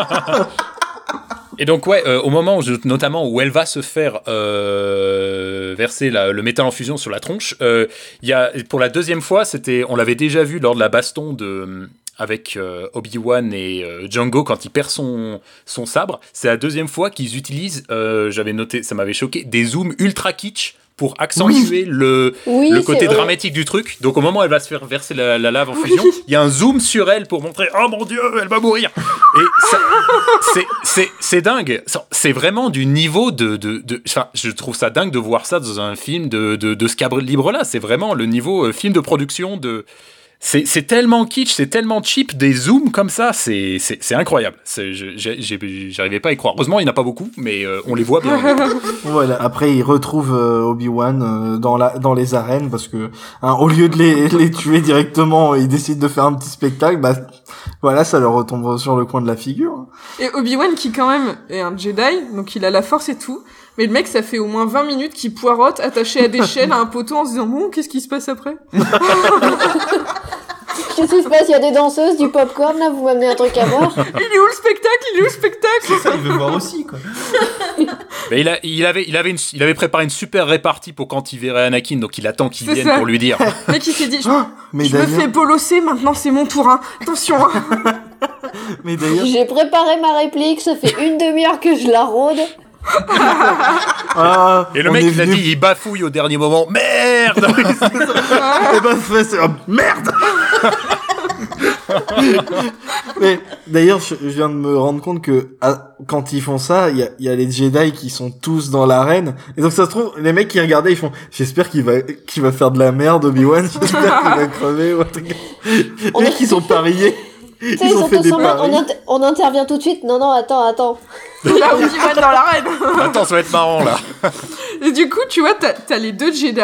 Et donc, ouais, euh, au moment où je, notamment où elle va se faire euh, verser la, le métal en fusion sur la tronche, euh, y a, pour la deuxième fois, c'était, on l'avait déjà vu lors de la baston de... avec euh, Obi-Wan et euh, Django quand il perd son, son sabre. C'est la deuxième fois qu'ils utilisent, euh, j'avais noté, ça m'avait choqué, des zooms ultra kitsch pour accentuer oui. le, oui, le côté dramatique du truc. Donc au moment où elle va se faire verser la, la lave en fusion, il oui. y a un zoom sur elle pour montrer « Oh mon Dieu, elle va mourir !» Et ça, c'est, c'est, c'est dingue. C'est vraiment du niveau de... de, de enfin, je trouve ça dingue de voir ça dans un film de, de, de ce calibre-là. C'est vraiment le niveau euh, film de production de... C'est, c'est tellement kitsch, c'est tellement cheap, des zooms comme ça, c'est, c'est, c'est incroyable. C'est, je, j'ai, j'arrivais pas à y croire. Heureusement, il n'y en a pas beaucoup, mais euh, on les voit bien. Voilà. Après, il retrouve euh, Obi-Wan euh, dans, la, dans les arènes parce que, hein, au lieu de les, les tuer directement, il décide de faire un petit spectacle. Bah, voilà, ça leur retombe sur le coin de la figure. Et Obi-Wan, qui quand même est un Jedi, donc il a la force et tout. Mais le mec, ça fait au moins vingt minutes qu'il poirote attaché à des chaînes à un poteau en se disant « Bon, qu'est-ce qui se passe après ?» Qu'est-ce qui se passe? Il y a des danseuses, du popcorn, là, vous m'amenez un truc à boire? Il est où le spectacle? Il est où le spectacle? C'est ça, il veut voir aussi, quoi. Mais il, a, il, avait, il, avait une, il avait préparé une super répartie pour quand il verrait Anakin, donc il attend qu'il c'est vienne ça. Pour lui dire. Le mec, il s'est dit « Je, oh, je me fais bolosser, maintenant c'est mon tour, hein. Attention, hein. » Mais d'ailleurs... J'ai préparé ma réplique, ça fait une demi-heure que je la rôde. Ah, et le mec il a dit il bafouille au dernier moment merde. Et ben c'est oh, merde. Mais d'ailleurs je, je viens de me rendre compte que à, quand ils font ça il y a, y a les Jedi qui sont tous dans l'arène et donc ça se trouve les mecs qui regardaient ils font j'espère qu'il va qu'il va faire de la merde Obi-Wan, j'espère qu'il va crever ou un truc. Les mecs qui sont pariés. Ils, ils ont fait des paris. On, inter- on intervient tout de suite. Non, non, attends, attends. Là où tu vas dans l'arène. Attends, ça va être marrant, là. Et du coup, tu vois, t'as, t'as les deux Jedi.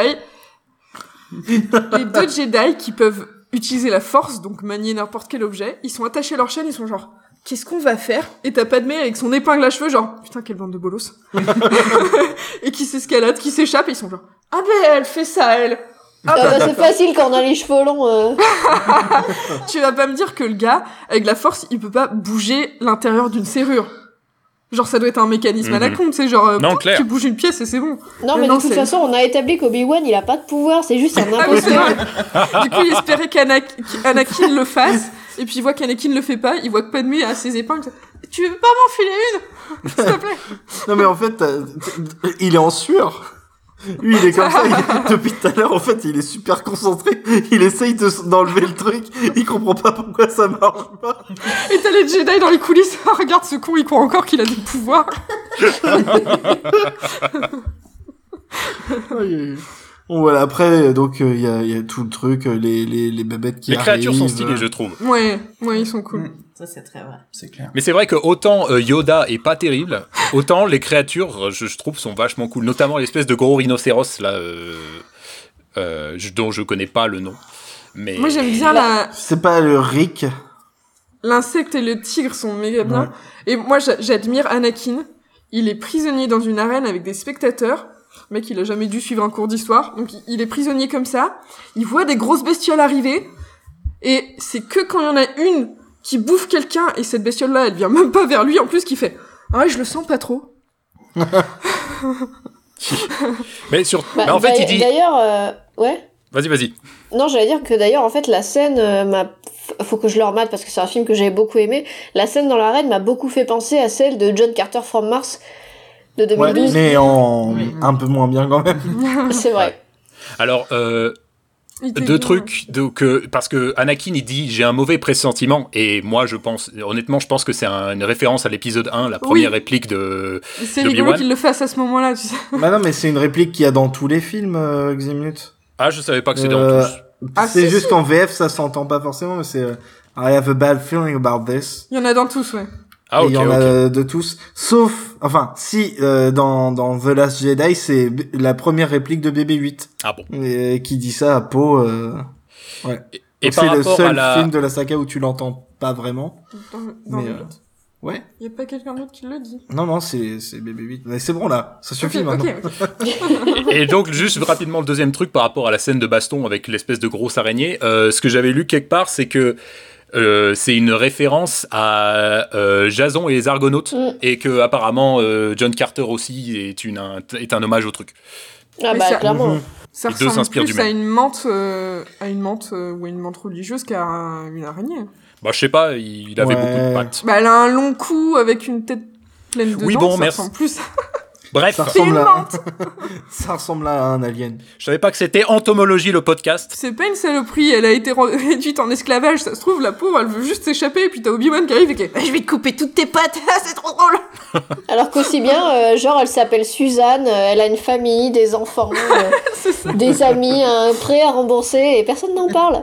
Les deux Jedi qui peuvent utiliser la force, donc manier n'importe quel objet. Ils sont attachés à leur chaîne, ils sont genre, qu'est-ce qu'on va faire? Et t'as Padmé avec son épingle à cheveux, genre, putain, quelle bande de bolos. Et qui s'escalade, qui s'échappe, et ils sont genre, ah ben, elle fait ça, elle. Ah bah, c'est facile quand on a les cheveux longs. Euh. Tu vas pas me dire que le gars, avec la force, il peut pas bouger l'intérieur d'une serrure. Genre, ça doit être un mécanisme mm-hmm. à la con, tu sais, genre, euh, non, pouf, tu bouges une pièce et c'est bon. Non, mais, mais non, de toute c'est... façon, on a établi qu'Obi-Wan, il a pas de pouvoir, c'est juste un imposteur. Ah, du coup, il espérait qu'Anakin le fasse, et puis il voit qu'Anakin le fait pas, il voit que Padmé a ses épingles. Tu veux pas m'en filer une? S'il te plaît. Non, mais en fait, il est en sueur. Lui, il est comme ça, il, depuis tout à l'heure, en fait, il est super concentré, il essaye de, d'enlever le truc, il comprend pas pourquoi ça marche pas. Et t'as les Jedi dans les coulisses, regarde ce con, il croit encore qu'il a des pouvoirs. Bon, voilà, après, donc, il euh, y, a, y a tout le truc, les, les, les bébêtes qui les arrivent. Les créatures sont stylées, je trouve. Ouais, ouais, ils sont cool. Mmh. Ça, c'est très vrai. C'est clair. Mais c'est vrai que autant euh, Yoda est pas terrible, autant les créatures, je, je trouve, sont vachement cool. Notamment l'espèce de gros rhinocéros, là, euh, euh, je, dont je connais pas le nom. Mais... Moi, j'aime bien la... C'est pas le Rick. l'insecte et le tigre sont méga bien. Ouais. Et moi, j'a- j'admire Anakin. Il est prisonnier dans une arène avec des spectateurs. Le mec, il a jamais dû suivre un cours d'histoire. Donc, il- il est prisonnier comme ça. Il voit des grosses bestioles arriver. Et c'est que quand il y en a une qui bouffe quelqu'un, et cette bestiole-là, elle vient même pas vers lui, en plus, qui fait « Ah ouais, je le sens pas trop. » Mais sur. Bah, mais en fait, il d'ailleurs- dit. D'ailleurs, euh, ouais. Vas-y, vas-y. Non, j'allais dire que d'ailleurs, en fait, la scène euh, m'a... Faut que je le remate parce que c'est un film que j'avais beaucoup aimé. La scène dans l'arène m'a beaucoup fait penser à celle de John Carter from Mars de deux mille Ouais, douze. mais en un peu moins bien quand même. C'est vrai. Alors, euh, Il était deux bien. trucs. Donc, euh, parce que Anakin, il dit j'ai un mauvais pressentiment. Et moi, je pense, honnêtement, je pense que c'est un- une référence à l'épisode un, la première Oui. réplique de. C'est de rigolo Obi-Wan. qu'il le fasse à ce moment-là, tu sais. Bah non, mais c'est une réplique qu'il y a dans tous les films, euh, Ximnut. Ah, je savais pas que c'était Euh, en tous. Ah, c'est si, juste si. qu'en V F, ça s'entend pas forcément, mais c'est euh, I have a bad feeling about this. Il y en a dans tous, ouais. Ah, Et ok, il y en ok. a de tous. Sauf, enfin, si, euh, dans, dans The Last Jedi, c'est b- la première réplique de B B huit. Ah bon. Et, qui dit ça à Poe, euh... ouais. Et Donc par c'est le rapport seul à la. film de la saga où tu l'entends pas vraiment. Dans, dans Mais, le euh, huit. Ouais. Il y a pas quelqu'un d'autre qui le dit. Non, non, c'est, c'est B B huit. Mais c'est bon, là. Ça suffit Ok, maintenant. ok. Et donc, juste rapidement, le deuxième truc par rapport à la scène de baston avec l'espèce de grosse araignée, euh, ce que j'avais lu quelque part, c'est que euh, c'est une référence à euh, Jason et les Argonautes, Mm. et que apparemment euh, John Carter aussi est, une, un, est un hommage au truc. Ah Mais bah, ça- clairement. Mhm. Ça Les deux ressemble s'inspirent plus du à même. une menthe, euh, à une menthe euh, ou à une menthe religieuse qu'à un- une araignée. Bah, je sais pas, il, il avait Ouais. beaucoup de pattes. Bah, elle a un long cou avec une tête pleine de Oui, dents, bon, ça merci. ressemble plus. Bref, Ça C'est une ressemble à, menthe. ça ressemble à un alien. je savais pas que c'était entomologie le podcast. C'est pas une saloperie, elle a été re- réduite en esclavage, ça se trouve, la pauvre, elle veut juste s'échapper, et puis t'as Obi-Wan qui arrive et qui est, je vais te couper toutes tes pattes, c'est trop drôle. Alors qu'aussi bien, euh, genre, elle s'appelle Suzanne, euh, elle a une famille, des enfants, euh, C'est ça. des amis, un prêt à rembourser, et personne n'en parle.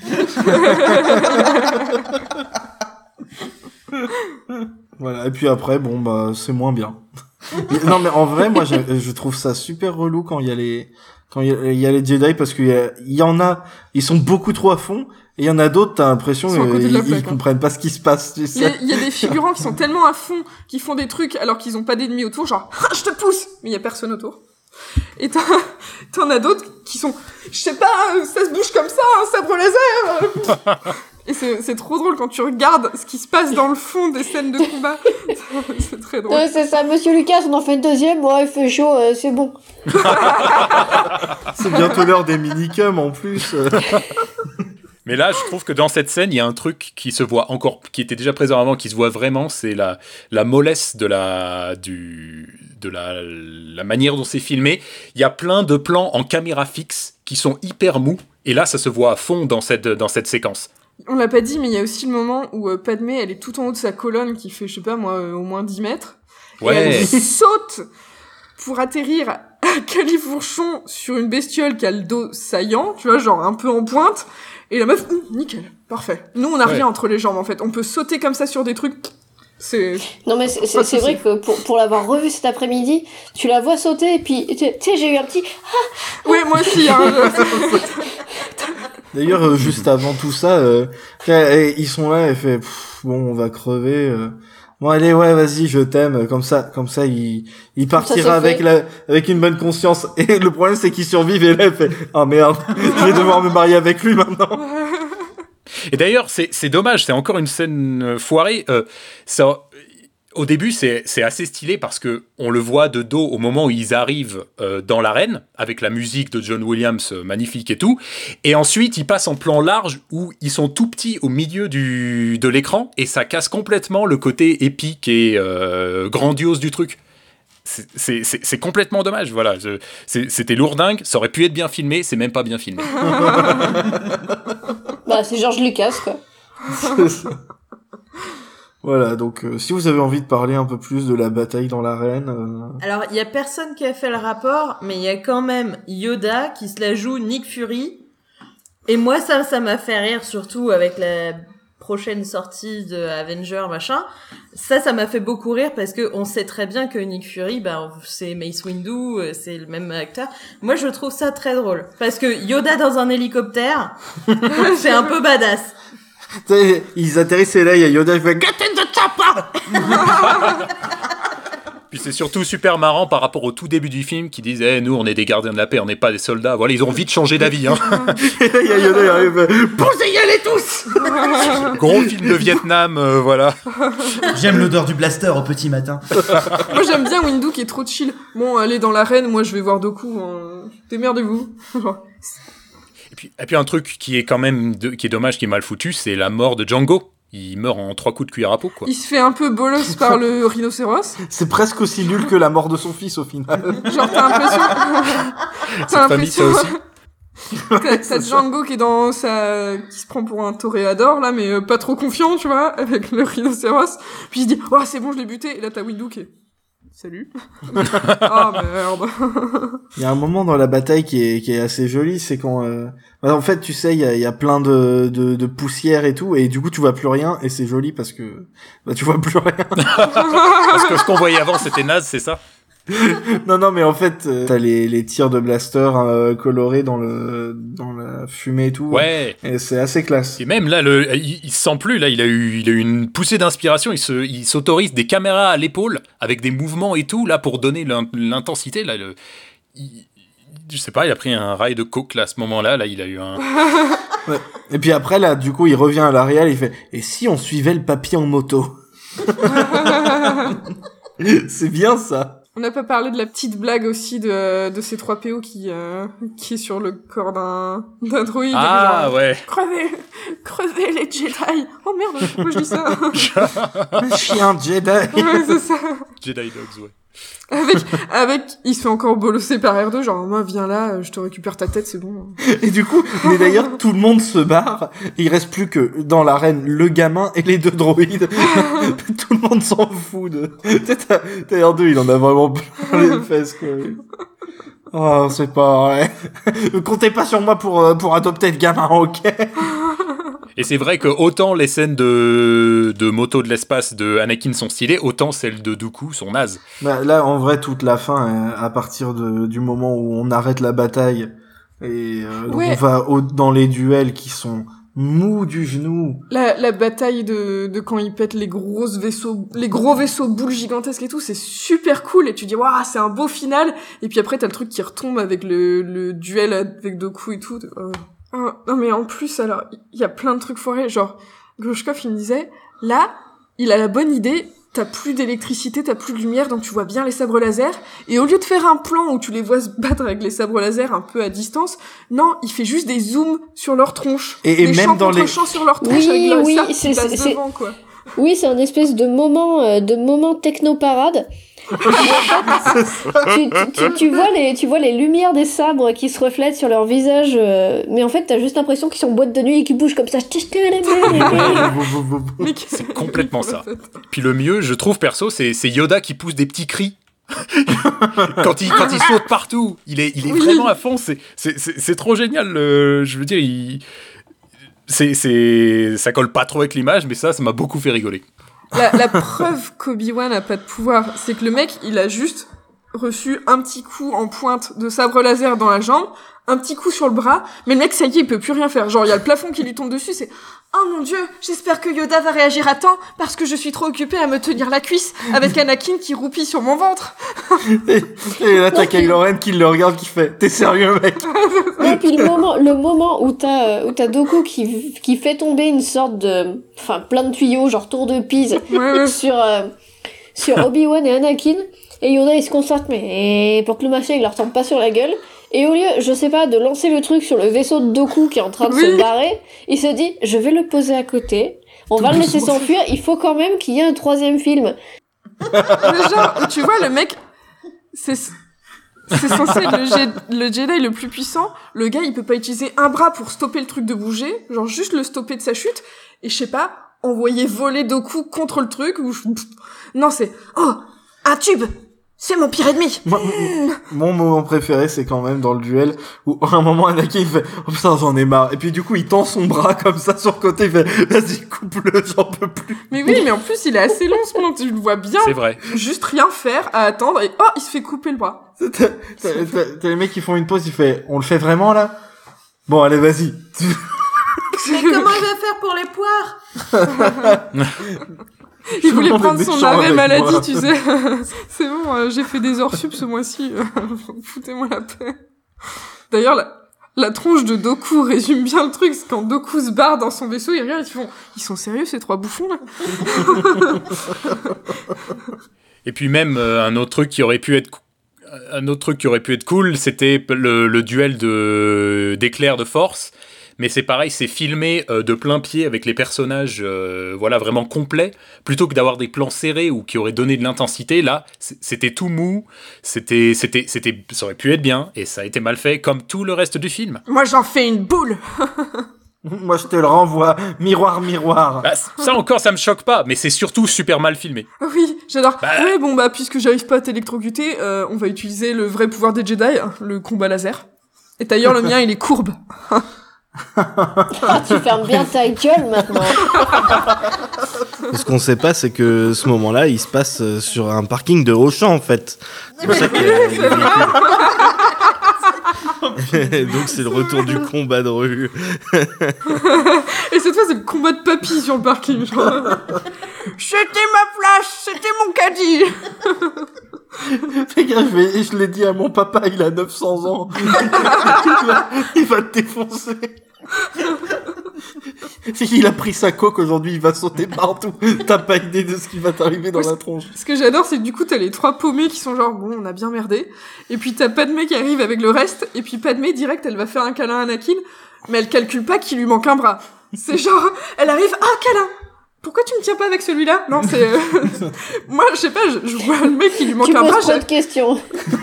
Voilà. Et puis après, bon, bah, c'est moins bien. Non, mais en vrai, moi, je, je trouve ça super relou quand il y a les, quand il y a, il y a les Jedi parce qu'il y, a- il y en a, ils sont beaucoup trop à fond. Et il y en a d'autres, t'as l'impression Ils sont à côté de qu'ils la ils plaque, hein. comprennent pas ce qui se passe, tu Il y, a, sais. il y a des figurants qui sont tellement à fond, qui font des trucs alors qu'ils ont pas d'ennemis autour, genre, ah, je te pousse, mais il y a personne autour. Et t'en, t'en as d'autres qui sont, je sais pas, euh, ça se bouge comme ça, un sabre laser. euh. Et c'est, c'est trop drôle quand tu regardes ce qui se passe dans le fond des scènes de combat. C'est très drôle. Ouais, c'est ça, Monsieur Lucas, on en fait une deuxième, ouais, il fait chaud, euh, c'est bon. C'est bientôt l'heure des minicums en plus. euh. Mais là, je trouve que dans cette scène, il y a un truc qui se voit encore, qui était déjà présent avant, qui se voit vraiment, c'est la, la mollesse de la, du, de la, la manière dont c'est filmé. Il y a plein de plans en caméra fixe qui sont hyper mous, et là, ça se voit à fond dans cette, dans cette séquence. On l'a pas dit, mais il y a aussi le moment où euh, Padmé, elle est tout en haut de sa colonne qui fait, je sais pas moi, euh, au moins dix mètres. Et Ouais. elle saute pour atterrir à califourchon sur une bestiole qui a le dos saillant, tu vois, genre un peu en pointe. Et la meuf, ouh, nickel, parfait. Nous, on a Ouais. rien entre les jambes, en fait. On peut sauter comme ça sur des trucs. C'est... Non mais c'est, Pas c'est, de c'est souci. vrai que pour, pour l'avoir revu cet après-midi, tu la vois sauter et puis tu tu sais j'ai eu un petit Oui, moi aussi, hein. je- D'ailleurs, euh, juste avant tout ça, euh, euh, ils sont là et fait, pff, bon, on va crever. euh. Bon, allez, ouais, vas-y, je t'aime. Comme ça, comme ça, il, il c'est partira avec fait. la, avec une bonne conscience. Et le problème, c'est qu'il survive et là, il fait, ah merde, je vais devoir me marier avec lui maintenant. Et d'ailleurs, c'est, c'est dommage, c'est encore une scène euh, foirée. Euh, ça, au début, c'est, c'est assez stylé parce que on le voit de dos au moment où ils arrivent euh, dans l'arène, avec la musique de John Williams euh, magnifique et tout. Et ensuite, ils passent en plan large où ils sont tout petits au milieu du, de l'écran et ça casse complètement le côté épique et euh, grandiose du truc. C'est, c'est, c'est, c'est complètement dommage, voilà. Je- c'est- c'était lourdingue, ça aurait pu être bien filmé, c'est même pas bien filmé. bah c'est George Lucas quoi. C'est ça. Voilà, donc euh, si vous avez envie de parler un peu plus de la bataille dans l'arène, euh, Alors, il y a personne qui a fait le rapport, mais il y a quand même Yoda qui se la joue Nick Fury. Et moi, ça, ça m'a fait rire, surtout avec la prochaine sortie de Avenger, machin. Ça, ça m'a fait beaucoup rire parce que on sait très bien que Nick Fury, bah, c'est Mace Windu, euh, c'est le même acteur. Moi, je trouve ça très drôle. Parce que Yoda dans un hélicoptère, c'est un peu badass. Tu sais, ils atterrissent et là, il y a Yoda qui fait « Get in the chopper !» Puis c'est surtout super marrant par rapport au tout début du film qui disait eh, nous on est des gardiens de la paix, on n'est pas des soldats. Voilà, ils ont vite changé d'avis. Hein. Et là, il y a Yoda qui arrive « Posez-y, allez tous !» Gros film de Vietnam, euh, voilà. J'aime l'odeur du blaster au petit matin. Moi j'aime bien Windu qui est trop chill. Bon, allez dans l'arène, moi je vais voir Doku. Hein. Démerdez-vous. Et puis, et puis un truc qui est quand même de, qui est dommage, qui est mal foutu, c'est la mort de Django. Il meurt en trois coups de cuillère à peau, quoi. Il se fait un peu bolos par le rhinocéros. C'est presque aussi nul que la mort de son fils, au final. Genre, t'as l'impression... t'as l'impression... ça aussi. T'as, t'as Django qui est dans sa... qui se prend pour un toréador, là, mais euh, pas trop confiant, tu vois, avec le rhinocéros. Puis il se dit, oh, c'est bon, je l'ai buté. Et là, t'as Windu qui est... Salut. Oh, merde. Il y a un moment dans la bataille qui est, qui est assez joli, c'est quand... Euh... Bah, en fait, tu sais, il y a, il y a plein de, de, de poussière et tout, et du coup, tu vois plus rien, et c'est joli parce que... Bah, tu vois plus rien. Parce que ce qu'on voyait avant, c'était naze, c'est ça? Non, non, mais en fait, euh, t'as les, les tirs de blaster euh, colorés dans le dans la fumée et tout. Ouais. Et c'est assez classe. Et même là, le, il, il se sent plus. Là, il a eu, il a eu une poussée d'inspiration. Il se, il s'autorise des caméras à l'épaule avec des mouvements et tout là pour donner l'intensité. Là, le, il, je sais pas, il a pris un rail de coke là à ce moment-là. Là, il a eu un. Ouais. Et puis après là, du coup, il revient à la réal. Il fait. Et si on suivait le papy en moto? C'est bien ça. On n'a pas parlé de la petite blague aussi de, de C trois P O qui, euh, qui est sur le corps d'un, d'un droïde. Ah, genre, ouais. Crevez, crevez les Jedi. Oh merde, pourquoi je dis ça? Un chien Jedi. Ouais, c'est ça. Jedi Dogs, ouais. Avec, avec, il se fait encore bolosser par R deux, genre, moi, viens là, je te récupère ta tête, c'est bon. Et du coup, mais d'ailleurs, tout le monde se barre. Il reste plus que, dans l'arène, le gamin et les deux droïdes. Tout le monde s'en fout de, t'as, t'as R deux, il en a vraiment plein les fesses, quoi. Oh, c'est pas vrai. Comptez pas sur moi pour, pour adopter le gamin, ok? Et c'est vrai que autant les scènes de, de moto de l'espace de Anakin sont stylées, autant celles de Dooku sont nazes. Bah, là, en vrai, toute la fin, à partir de, du moment où on arrête la bataille, et euh, Ouais. on va au, dans les duels qui sont mous du genou. La, la bataille de, de quand ils pètent les grosses vaisseaux, les gros vaisseaux boules gigantesques et tout, c'est super cool, et tu dis, waouh, c'est un beau final, et puis après, t'as le truc qui retombe avec le, le duel avec Dooku et tout. Oh. Oh, non mais en plus, alors, il y a plein de trucs foirés, genre, Grushkov, il me disait, là, il a la bonne idée, t'as plus d'électricité, t'as plus de lumière, donc tu vois bien les sabres laser, et au lieu de faire un plan où tu les vois se battre avec les sabres laser un peu à distance, non, il fait juste des zooms sur leur tronche. Et, et des même champs dans contre les... champs sur leur tronche Oui, avec leur oui, sabre qui c'est- passe c'est- devant, quoi. Oui, c'est un espèce de moment, euh, de moment techno-parade. tu, tu, tu, tu vois les, tu vois les lumières des sabres qui se reflètent sur leur visage, euh, mais en fait, t'as juste l'impression qu'ils sont en boîte de nuit et qu'ils bougent comme ça. C'est complètement ça. Puis le mieux, je trouve perso, c'est, c'est Yoda qui pousse des petits cris. quand il quand il saute partout, il est il est Oui. vraiment à fond. C'est c'est c'est, c'est trop génial. Le, je veux dire, il, c'est c'est ça colle pas trop avec l'image, mais ça, ça m'a beaucoup fait rigoler. La, la preuve qu'Obi-Wan a pas de pouvoir, c'est que le mec, il a juste reçu un petit coup en pointe de sabre laser dans la jambe, un petit coup sur le bras, mais le mec, ça y est, il peut plus rien faire. Genre, il y a le plafond qui lui tombe dessus, c'est « Oh mon dieu, j'espère que Yoda va réagir à temps, parce que je suis trop occupée à me tenir la cuisse avec Anakin qui roupille sur mon ventre. » Et, et là, t'as Kylo Ren qui le regarde, qui fait « T'es sérieux, mec ?» Et puis le moment, le moment où t'as, euh, où t'as Dooku qui, qui fait tomber une sorte de, enfin, plein de tuyaux, genre tour de Pise, Ouais, ouais. sur, euh, sur Obi-Wan et Anakin, et Yoda il se concentre, mais pour que le machin il leur tombe pas sur la gueule, et au lieu, je sais pas, de lancer le truc sur le vaisseau de Dooku qui est en train de Oui. se barrer, il se dit, je vais le poser à côté, on va le laisser s'enfuir, il faut quand même qu'il y ait un troisième film. Mais genre, tu vois, le mec, c'est... C'est censé être le, Jedi, le Jedi le plus puissant. Le gars, il peut pas utiliser un bras pour stopper le truc de bouger. Genre, juste le stopper de sa chute. Et je sais pas, envoyer voler Dooku contre le truc. Ou je... Non, c'est... Oh, un tube. C'est mon pire ennemi. Moi, mon moment préféré, c'est quand même dans le duel où à un moment Anakin il fait oh putain j'en ai marre et puis du coup il tend son bras comme ça sur le côté, il fait vas-y coupe-le, j'en peux plus. Mais oui, mais en plus, il est assez long, ce moment. Tu le vois bien. C'est vrai. Juste rien faire à attendre et oh, il se fait couper le bras. T'as, t'as, t'as, t'as les mecs qui font une pause, il fait on le fait vraiment là? Bon allez vas-y. Mais comment il va faire pour les poires? Il voulait prendre des son méchants arrêt avec maladie, moi. tu sais. C'est bon, euh, j'ai fait des heures sup ce mois-ci. Foutez-moi la paix. D'ailleurs, la, la tronche de Doku résume bien le truc. C'est quand Doku se barre dans son vaisseau, ils regardent, ils font « Ils sont sérieux, ces trois bouffons, là ?» Et puis même, euh, un autre truc qui aurait pu être... Un autre truc qui aurait pu être cool, c'était le, le duel de, d'éclairs de force. Mais c'est pareil, c'est filmé euh, de plein pied avec les personnages euh, voilà, vraiment complets, plutôt que d'avoir des plans serrés ou qui auraient donné de l'intensité. Là, c- c'était tout mou, c'était, c'était, c'était, ça aurait pu être bien, et ça a été mal fait, comme tout le reste du film. Moi, j'en fais une boule. Moi, je te le renvoie. Miroir, miroir. Bah, ça encore, ça me choque pas, mais c'est surtout super mal filmé. Oui, j'adore. Bah- Ouais, bon, bah, puisque j'arrive pas à t'électrocuter, euh, on va utiliser le vrai pouvoir des Jedi, hein, le combat laser. Et d'ailleurs, le mien, il est courbe. Ah, tu fermes bien ta gueule maintenant. Ce qu'on sait pas, c'est que ce moment-là, il se passe euh, sur un parking de Auchan, en fait. C'est pour ça qu'il y a les véhicules. Donc c'est le retour du combat de rue. Et cette fois, c'est le combat de papy sur le parking, genre. C'était ma place, c'était mon caddie. Fais gaffe, je, vais- je l'ai dit à mon papa, il a neuf cents ans. il, va, il va te défoncer. Il a pris sa coque aujourd'hui, il va sauter partout. T'as pas idée de ce qui va t'arriver dans la tronche. Ce que j'adore, c'est que du coup, t'as les trois paumés qui sont genre, bon, on a bien merdé. Et puis t'as Padmé qui arrive avec le reste. Et puis Padmé, direct, elle va faire un câlin à Anakin. Mais elle calcule pas qu'il lui manque un bras. C'est genre, elle arrive, ah, câlin! Pourquoi tu me tiens pas avec celui-là? Non, c'est... euh, Moi, je sais pas, je, je vois le mec qui lui manque Tu un bras. poses trop j'a- de questions.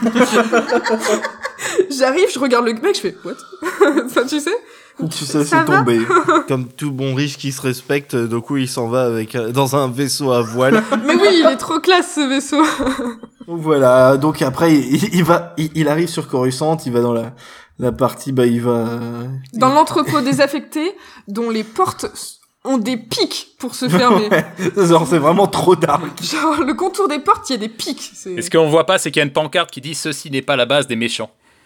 J'arrive, je regarde le mec, je fais, what? Ça, tu sais? Tu sais, Ça c'est va tombé. Comme tout bon riche qui se respecte, du coup il s'en va avec euh, dans un vaisseau à voile. Mais oui, il est trop classe, ce vaisseau. Voilà, donc après, il, il va, il, il arrive sur Coruscant, il va dans la, la partie, bah, il va... Dans l'entrepôt désaffecté, dont les portes ont des pics pour se fermer. Ouais, genre, c'est vraiment trop dark. Genre, le contour des portes, il y a des pics. C'est... Et ce qu'on voit pas, c'est qu'il y a une pancarte qui dit « Ceci n'est pas la base des méchants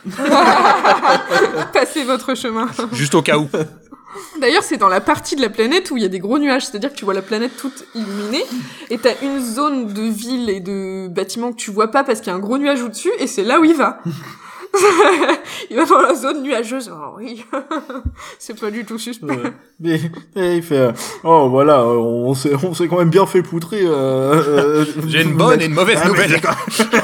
Passez votre chemin. ». Juste au cas où. D'ailleurs, c'est dans la partie de la planète où il y a des gros nuages, c'est-à-dire que tu vois la planète toute illuminée, et t'as une zone de ville et de bâtiments que tu vois pas parce qu'il y a un gros nuage au-dessus, et c'est là où il va. Il va dans la zone nuageuse. Oh oui, c'est pas du tout suspect. Ouais. Mais, et il fait, euh, oh voilà, euh, on s'est, on s'est quand même bien fait poutrer. Euh, euh, J'ai une bonne et une mauvaise Ah, mais nouvelle. c'est quoi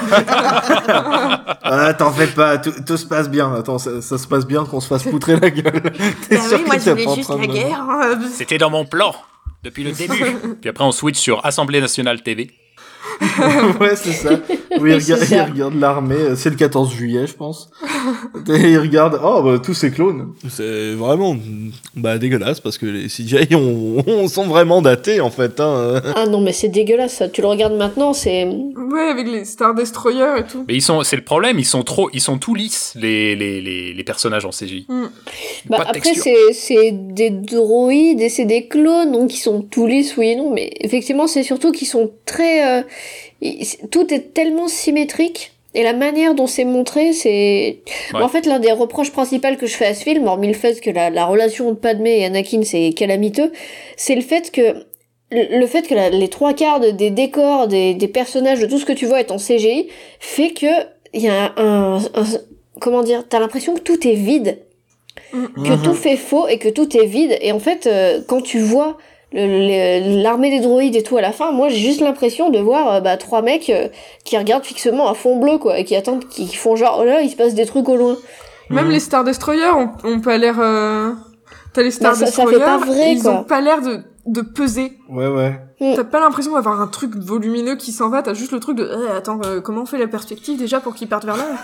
Ah, t'en fais pas, tout, tout se passe bien. Attends, ça, ça se passe bien qu'on se fasse poutrer la gueule. T'es Bah sûr oui, que moi t'es je voulais pas en juste train la de- guerre. hein. C'était dans mon plan, depuis le début. Puis après, on switch sur Assemblée nationale T V. Ouais, c'est ça. Oui, il regarde, C'est ça. il regarde l'armée. euh, C'est le quatorze juillet, je pense. Et il regarde, oh, bah, tous ces clones. C'est vraiment bah, dégueulasse parce que les C G I ont, ont- sont vraiment datés en fait. Hein. Ah non, mais c'est dégueulasse, ça. Tu le regardes maintenant, c'est... Ouais, avec les Star Destroyer et tout. Mais ils sont, c'est le problème, ils sont trop, ils sont tout lisses, les, les, les, les personnages en C G I. Mm. Bah, Pas de après, texture. c'est, c'est des droïdes et c'est des clones, donc ils sont tous lisses, oui et non, mais effectivement, c'est surtout qu'ils sont très... euh, ils- tout est tellement symétrique, et la manière dont c'est montré, c'est... Ouais. Bon, en fait, l'un des reproches principaux que je fais à ce film, hormis le fait que la, la relation de Padmé et Anakin, c'est calamiteux, c'est le fait que... Le le fait que la- les trois quarts de- des décors, des, des personnages, de tout ce que tu vois est en C G I, fait que il y a un, un- un- comment dire, t'as l'impression que tout est vide, que tout fait faux et que tout est vide. Et en fait, euh, quand tu vois le- le- l'armée des droïdes et tout à la fin, moi j'ai juste l'impression de voir euh, bah, trois mecs euh, qui regardent fixement un fond bleu, quoi, et qui attendent, qui, qui font genre, oh là, il se passe des trucs au loin. Même les Star Destroyer ont, ont pas l'air... euh, T'as les Star Bah, ça- ça Destroyer, fait pas vrai, ils quoi. ont pas l'air de, de peser. Ouais, ouais. T'as pas l'impression d'avoir un truc volumineux qui s'en va, t'as juste le truc de eh, attends, euh, comment on fait la perspective déjà pour qu'ils partent vers là?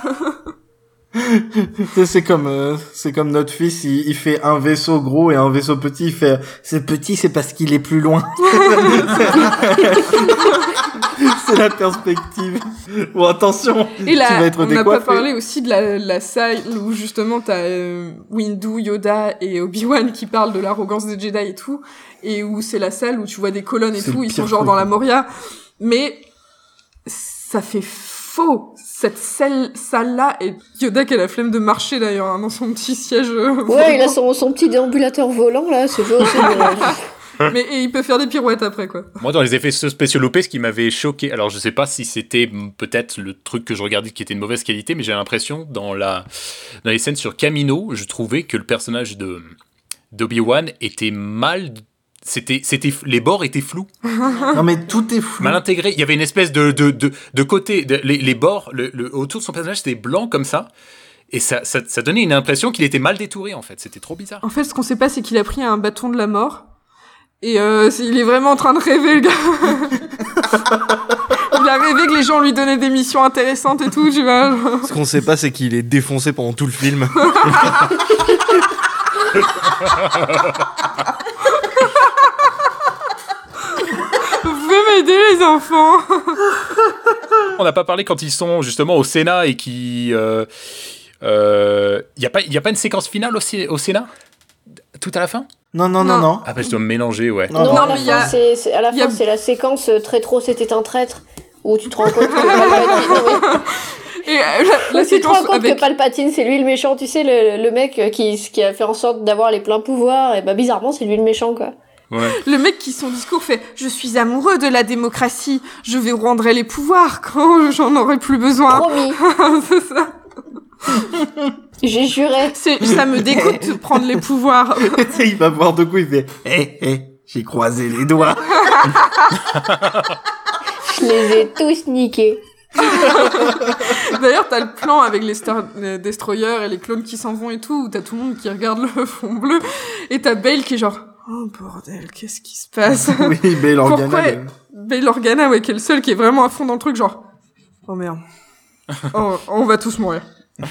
Tu sais, c'est comme, euh, c'est comme notre fils, il, il fait un vaisseau gros et un vaisseau petit, il fait, c'est petit, c'est parce qu'il est plus loin. C'est la perspective. Bon, attention, Et là, tu vas être on n'a pas décoiffé. parlé aussi de la, la salle où justement t'as euh, Windu, Yoda et Obi-Wan qui parlent de l'arrogance des Jedi et tout, et où c'est la salle où tu vois des colonnes et C'est tout, le ils sont pire genre truc. dans la Moria, mais ça fait faux. Cette salle, salle-là, et Yoda qui a la flemme de marcher d'ailleurs hein, dans son petit siège. Euh, ouais, il a son, son petit déambulateur volant là, c'est beau. C'est beau. Mais et il peut faire des pirouettes après quoi. Moi dans les effets spéciaux loupés, ce qui m'avait choqué, alors je sais pas si c'était peut-être le truc que je regardais qui était de mauvaise qualité, mais j'ai l'impression dans la dans les scènes sur Kamino, je trouvais que le personnage de d'Obi-Wan était mal, c'était c'était les bords étaient flous. Non mais tout est flou. Mal intégré, il y avait une espèce de de de, de côté, de, les, les bords, le, le, autour de son personnage c'était blanc comme ça. Et ça, ça, ça donnait une impression qu'il était mal détouré en fait, c'était trop bizarre. En fait, ce qu'on sait pas, c'est qu'il a pris un bâton de la mort. Et euh, il est vraiment en train de rêver, le gars. Il a rêvé que les gens lui donnaient des missions intéressantes et tout, tu vois. Genre. Ce qu'on sait pas, c'est qu'il est défoncé pendant tout le film. Vous pouvez m'aider, les enfants. On n'a pas parlé quand ils sont justement au Sénat et qui... Il euh, euh, n'y a, a pas une séquence finale au, au Sénat tout à la fin? Non, non, non, non, non. Ah bah je dois me mélanger, ouais. Non, non, non à la fin, a... c'est, c'est, à la fin, a... c'est la séquence euh, très trop, c'était un traître, où tu te rends compte que Palpatine... Et euh, la, la tu te rends compte avec... que Palpatine, c'est lui le méchant, tu sais, le, le mec qui, qui a fait en sorte d'avoir les pleins pouvoirs, et bah bizarrement, c'est lui le méchant, quoi. Ouais. Le mec qui son discours fait « Je suis amoureux de la démocratie, je vais rendre les pouvoirs quand j'en aurai plus besoin. » Promis. C'est ça. J'ai juré. C'est, ça me dégoûte de prendre les pouvoirs. Tu sais, il va voir de coup, il fait « Hé, hé, j'ai croisé les doigts. » Je les ai tous niqués. D'ailleurs, t'as le plan avec les Star Destroyers et les clones qui s'en vont et tout, où t'as tout le monde qui regarde le fond bleu, et t'as Bail qui est genre « Oh bordel, qu'est-ce qui se passe ?» Oui, Bail Organa. Pourquoi Mais... Bail Organa, ouais, qui est le seul qui est vraiment à fond dans le truc, genre « Oh merde, oh, on va tous mourir. »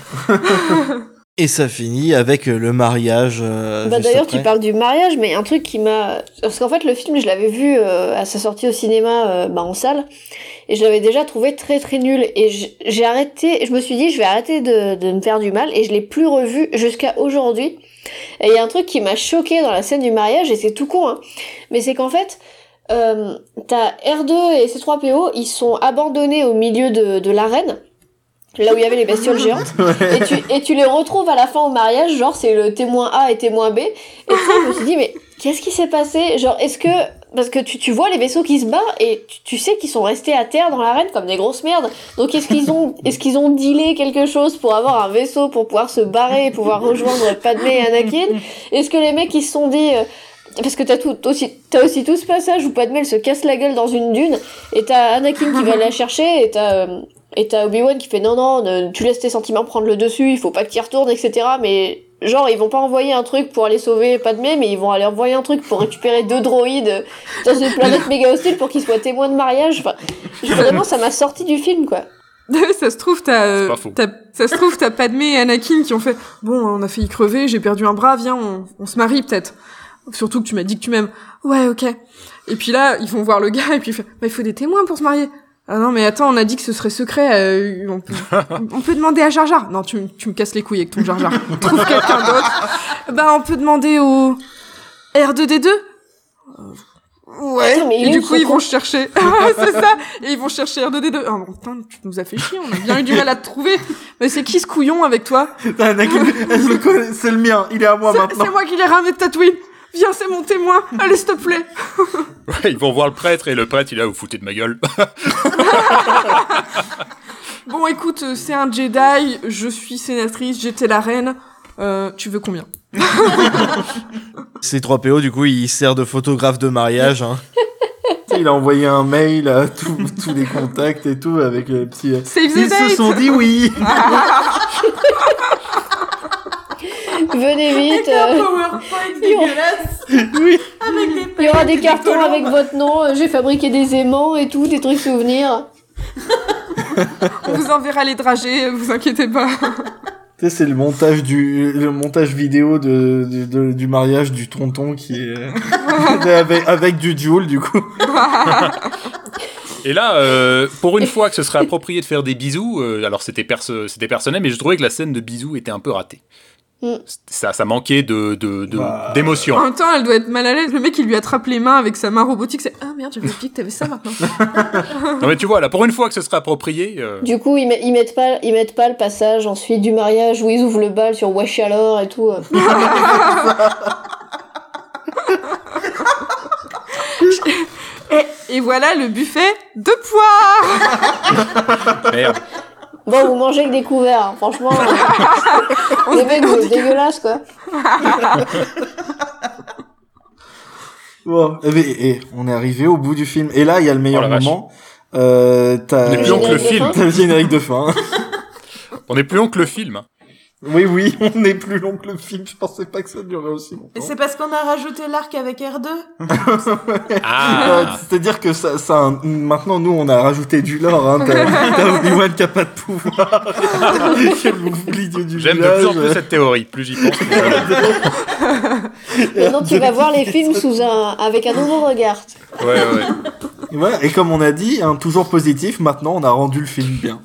Et ça finit avec le mariage. Euh, bah d'ailleurs, après. Tu parles du mariage, mais un truc qui m'a... Parce qu'en fait, le film, je l'avais vu euh, à sa sortie au cinéma euh, bah, en salle, et je l'avais déjà trouvé très très nul. Et j'ai arrêté, je me suis dit, je vais arrêter de, de me faire du mal, et je l'ai plus revu jusqu'à aujourd'hui. Et il y a un truc qui m'a choqué dans la scène du mariage, et c'est tout con, hein, mais c'est qu'en fait, euh, t'as R deux et C trois P O, ils sont abandonnés au milieu de, de l'arène, là où il y avait les bestioles géantes, ouais. et, tu, et tu les retrouves à la fin au mariage, genre c'est le témoin A et témoin B, et ça, je me suis dit, mais qu'est-ce qui s'est passé? Genre, est-ce que... Parce que tu, tu vois les vaisseaux qui se barrent, et tu, tu sais qu'ils sont restés à terre dans l'arène comme des grosses merdes, donc est-ce qu'ils ont, est-ce qu'ils ont dealé quelque chose pour avoir un vaisseau pour pouvoir se barrer et pouvoir rejoindre Padmé et Anakin? Est-ce que les mecs ils se sont dit... Euh, parce que t'as tout aussi t'as aussi tout ce passage où Padmé elle se casse la gueule dans une dune, et t'as Anakin qui va la chercher, et t'as... Euh, Et t'as Obi-Wan qui fait non, non, ne, tu laisses tes sentiments prendre le dessus, il faut pas que t'y retournes, et cetera. Mais genre, ils vont pas envoyer un truc pour aller sauver Padmé, mais ils vont aller envoyer un truc pour récupérer deux droïdes dans une planète méga hostile pour qu'ils soient témoins de mariage. Enfin, vraiment, ça m'a sorti du film, quoi. Ça se trouve, t'as, euh, t'as, ça se trouve, t'as Padmé et Anakin qui ont fait « Bon, on a failli crever, j'ai perdu un bras, viens, on, on se marie peut-être. » Surtout que tu m'as dit que tu m'aimes. « Ouais, ok. » Et puis là, ils vont voir le gars, et puis il fait « Bah, il faut des témoins pour se marier. » Ah non, mais attends, on a dit que ce serait secret. Euh, on, peut, on peut demander à Jar Jar. Non, tu, tu me casses les couilles avec ton Jar Jar. Trouve quelqu'un d'autre. Bah, on peut demander au R deux D deux. Euh, ouais. Attends, mais et du coup, ils vont chercher. C'est ça. Et ils vont chercher R deux D deux. Ah, oh, putain, tu nous as fait chier. On a bien eu du mal à te trouver. Mais c'est qui ce couillon avec toi? C'est le mien. Il est à moi c'est, maintenant. C'est moi qui l'ai ramené de Tatooine. Viens, c'est mon témoin. Allez, s'il te plaît. Ouais, ils vont voir le prêtre, et le prêtre, il est là, vous foutez de ma gueule. Bon, écoute, c'est un Jedi, je suis sénatrice, j'étais la reine. Euh, tu veux combien? C trois P O, du coup, il sert de photographe de mariage. Hein. Il a envoyé un mail à tous, tous les contacts et tout avec les petits... Save the Ils date. se sont dit oui. Venez vite. Avec un PowerPoint dégueulasse. Oui. Avec des il y aura des cartons avec votre nom. J'ai fabriqué des aimants et tout, des trucs souvenirs. On vous enverra les dragées, vous inquiétez pas. Tu sais, c'est le montage du le montage vidéo de, de, de du mariage du tonton qui est avec, avec du duel du coup. Et là, euh, pour une fois que ce serait approprié de faire des bisous, euh, alors c'était, perso- c'était personnel, mais je trouvais que la scène de bisous était un peu ratée. Mm. Ça, ça manquait de, de, de, Bah, d'émotion. En même temps, elle doit être mal à l'aise. Le mec, il lui attrape les mains avec sa main robotique. C'est ah merde, j'avais oublié que t'avais ça maintenant. Non mais tu vois, là, pour une fois que ce serait approprié... euh, Du coup, ils, met- ils mettent pas, ils mettent pas le passage ensuite du mariage où ils ouvrent le bal sur Wesh alors et tout. euh. Et, et voilà le buffet de poire. Merde. Bon, vous mangez avec des couverts, hein, franchement. On Les se mecs, dit- vous êtes dégueulasses, quoi. Bon, eh ben, eh, on est arrivé au bout du film. Et là, il y a le meilleur Oh la vache. moment. Euh, t'as On est plus long que le film. T'as le générique de fin. On est plus long que le film. Oui, oui, on est plus long que le film. Je pensais pas que ça durait aussi longtemps. Et c'est parce qu'on a rajouté l'arc avec R deux. Ah. Euh, C'est-à-dire que ça, ça, a un- maintenant, nous, on a rajouté du lore. Hein. T'as t'as Obi-Wan qui a pas de pouvoir. Qui est l'oublié du J'aime de village. plus en plus cette théorie. Plus j'y pense. plus j'aime. Maintenant, tu vas voir les films sous un, avec un nouveau regard. Ouais, ouais. Voilà, et comme on a dit, hein, toujours positif, maintenant on a rendu le film bien.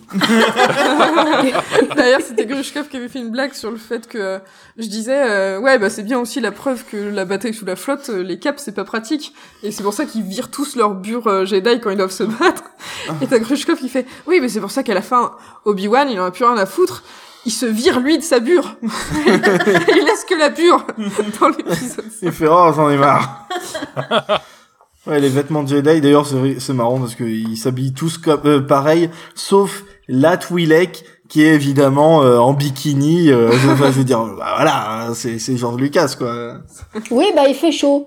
D'ailleurs, c'était Grushkov qui avait fait une blague sur le fait que euh, je disais euh, ouais bah c'est bien aussi la preuve que la bataille sous la flotte, euh, les caps c'est pas pratique et c'est pour ça qu'ils virent tous leur bure euh, Jedi quand ils doivent se battre. Et t'as Grushkov qui fait oui mais c'est pour ça qu'à la fin Obi-Wan il en a plus rien à foutre. Il se vire lui de sa bure. Il laisse que la bure dans l'épisode. Il fait oh j'en ai marre. Ouais, les vêtements de Jedi, d'ailleurs, c'est, c'est marrant parce qu'ils s'habillent tous comme, euh, pareil, sauf la Twi'lek, qui est évidemment euh, en bikini. Euh, je, enfin, je veux dire, bah, voilà, hein, c'est, c'est George Lucas, quoi. Oui, bah, il fait chaud.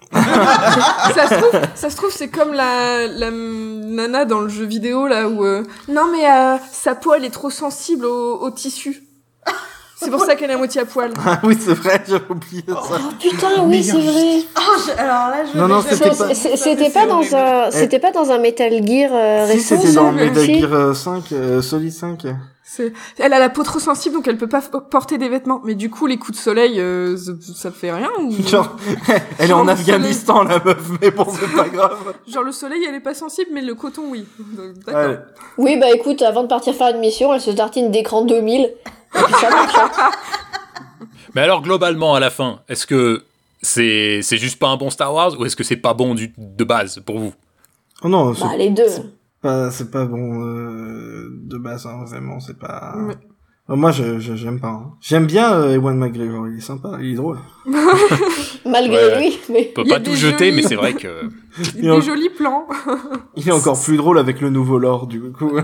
ça se trouve, ça se trouve, c'est comme la, la nana dans le jeu vidéo, là, où, euh, non, mais, euh, sa peau, elle est trop sensible au, au tissu. C'est pour ça qu'elle est à moitié à poil. Ah oui, c'est vrai, j'avais oublié ça. Oh putain, oui, c'est vrai. Oh, je- alors là, je Non, non, vais- c'était C'est- pas- c'est- C'était pas dans un, c'était pas dans un Metal Gear euh, Si, récent, c'était ça, dans même Metal si. Gear euh, cinq, euh, Solid cinq. C'est, elle a la peau trop sensible, donc elle peut pas f- porter des vêtements. Mais du coup, les coups de soleil, euh, ça, ça fait rien ou... Genre, elle est en Afghanistan, la meuf, mais bon, c'est pas grave. Genre, le soleil, elle est pas sensible, mais le coton, oui. Donc, d'accord. Ouais. Oui, bah écoute, avant de partir faire une mission, elle se tartine d'écran deux mille. Et puis ça marche, hein. Mais alors, globalement, à la fin, est-ce que c'est, c'est juste pas un bon Star Wars ou est-ce que c'est pas bon du, de base pour vous? Oh non, c'est Bah, les deux. pas, c'est pas bon euh, de base, hein, vraiment, c'est pas... Mais- Euh, Moi, je, je, j'aime pas. Hein. J'aime bien euh, Ewan McGregor, il est sympa, il est drôle. Malgré Ouais. lui, mais. On peut Il y a pas tout des jeter, jolis- mais c'est vrai que... Des jolis plans. Il est encore plus drôle avec le nouveau lore, du coup.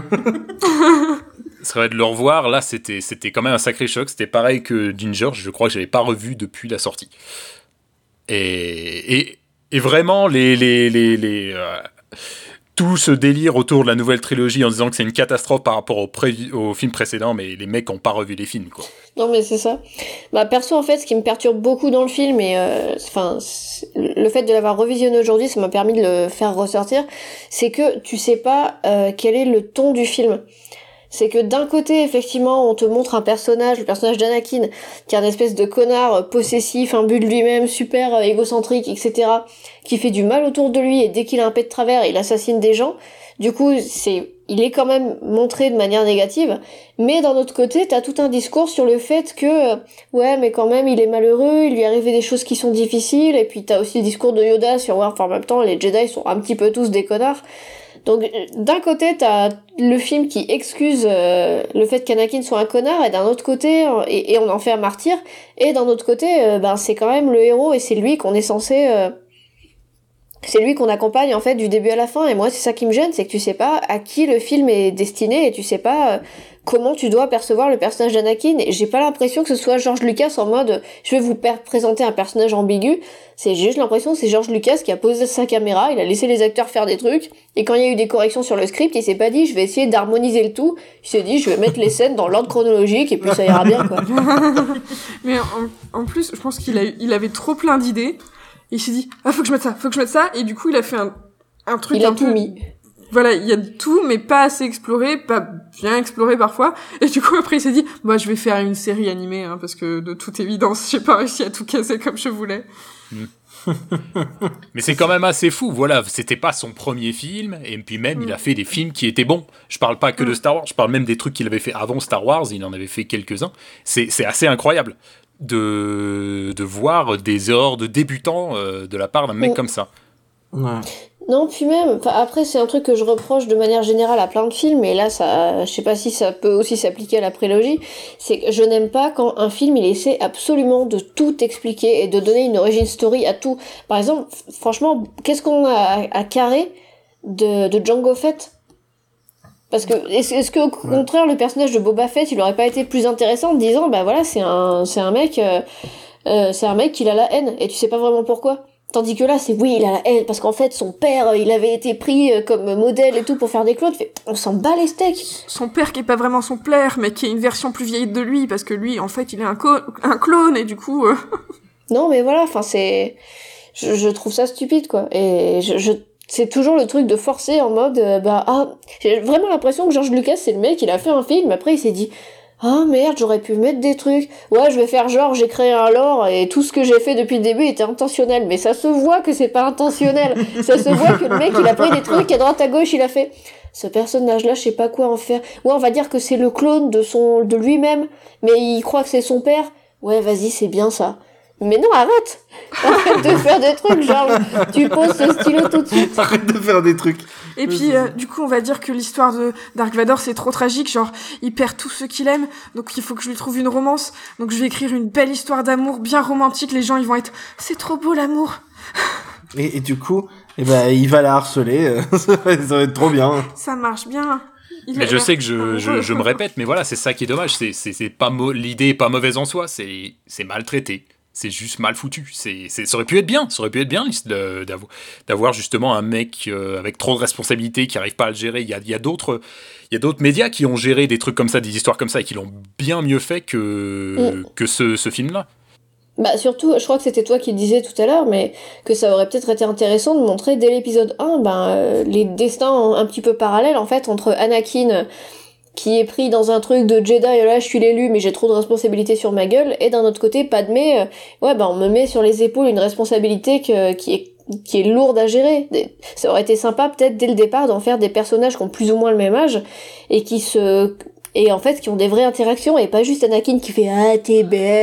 Ce serait de le revoir, là, c'était, c'était quand même un sacré choc. C'était pareil que Ginger, je crois que j'avais pas revu depuis la sortie. Et, et, et vraiment, les, les, les, les, euh, tout ce délire autour de la nouvelle trilogie en disant que c'est une catastrophe par rapport au, pré- au film précédent, mais les mecs ont pas revu les films, quoi. Non, mais c'est ça. Bah, perso, en fait, ce qui me perturbe beaucoup dans le film, et euh, enfin, c'est- le fait de l'avoir revisionné aujourd'hui, ça m'a permis de le faire ressortir, c'est que tu sais pas euh, quel est le ton du film. C'est que d'un côté, effectivement, on te montre un personnage, le personnage d'Anakin, qui est un espèce de connard euh, possessif, imbu de lui-même, super euh, égocentrique, et cetera, qui fait du mal autour de lui, et dès qu'il a un pet de travers, il assassine des gens. Du coup, c'est, il est quand même montré de manière négative. Mais d'un autre côté, t'as tout un discours sur le fait que, euh, ouais, mais quand même, il est malheureux, il lui est arrivé des choses qui sont difficiles, et puis t'as aussi le discours de Yoda sur, ouais, enfin, en même temps, les Jedi sont un petit peu tous des connards. Donc, euh, d'un côté, t'as le film qui excuse euh, le fait qu'Anakin soit un connard, et d'un autre côté, euh, et, et on en fait un martyr, et d'un autre côté, euh, ben, c'est quand même le héros, et c'est lui qu'on est censé... Euh, c'est lui qu'on accompagne, en fait, du début à la fin, et moi, c'est ça qui me gêne, c'est que tu sais pas à qui le film est destiné, et tu sais pas euh, comment tu dois percevoir le personnage d'Anakin, et j'ai pas l'impression que ce soit George Lucas en mode euh, je vais vous per- présenter un personnage ambigu. C'est j'ai juste l'impression que c'est George Lucas qui a posé sa caméra, il a laissé les acteurs faire des trucs, et quand il y a eu des corrections sur le script, il s'est pas dit je vais essayer d'harmoniser le tout, il s'est dit je vais mettre les scènes dans l'ordre chronologique, et puis ça ira bien, quoi. Mais en, en plus, je pense qu'il a, eu- il avait trop plein d'idées. Et il s'est dit, ah, faut que je mette ça, faut que je mette ça. Et du coup, il a fait un, un truc Il a un tout peu... mis. Voilà, il y a tout, mais pas assez exploré, pas bien exploré parfois. Et du coup, après, il s'est dit, bah, je vais faire une série animée, hein, parce que de toute évidence, j'ai pas réussi à tout casser comme je voulais. Mais c'est quand même assez fou, voilà, c'était pas son premier film, et puis même, il a fait des films qui étaient bons. Je parle pas que de Star Wars, je parle même des trucs qu'il avait fait avant Star Wars, il en avait fait quelques-uns. C'est, c'est assez incroyable. de, de voir des erreurs de débutants euh, de la part d'un mec Mm. comme ça. Ouais. Non, puis même, enfin, après, c'est un truc que je reproche de manière générale à plein de films, et là, ça, je sais pas si ça peut aussi s'appliquer à la prélogie, c'est que je n'aime pas quand un film, il essaie absolument de tout expliquer et de donner une origin story à tout. Par exemple, franchement, qu'est-ce qu'on a à, à carrer de, de Jango Fett? Parce que, est-ce, est-ce que, au contraire, le personnage de Boba Fett, il aurait pas été plus intéressant en disant, bah voilà, c'est un, c'est un mec, euh, euh, c'est un mec qui a la haine, et tu sais pas vraiment pourquoi. Tandis que là, c'est oui, il a la haine, parce qu'en fait, son père, il avait été pris comme modèle et tout pour faire des clones. Fait, on s'en bat les steaks. Son père qui est pas vraiment son père, mais qui est une version plus vieille de lui, parce que lui, en fait, il est un, co- un clone, et du coup... Euh... Non, mais voilà, enfin, c'est... Je, je trouve ça stupide, quoi. Et je... je... c'est toujours le truc de forcer en mode... Euh, bah, ah... J'ai vraiment l'impression que George Lucas, c'est le mec, il a fait un film, après il s'est dit... Ah merde, j'aurais pu mettre des trucs. Ouais, je vais faire genre, j'ai créé un lore et tout ce que j'ai fait depuis le début était intentionnel. Mais ça se voit que c'est pas intentionnel. Ça se voit que le mec, il a pris des trucs à droite à gauche, il a fait... Ce personnage-là, je sais pas quoi en faire. Ouais, on va dire que c'est le clone de son, de lui-même, mais il croit que c'est son père. Ouais, vas-y, c'est bien ça. Mais non, arrête! Arrête de faire des trucs, genre, tu poses ce stylo tout de suite. Arrête de faire des trucs. Et puis, euh, du coup, on va dire que l'histoire de Dark Vador, c'est trop tragique. Genre, il perd tous ceux qu'il aime, donc il faut que je lui trouve une romance. Donc je vais écrire une belle histoire d'amour, bien romantique. Les gens, ils vont être « C'est trop beau, l'amour !» Et, et du coup, eh ben, il va la harceler. euh, ça va ça va être trop bien. Ça marche bien. Il Mais a je l'air sais que je, amoureux. je, je me répète, mais voilà, c'est ça qui est dommage. C'est, c'est, c'est pas mo- l'idée est pas mauvaise en soi, c'est, c'est mal traité. C'est juste mal foutu. C'est, c'est, ça aurait pu être bien, ça aurait pu être bien de, d'avoir, d'avoir justement un mec euh, avec trop de responsabilités qui arrive pas à le gérer. Il y a, il y a d'autres, il y a d'autres médias qui ont géré des trucs comme ça, des histoires comme ça, et qui l'ont bien mieux fait que, Mm. que ce, ce film-là. Bah surtout, je crois que c'était toi qui le disais tout à l'heure, mais que ça aurait peut-être été intéressant de montrer dès l'épisode un ben, euh, les destins un petit peu parallèles en fait entre Anakin qui est pris dans un truc de Jedi, là je suis l'élu mais j'ai trop de responsabilités sur ma gueule, et d'un autre côté Padmé, euh, ouais ben on me met sur les épaules une responsabilité que, qui est qui est lourde à gérer. Ça aurait été sympa peut-être dès le départ d'en faire des personnages qui ont plus ou moins le même âge et qui se... et en fait qui ont des vraies interactions et pas juste Anakin qui fait « Ah, t'es belle !»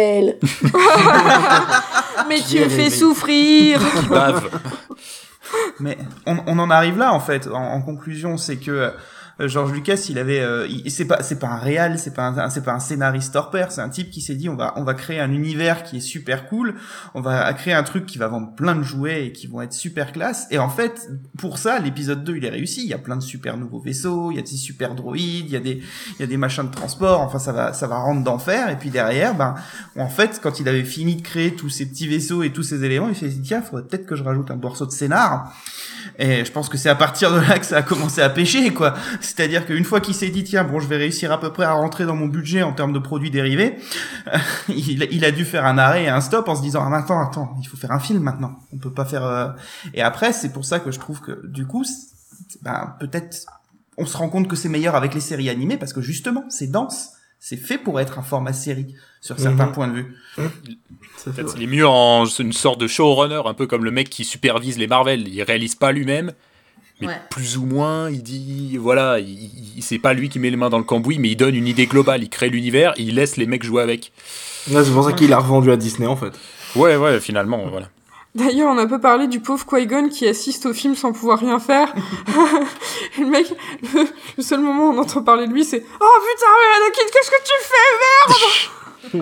Mais tu me fais souffrir. Qui bave. Mais on, on en arrive là en fait. En, en conclusion, c'est que euh, George Lucas, il avait, euh, il, c'est pas, c'est pas un réal, c'est pas un, c'est pas un scénariste hors pair. C'est un type qui s'est dit, on va, on va créer un univers qui est super cool. On va créer un truc qui va vendre plein de jouets et qui vont être super classe. Et en fait, pour ça, l'épisode deux, il est réussi. Il y a plein de super nouveaux vaisseaux, il y a des super droïdes, il y a des, il y a des machins de transport. Enfin, ça va, ça va rendre d'enfer. Et puis derrière, ben, en fait, quand il avait fini de créer tous ces petits vaisseaux et tous ces éléments, il s'est dit, tiens, faudrait peut-être que je rajoute un morceau de scénar. Et je pense que c'est à partir de là que ça a commencé à pêcher, quoi. C'est-à-dire qu'une fois qu'il s'est dit, tiens, bon, je vais réussir à peu près à rentrer dans mon budget en termes de produits dérivés, euh, il, il a dû faire un arrêt et un stop en se disant, ah, attends, attends, il faut faire un film maintenant. On peut pas faire... Euh... Et après, c'est pour ça que je trouve que, du coup, ben, peut-être, on se rend compte que c'est meilleur avec les séries animées, parce que justement, c'est dense. C'est fait pour être un format série, sur certains Mmh. points de vue. Peut-être il est mieux en une sorte de showrunner, un peu comme le mec qui supervise les Marvel. Il réalise pas lui-même, mais Ouais. plus ou moins, il dit, voilà, il, il- c'est pas lui qui met les mains dans le cambouis, mais il donne une idée globale, il crée l'univers, et il laisse les mecs jouer avec. Là, c'est pour ça qu'il a revendu à Disney, en fait. Ouais, ouais, finalement, voilà. D'ailleurs, on a peu parlé du pauvre Qui-Gon qui assiste au film sans pouvoir rien faire. Et le mec, le, le seul moment où on entend parler de lui, c'est « Oh putain, mais Anakin, qu'est-ce que tu fais, merde ?»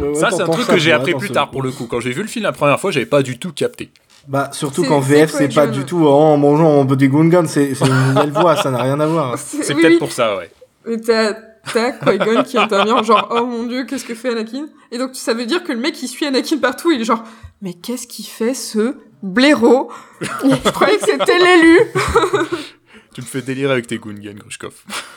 Ouais, Ça, c'est un t'entends truc ça, que j'ai tu appris vois, plus dans tard ce- pour le coup. Quand j'ai vu le film la première fois, j'avais pas du tout capté. Bah, surtout C'est- qu'en c'est V F, c'est pas Qui-Gon. du tout en mangeant en petit Gungan, c'est c'est une nouvelle voix, ça n'a rien à voir. C'est oui, peut-être oui. pour ça, ouais. Et t'as, t'as Qui-Gon qui intervient, genre « Oh mon dieu, qu'est-ce que fait Anakin ?» Et donc, ça veut dire que le mec, il suit Anakin partout, il est genre « Mais qu'est-ce qu'il fait, ce blaireau ?» Je croyais que c'était l'élu. Tu me fais délirer avec tes Gungan, Grushkov.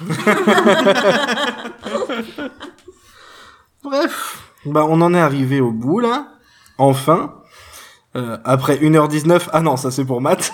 Bref. Bah, on en est arrivé au bout, là. Enfin. Euh, après une heure dix-neuf. Ah non, ça c'est pour Matt.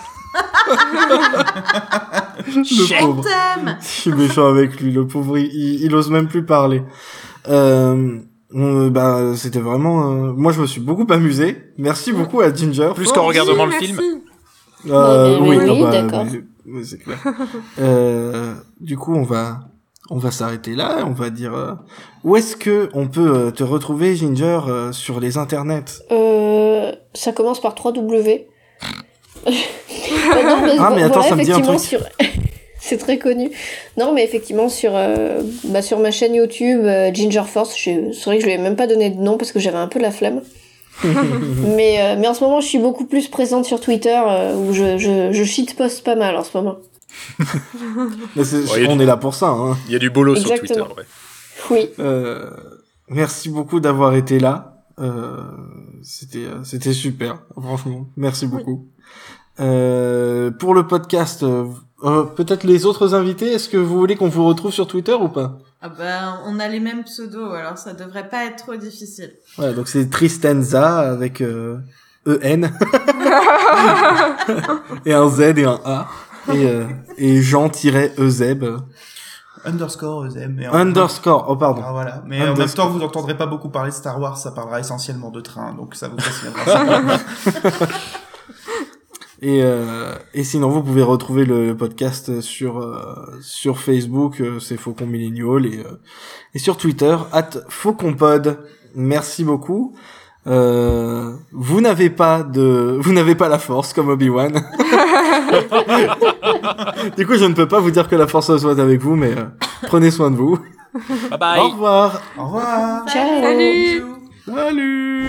Le pauvre. Thème. Je suis méchant avec lui, le pauvre, il, il, il ose même plus parler. Euh, on- bah, c'était vraiment... euh, moi, je me suis beaucoup amusé. Merci beaucoup à Ginger. Plus qu'en regardant le Merci. film. Euh, Ouais, oui, oui, non, oui, bah, d'accord. mais- mais c'est clair. Euh, du coup, on va, on va s'arrêter là. On va dire euh, où est-ce que on peut euh, te retrouver, Ginger, euh, sur les internets. Euh, ça commence par trois W. bah non, mais, ah mais attends, voilà, ça me dit un truc. Sur... C'est très connu. Non, mais effectivement, sur, euh, bah, sur ma chaîne YouTube, euh, Ginger Force, je... c'est vrai que je lui ai même pas donné de nom parce que j'avais un peu la flemme. mais, euh, mais en ce moment, je suis beaucoup plus présente sur Twitter euh, où je, je, je shitposte pas mal en ce moment. mais c'est, ouais, on du... est là pour ça. Hein. Il y a du boulot Exactement. sur Twitter. Ouais. Oui. Euh, merci beaucoup d'avoir été là. Euh, c'était, c'était super, franchement. Merci beaucoup. Oui. Euh, pour le podcast, euh, euh, peut-être les autres invités, est-ce que vous voulez qu'on vous retrouve sur Twitter ou pas? Ah ben, on a les mêmes pseudos, alors ça devrait pas être trop difficile. Ouais, donc c'est Tristanza avec euh, E N et un Z et un A et, euh, et Jean-Ezeb. Underscore Ezeb. Underscore, oh pardon. Ah, voilà. Mais Underscore. En même temps, vous n'entendrez pas beaucoup parler de Star Wars, ça parlera essentiellement de train, donc ça vous fascinera. Et, euh, et sinon, vous pouvez retrouver le, le podcast sur euh, sur Facebook, euh, c'est Faucon Millennial, et euh, et sur Twitter, at FauconPod. Merci beaucoup. Euh, vous n'avez pas de, vous n'avez pas la force comme Obi-Wan. Du coup, je ne peux pas vous dire que la force soit avec vous, mais euh, prenez soin de vous. Bye bye. Au revoir. Au revoir. Ciao. Salut. Salut.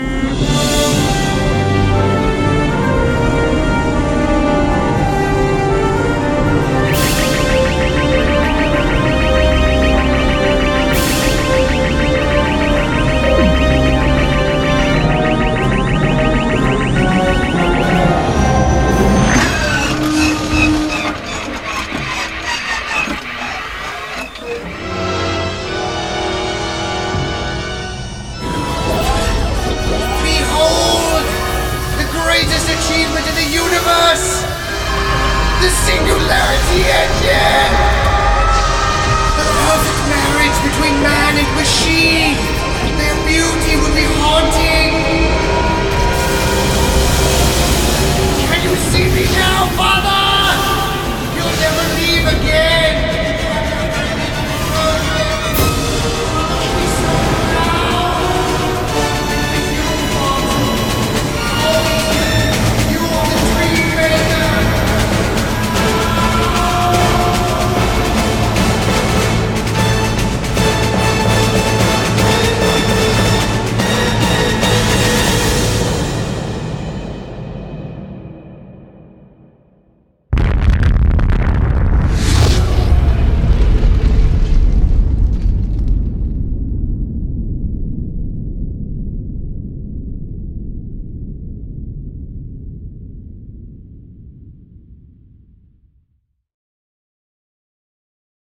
The Singularity Engine! The perfect marriage between man and machine! Their beauty will be haunting! Can you see me now, Father?